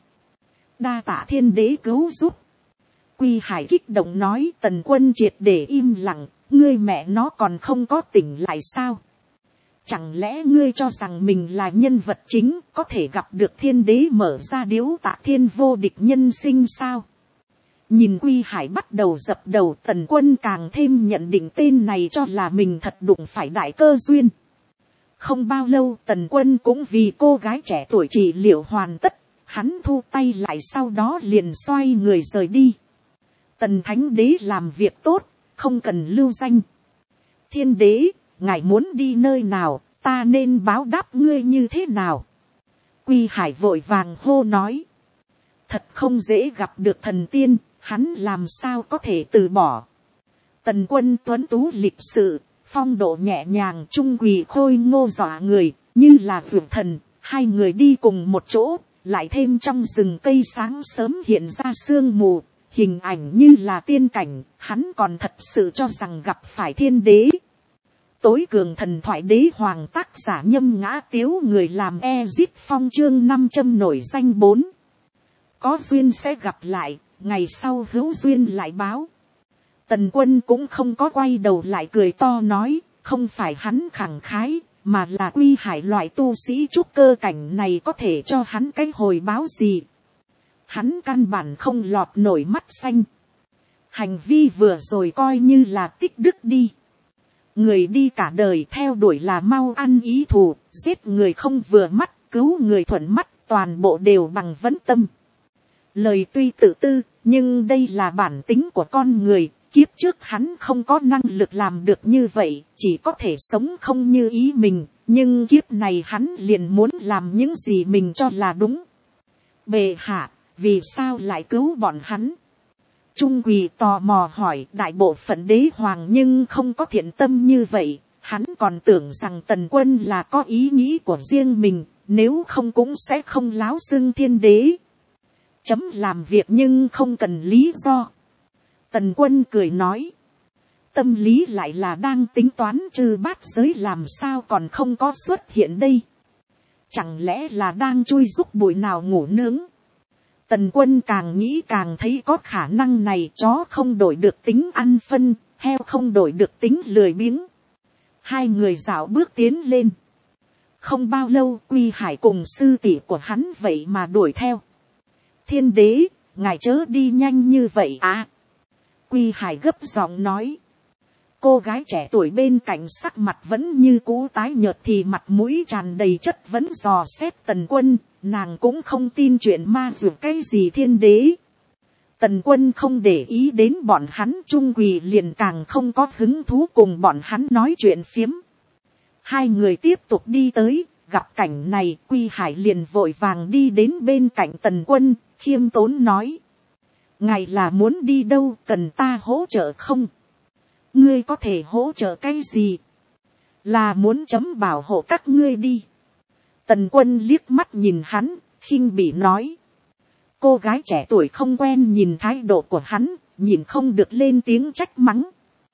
Đa tạ thiên đế cứu giúp. Quy Hải kích động nói. Tần Quân triệt để im lặng. Ngươi mẹ nó còn không có tỉnh lại sao? Chẳng lẽ ngươi cho rằng mình là nhân vật chính, có thể gặp được thiên đế mở ra điếu tạ thiên vô địch nhân sinh sao? Nhìn Quy Hải bắt đầu dập đầu, Tần Quân càng thêm nhận định tên này cho là mình thật đụng phải đại cơ duyên. Không bao lâu Tần Quân cũng vì cô gái trẻ tuổi trị liệu hoàn tất, hắn thu tay lại, sau đó liền xoay người rời đi. Tần Thánh Đế làm việc tốt, không cần lưu danh. Thiên đế, ngài muốn đi nơi nào, ta nên báo đáp ngươi như thế nào? Quy Hải vội vàng hô nói. Thật không dễ gặp được thần tiên, hắn làm sao có thể từ bỏ. Tần Quân tuấn tú lịch sự, phong độ nhẹ nhàng, trung quỳ khôi ngô dọa người, như là vượt thần. Hai người đi cùng một chỗ, lại thêm trong rừng cây sáng sớm hiện ra sương mù, hình ảnh như là tiên cảnh. Hắn còn thật sự cho rằng gặp phải thiên đế. Tối cường thần thoại đế hoàng, tác giả Nhâm Ngã Tiếu, người làm Ezip Phong, chương 500 nổi danh 4. Có duyên sẽ gặp lại, ngày sau hữu duyên lại báo. Tần Quân cũng không có quay đầu lại, cười to nói, không phải hắn khẳng khái, mà là Quy Hải loại tu sĩ trúc cơ cảnh này có thể cho hắn cái hồi báo gì. Hắn căn bản không lọt nổi mắt xanh. Hành vi vừa rồi coi như là tích đức đi. Người đi cả đời theo đuổi là mau ăn ý thù, giết người không vừa mắt, cứu người thuận mắt, toàn bộ đều bằng vấn tâm. Lời tuy tự tư, nhưng đây là bản tính của con người. Kiếp trước hắn không có năng lực làm được như vậy, chỉ có thể sống không như ý mình. Nhưng kiếp này hắn liền muốn làm những gì mình cho là đúng. Bệ hạ, vì sao lại cứu bọn hắn? Trung Quỳ tò mò hỏi. Đại bộ phận đế hoàng nhưng không có thiện tâm như vậy. Hắn còn tưởng rằng Tần Quân là có ý nghĩ của riêng mình, nếu không cũng sẽ không láo xưng thiên đế. Chấm làm việc nhưng không cần lý do. Tần Quân cười nói. Tâm lý lại là đang tính toán trừ bát giới, làm sao còn không có xuất hiện đây. Chẳng lẽ là đang chui giúp bụi nào ngủ nướng. Tần Quân càng nghĩ càng thấy có khả năng này. Chó không đổi được tính ăn phân, heo không đổi được tính lười biếng. Hai người dạo bước tiến lên. Không bao lâu Quy Hải cùng sư tỷ của hắn vậy mà đuổi theo. Thiên đế, ngài chớ đi nhanh như vậy à. Quy Hải gấp giọng nói. Cô gái trẻ tuổi bên cạnh sắc mặt vẫn như cũ tái nhợt, thì mặt mũi tràn đầy chất vấn dò xét Tần Quân. Nàng cũng không tin chuyện ma dược cái gì thiên đế. Tần Quân không để ý đến bọn hắn, Trung Quỳ liền càng không có hứng thú cùng bọn hắn nói chuyện phiếm. Hai người tiếp tục đi tới, gặp cảnh này Quy Hải liền vội vàng đi đến bên cạnh Tần Quân, khiêm tốn nói. Ngài là muốn đi đâu, cần ta hỗ trợ không? Ngươi có thể hỗ trợ cái gì? Là muốn chấm bảo hộ các ngươi đi. Tần Quân liếc mắt nhìn hắn, khinh bỉ nói. Cô gái trẻ tuổi không quen nhìn thái độ của hắn, nhìn không được lên tiếng trách mắng.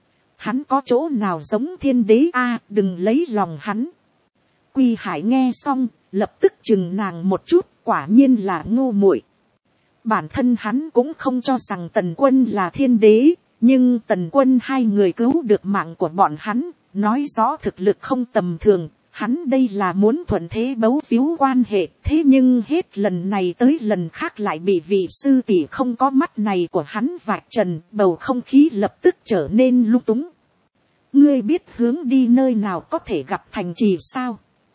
Hắn có chỗ nào giống thiên đế a, đừng lấy lòng hắn. Quy Hải nghe xong, lập tức chừng nàng một chút, quả nhiên là ngu muội. Bản thân hắn cũng không cho rằng Tần Quân là thiên đế, nhưng Tần Quân hai người cứu được mạng của bọn hắn, nói rõ thực lực không tầm thường. Hắn đây là muốn thuận thế bấu víu quan hệ, thế nhưng hết lần này tới lần khác lại bị vị sư tỷ không có mắt này của hắn vạch trần, bầu không khí lập tức trở nên lung túng. Ngươi biết hướng đi nơi nào có thể gặp thành trì sao?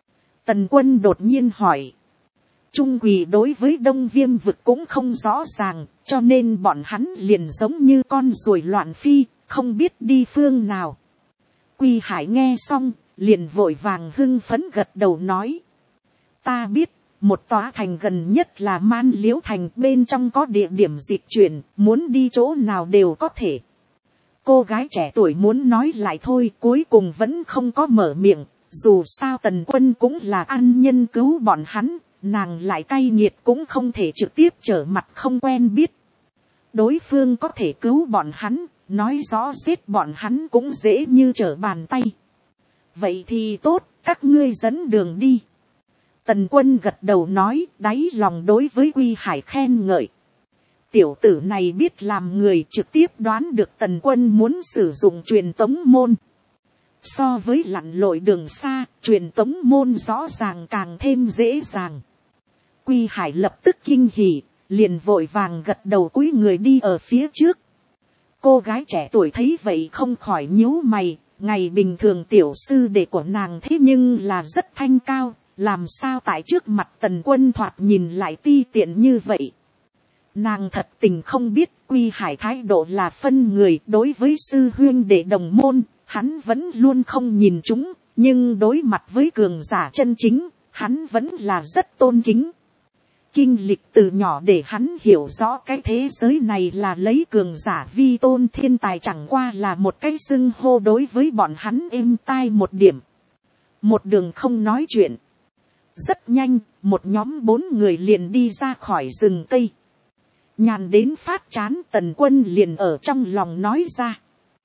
Tần Quân đột nhiên hỏi. Trung Quỳ đối với Đông Viêm vực cũng không rõ ràng, cho nên bọn hắn liền giống như con ruồi loạn phi, không biết đi phương nào. Quy Hải nghe xong, liền vội vàng hưng phấn gật đầu nói. Ta biết, một tòa thành gần nhất là Man Liễu Thành, bên trong có địa điểm dịch chuyển, muốn đi chỗ nào đều có thể. Cô gái trẻ tuổi muốn nói lại thôi, cuối cùng vẫn không có mở miệng, dù sao Tần Quân cũng là ăn nhân cứu bọn hắn, nàng lại cay nghiệt cũng không thể trực tiếp trở mặt không quen biết. Đối phương có thể cứu bọn hắn, nói rõ giết bọn hắn cũng dễ như trở bàn tay. Vậy thì tốt, các ngươi dẫn đường đi. Tần Quân gật đầu nói, đáy lòng đối với Quy Hải khen ngợi. Tiểu tử này biết làm người, trực tiếp đoán được Tần Quân muốn sử dụng truyền tống môn. So với lặn lội đường xa, truyền tống môn rõ ràng càng thêm dễ dàng. Quy Hải lập tức kinh hỉ, liền vội vàng gật đầu cúi người đi ở phía trước. Cô gái trẻ tuổi thấy vậy không khỏi nhíu mày, ngày bình thường tiểu sư đệ của nàng thế nhưng là rất thanh cao, làm sao tại trước mặt Tần Quân thoạt nhìn lại ti tiện như vậy. Nàng thật tình không biết Quy Hải thái độ là phân người, đối với sư huynh đệ đồng môn, hắn vẫn luôn không nhìn chúng, nhưng đối mặt với cường giả chân chính, hắn vẫn là rất tôn kính. Kinh lịch từ nhỏ để hắn hiểu rõ cái thế giới này là lấy cường giả vi tôn, thiên tài chẳng qua là một cái xưng hô đối với bọn hắn êm tai một điểm. Một đường không nói chuyện. Rất nhanh, một nhóm 4 người liền đi ra khỏi rừng cây. Nhàn đến phát chán, Tần Quân liền ở trong lòng nói ra.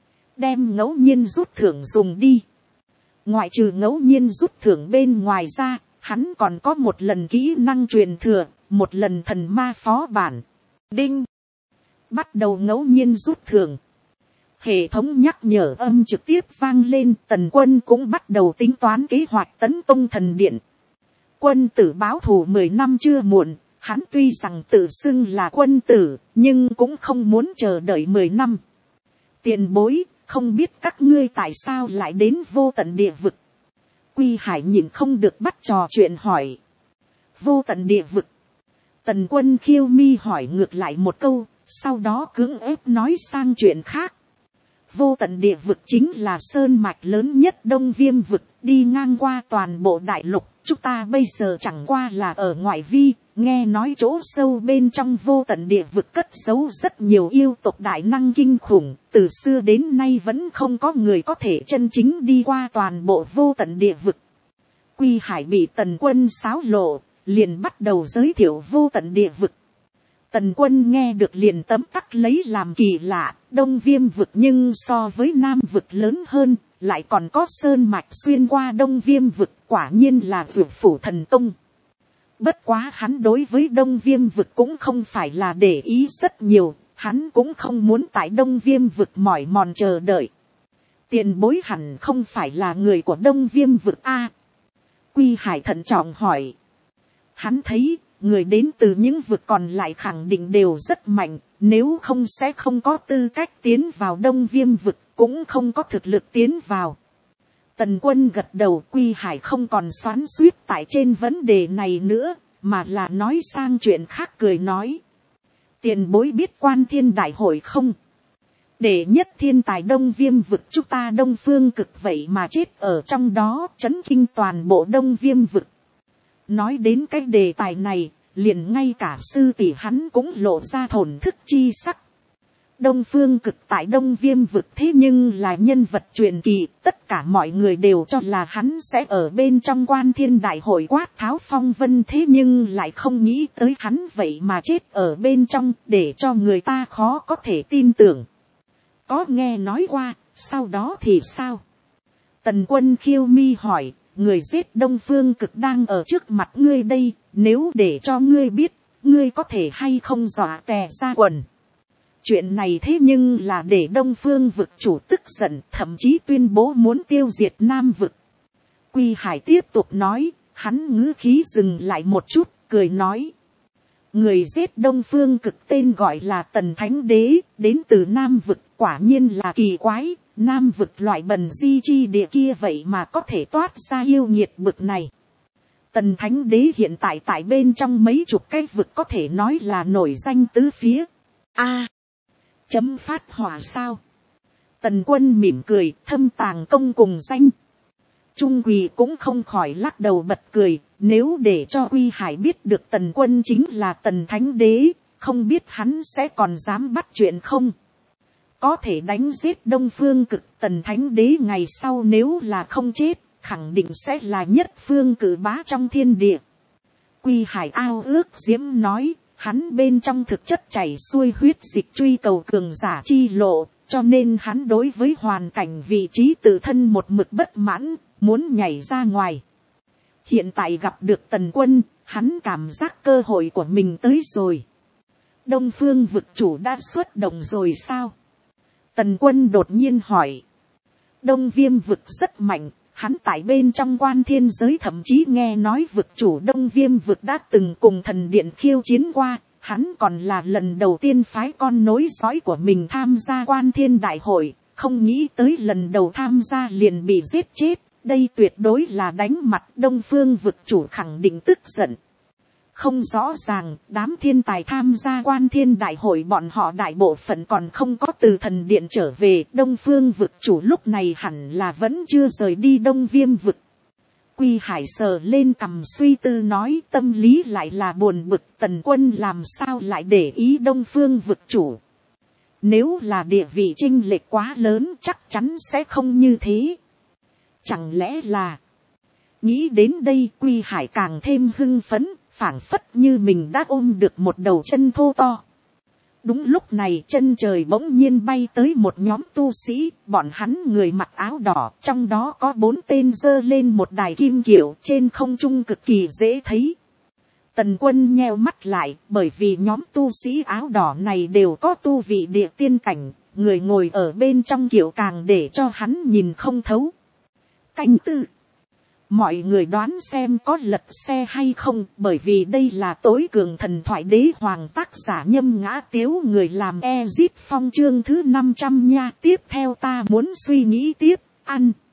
Đem ngẫu nhiên rút thưởng dùng đi. Ngoại trừ ngẫu nhiên rút thưởng bên ngoài ra, hắn còn có một lần kỹ năng truyền thừa, một lần thần ma phó bản. Đinh. Bắt đầu ngẫu nhiên rút thưởng. Hệ thống nhắc nhở âm trực tiếp vang lên, Tần Quân cũng bắt đầu tính toán kế hoạch tấn công thần điện. Quân tử báo thù 10 năm chưa muộn, hắn tuy rằng tự xưng là quân tử, nhưng cũng không muốn chờ đợi 10 năm. Tiền bối, không biết các ngươi tại sao lại đến vô tận địa vực. Quy Hải nhìn không được bắt trò chuyện hỏi. Vô tận địa vực. Tần Quân khiêu mi hỏi ngược lại một câu, sau đó cưỡng ép nói sang chuyện khác. Vô tận địa vực chính là sơn mạch lớn nhất Đông Viêm vực, đi ngang qua toàn bộ đại lục. Chúng ta bây giờ chẳng qua là ở ngoại vi, nghe nói chỗ sâu bên trong vô tận địa vực cất giấu rất nhiều yêu tộc đại năng kinh khủng. Từ xưa đến nay vẫn không có người có thể chân chính đi qua toàn bộ vô tận địa vực. Quy Hải bị Tần Quân xáo lộ, liền bắt đầu giới thiệu vô tận địa vực. Tần Quân nghe được liền tấm tắc lấy làm kỳ lạ, Đông Viêm vực nhưng so với Nam vực lớn hơn, lại còn có sơn mạch xuyên qua Đông Viêm vực, quả nhiên là Dược Phủ Thần Tông. Bất quá hắn đối với Đông Viêm vực cũng không phải là để ý rất nhiều, hắn cũng không muốn tại Đông Viêm vực mỏi mòn chờ đợi. Tiền bối hẳn không phải là người của Đông Viêm vực a? Quy Hải thận trọng hỏi. Hắn thấy, người đến từ những vực còn lại khẳng định đều rất mạnh, nếu không sẽ không có tư cách tiến vào Đông Viêm vực, cũng không có thực lực tiến vào. Tần Quân gật đầu, Quy Hải không còn xoắn xuýt tại trên vấn đề này nữa, mà là nói sang chuyện khác cười nói. Tiền bối biết Quan Thiên Đại Hội không? Đệ nhất thiên tài Đông Viêm vực chúng ta Đông Phương Cực vậy mà chết ở trong đó, chấn kinh toàn bộ Đông Viêm vực. Nói đến cái đề tài này, liền ngay cả sư tỷ hắn cũng lộ ra thổn thức chi sắc. Đông Phương Cực tại Đông Viêm vực thế nhưng là nhân vật truyền kỳ, tất cả mọi người đều cho là hắn sẽ ở bên trong Quan Thiên Đại Hội quát tháo phong vân, thế nhưng lại không nghĩ tới hắn vậy mà chết ở bên trong, để cho người ta khó có thể tin tưởng. Có nghe nói qua, sau đó thì sao? Tần Quân khiêu mi hỏi, người giết Đông Phương Cực đang ở trước mặt ngươi đây, nếu để cho ngươi biết, ngươi có thể hay không dọa tè ra quần. Chuyện này thế nhưng là để Đông Phương vực chủ tức giận, thậm chí tuyên bố muốn tiêu diệt Nam vực. Quy Hải tiếp tục nói, hắn ngữ khí dừng lại một chút, cười nói. Người giết Đông Phương Cực tên gọi là Tần Thánh Đế, đến từ Nam vực, quả nhiên là kỳ quái, Nam vực loại bần di chi địa kia vậy mà có thể toát ra yêu nghiệt bực này. Tần Thánh Đế hiện tại tại bên trong mấy chục cái vực có thể nói là nổi danh tứ phía. Chấm phát hỏa sao? Tần Quân mỉm cười, thâm tàng công cùng danh. Trung Quỳ cũng không khỏi lắc đầu bật cười, nếu để cho Quy Hải biết được Tần Quân chính là Tần Thánh Đế, không biết hắn sẽ còn dám bắt chuyện không? Có thể đánh giết Đông Phương Cực, Tần Thánh Đế ngày sau nếu là không chết, khẳng định sẽ là nhất phương cử bá trong thiên địa. Quy Hải ao ước diễm nói, hắn bên trong thực chất chảy xuôi huyết dịch truy cầu cường giả chi lộ, cho nên hắn đối với hoàn cảnh vị trí tự thân một mực bất mãn, muốn nhảy ra ngoài. Hiện tại gặp được Tần Quân, hắn cảm giác cơ hội của mình tới rồi. Đông Phương vực chủ đã xuất động rồi sao? Tần Quân đột nhiên hỏi. Đông Viêm vực rất mạnh, hắn tại bên trong quan thiên giới thậm chí nghe nói vực chủ Đông Viêm vực đã từng cùng thần điện khiêu chiến qua, hắn còn là lần đầu tiên phái con nối dõi của mình tham gia quan thiên đại hội, không nghĩ tới lần đầu tham gia liền bị giết chết, đây tuyệt đối là đánh mặt Đông Phương vực chủ, khẳng định tức giận. Không rõ ràng, đám thiên tài tham gia quan thiên đại hội bọn họ đại bộ phận còn không có từ thần điện trở về. Đông Phương vực chủ lúc này hẳn là vẫn chưa rời đi Đông Viêm vực. Quy Hải sờ lên cằm suy tư nói, tâm lý lại là buồn bực, Tần Quân làm sao lại để ý Đông Phương vực chủ. Nếu là địa vị chênh lệch quá lớn chắc chắn sẽ không như thế. Chẳng lẽ là... Nghĩ đến đây Quy Hải càng thêm hưng phấn, phảng phất như mình đã ôm được một đầu chân thô to. Đúng lúc này chân trời bỗng nhiên bay tới một nhóm tu sĩ, bọn hắn người mặc áo đỏ, trong đó có 4 tên giơ lên một đài kim kiệu trên không trung cực kỳ dễ thấy. Tần Quân nheo mắt lại, bởi vì nhóm tu sĩ áo đỏ này đều có tu vị địa tiên cảnh, người ngồi ở bên trong kiệu càng để cho hắn nhìn không thấu. Canh tư. Mọi người đoán xem có lật xe hay không, bởi vì đây là tối cường thần thoại đế hoàng tác giả Nhâm Ngã Tiếu người làm Ezip Phong chương thứ 500 nha. Tiếp theo ta muốn suy nghĩ tiếp, ăn.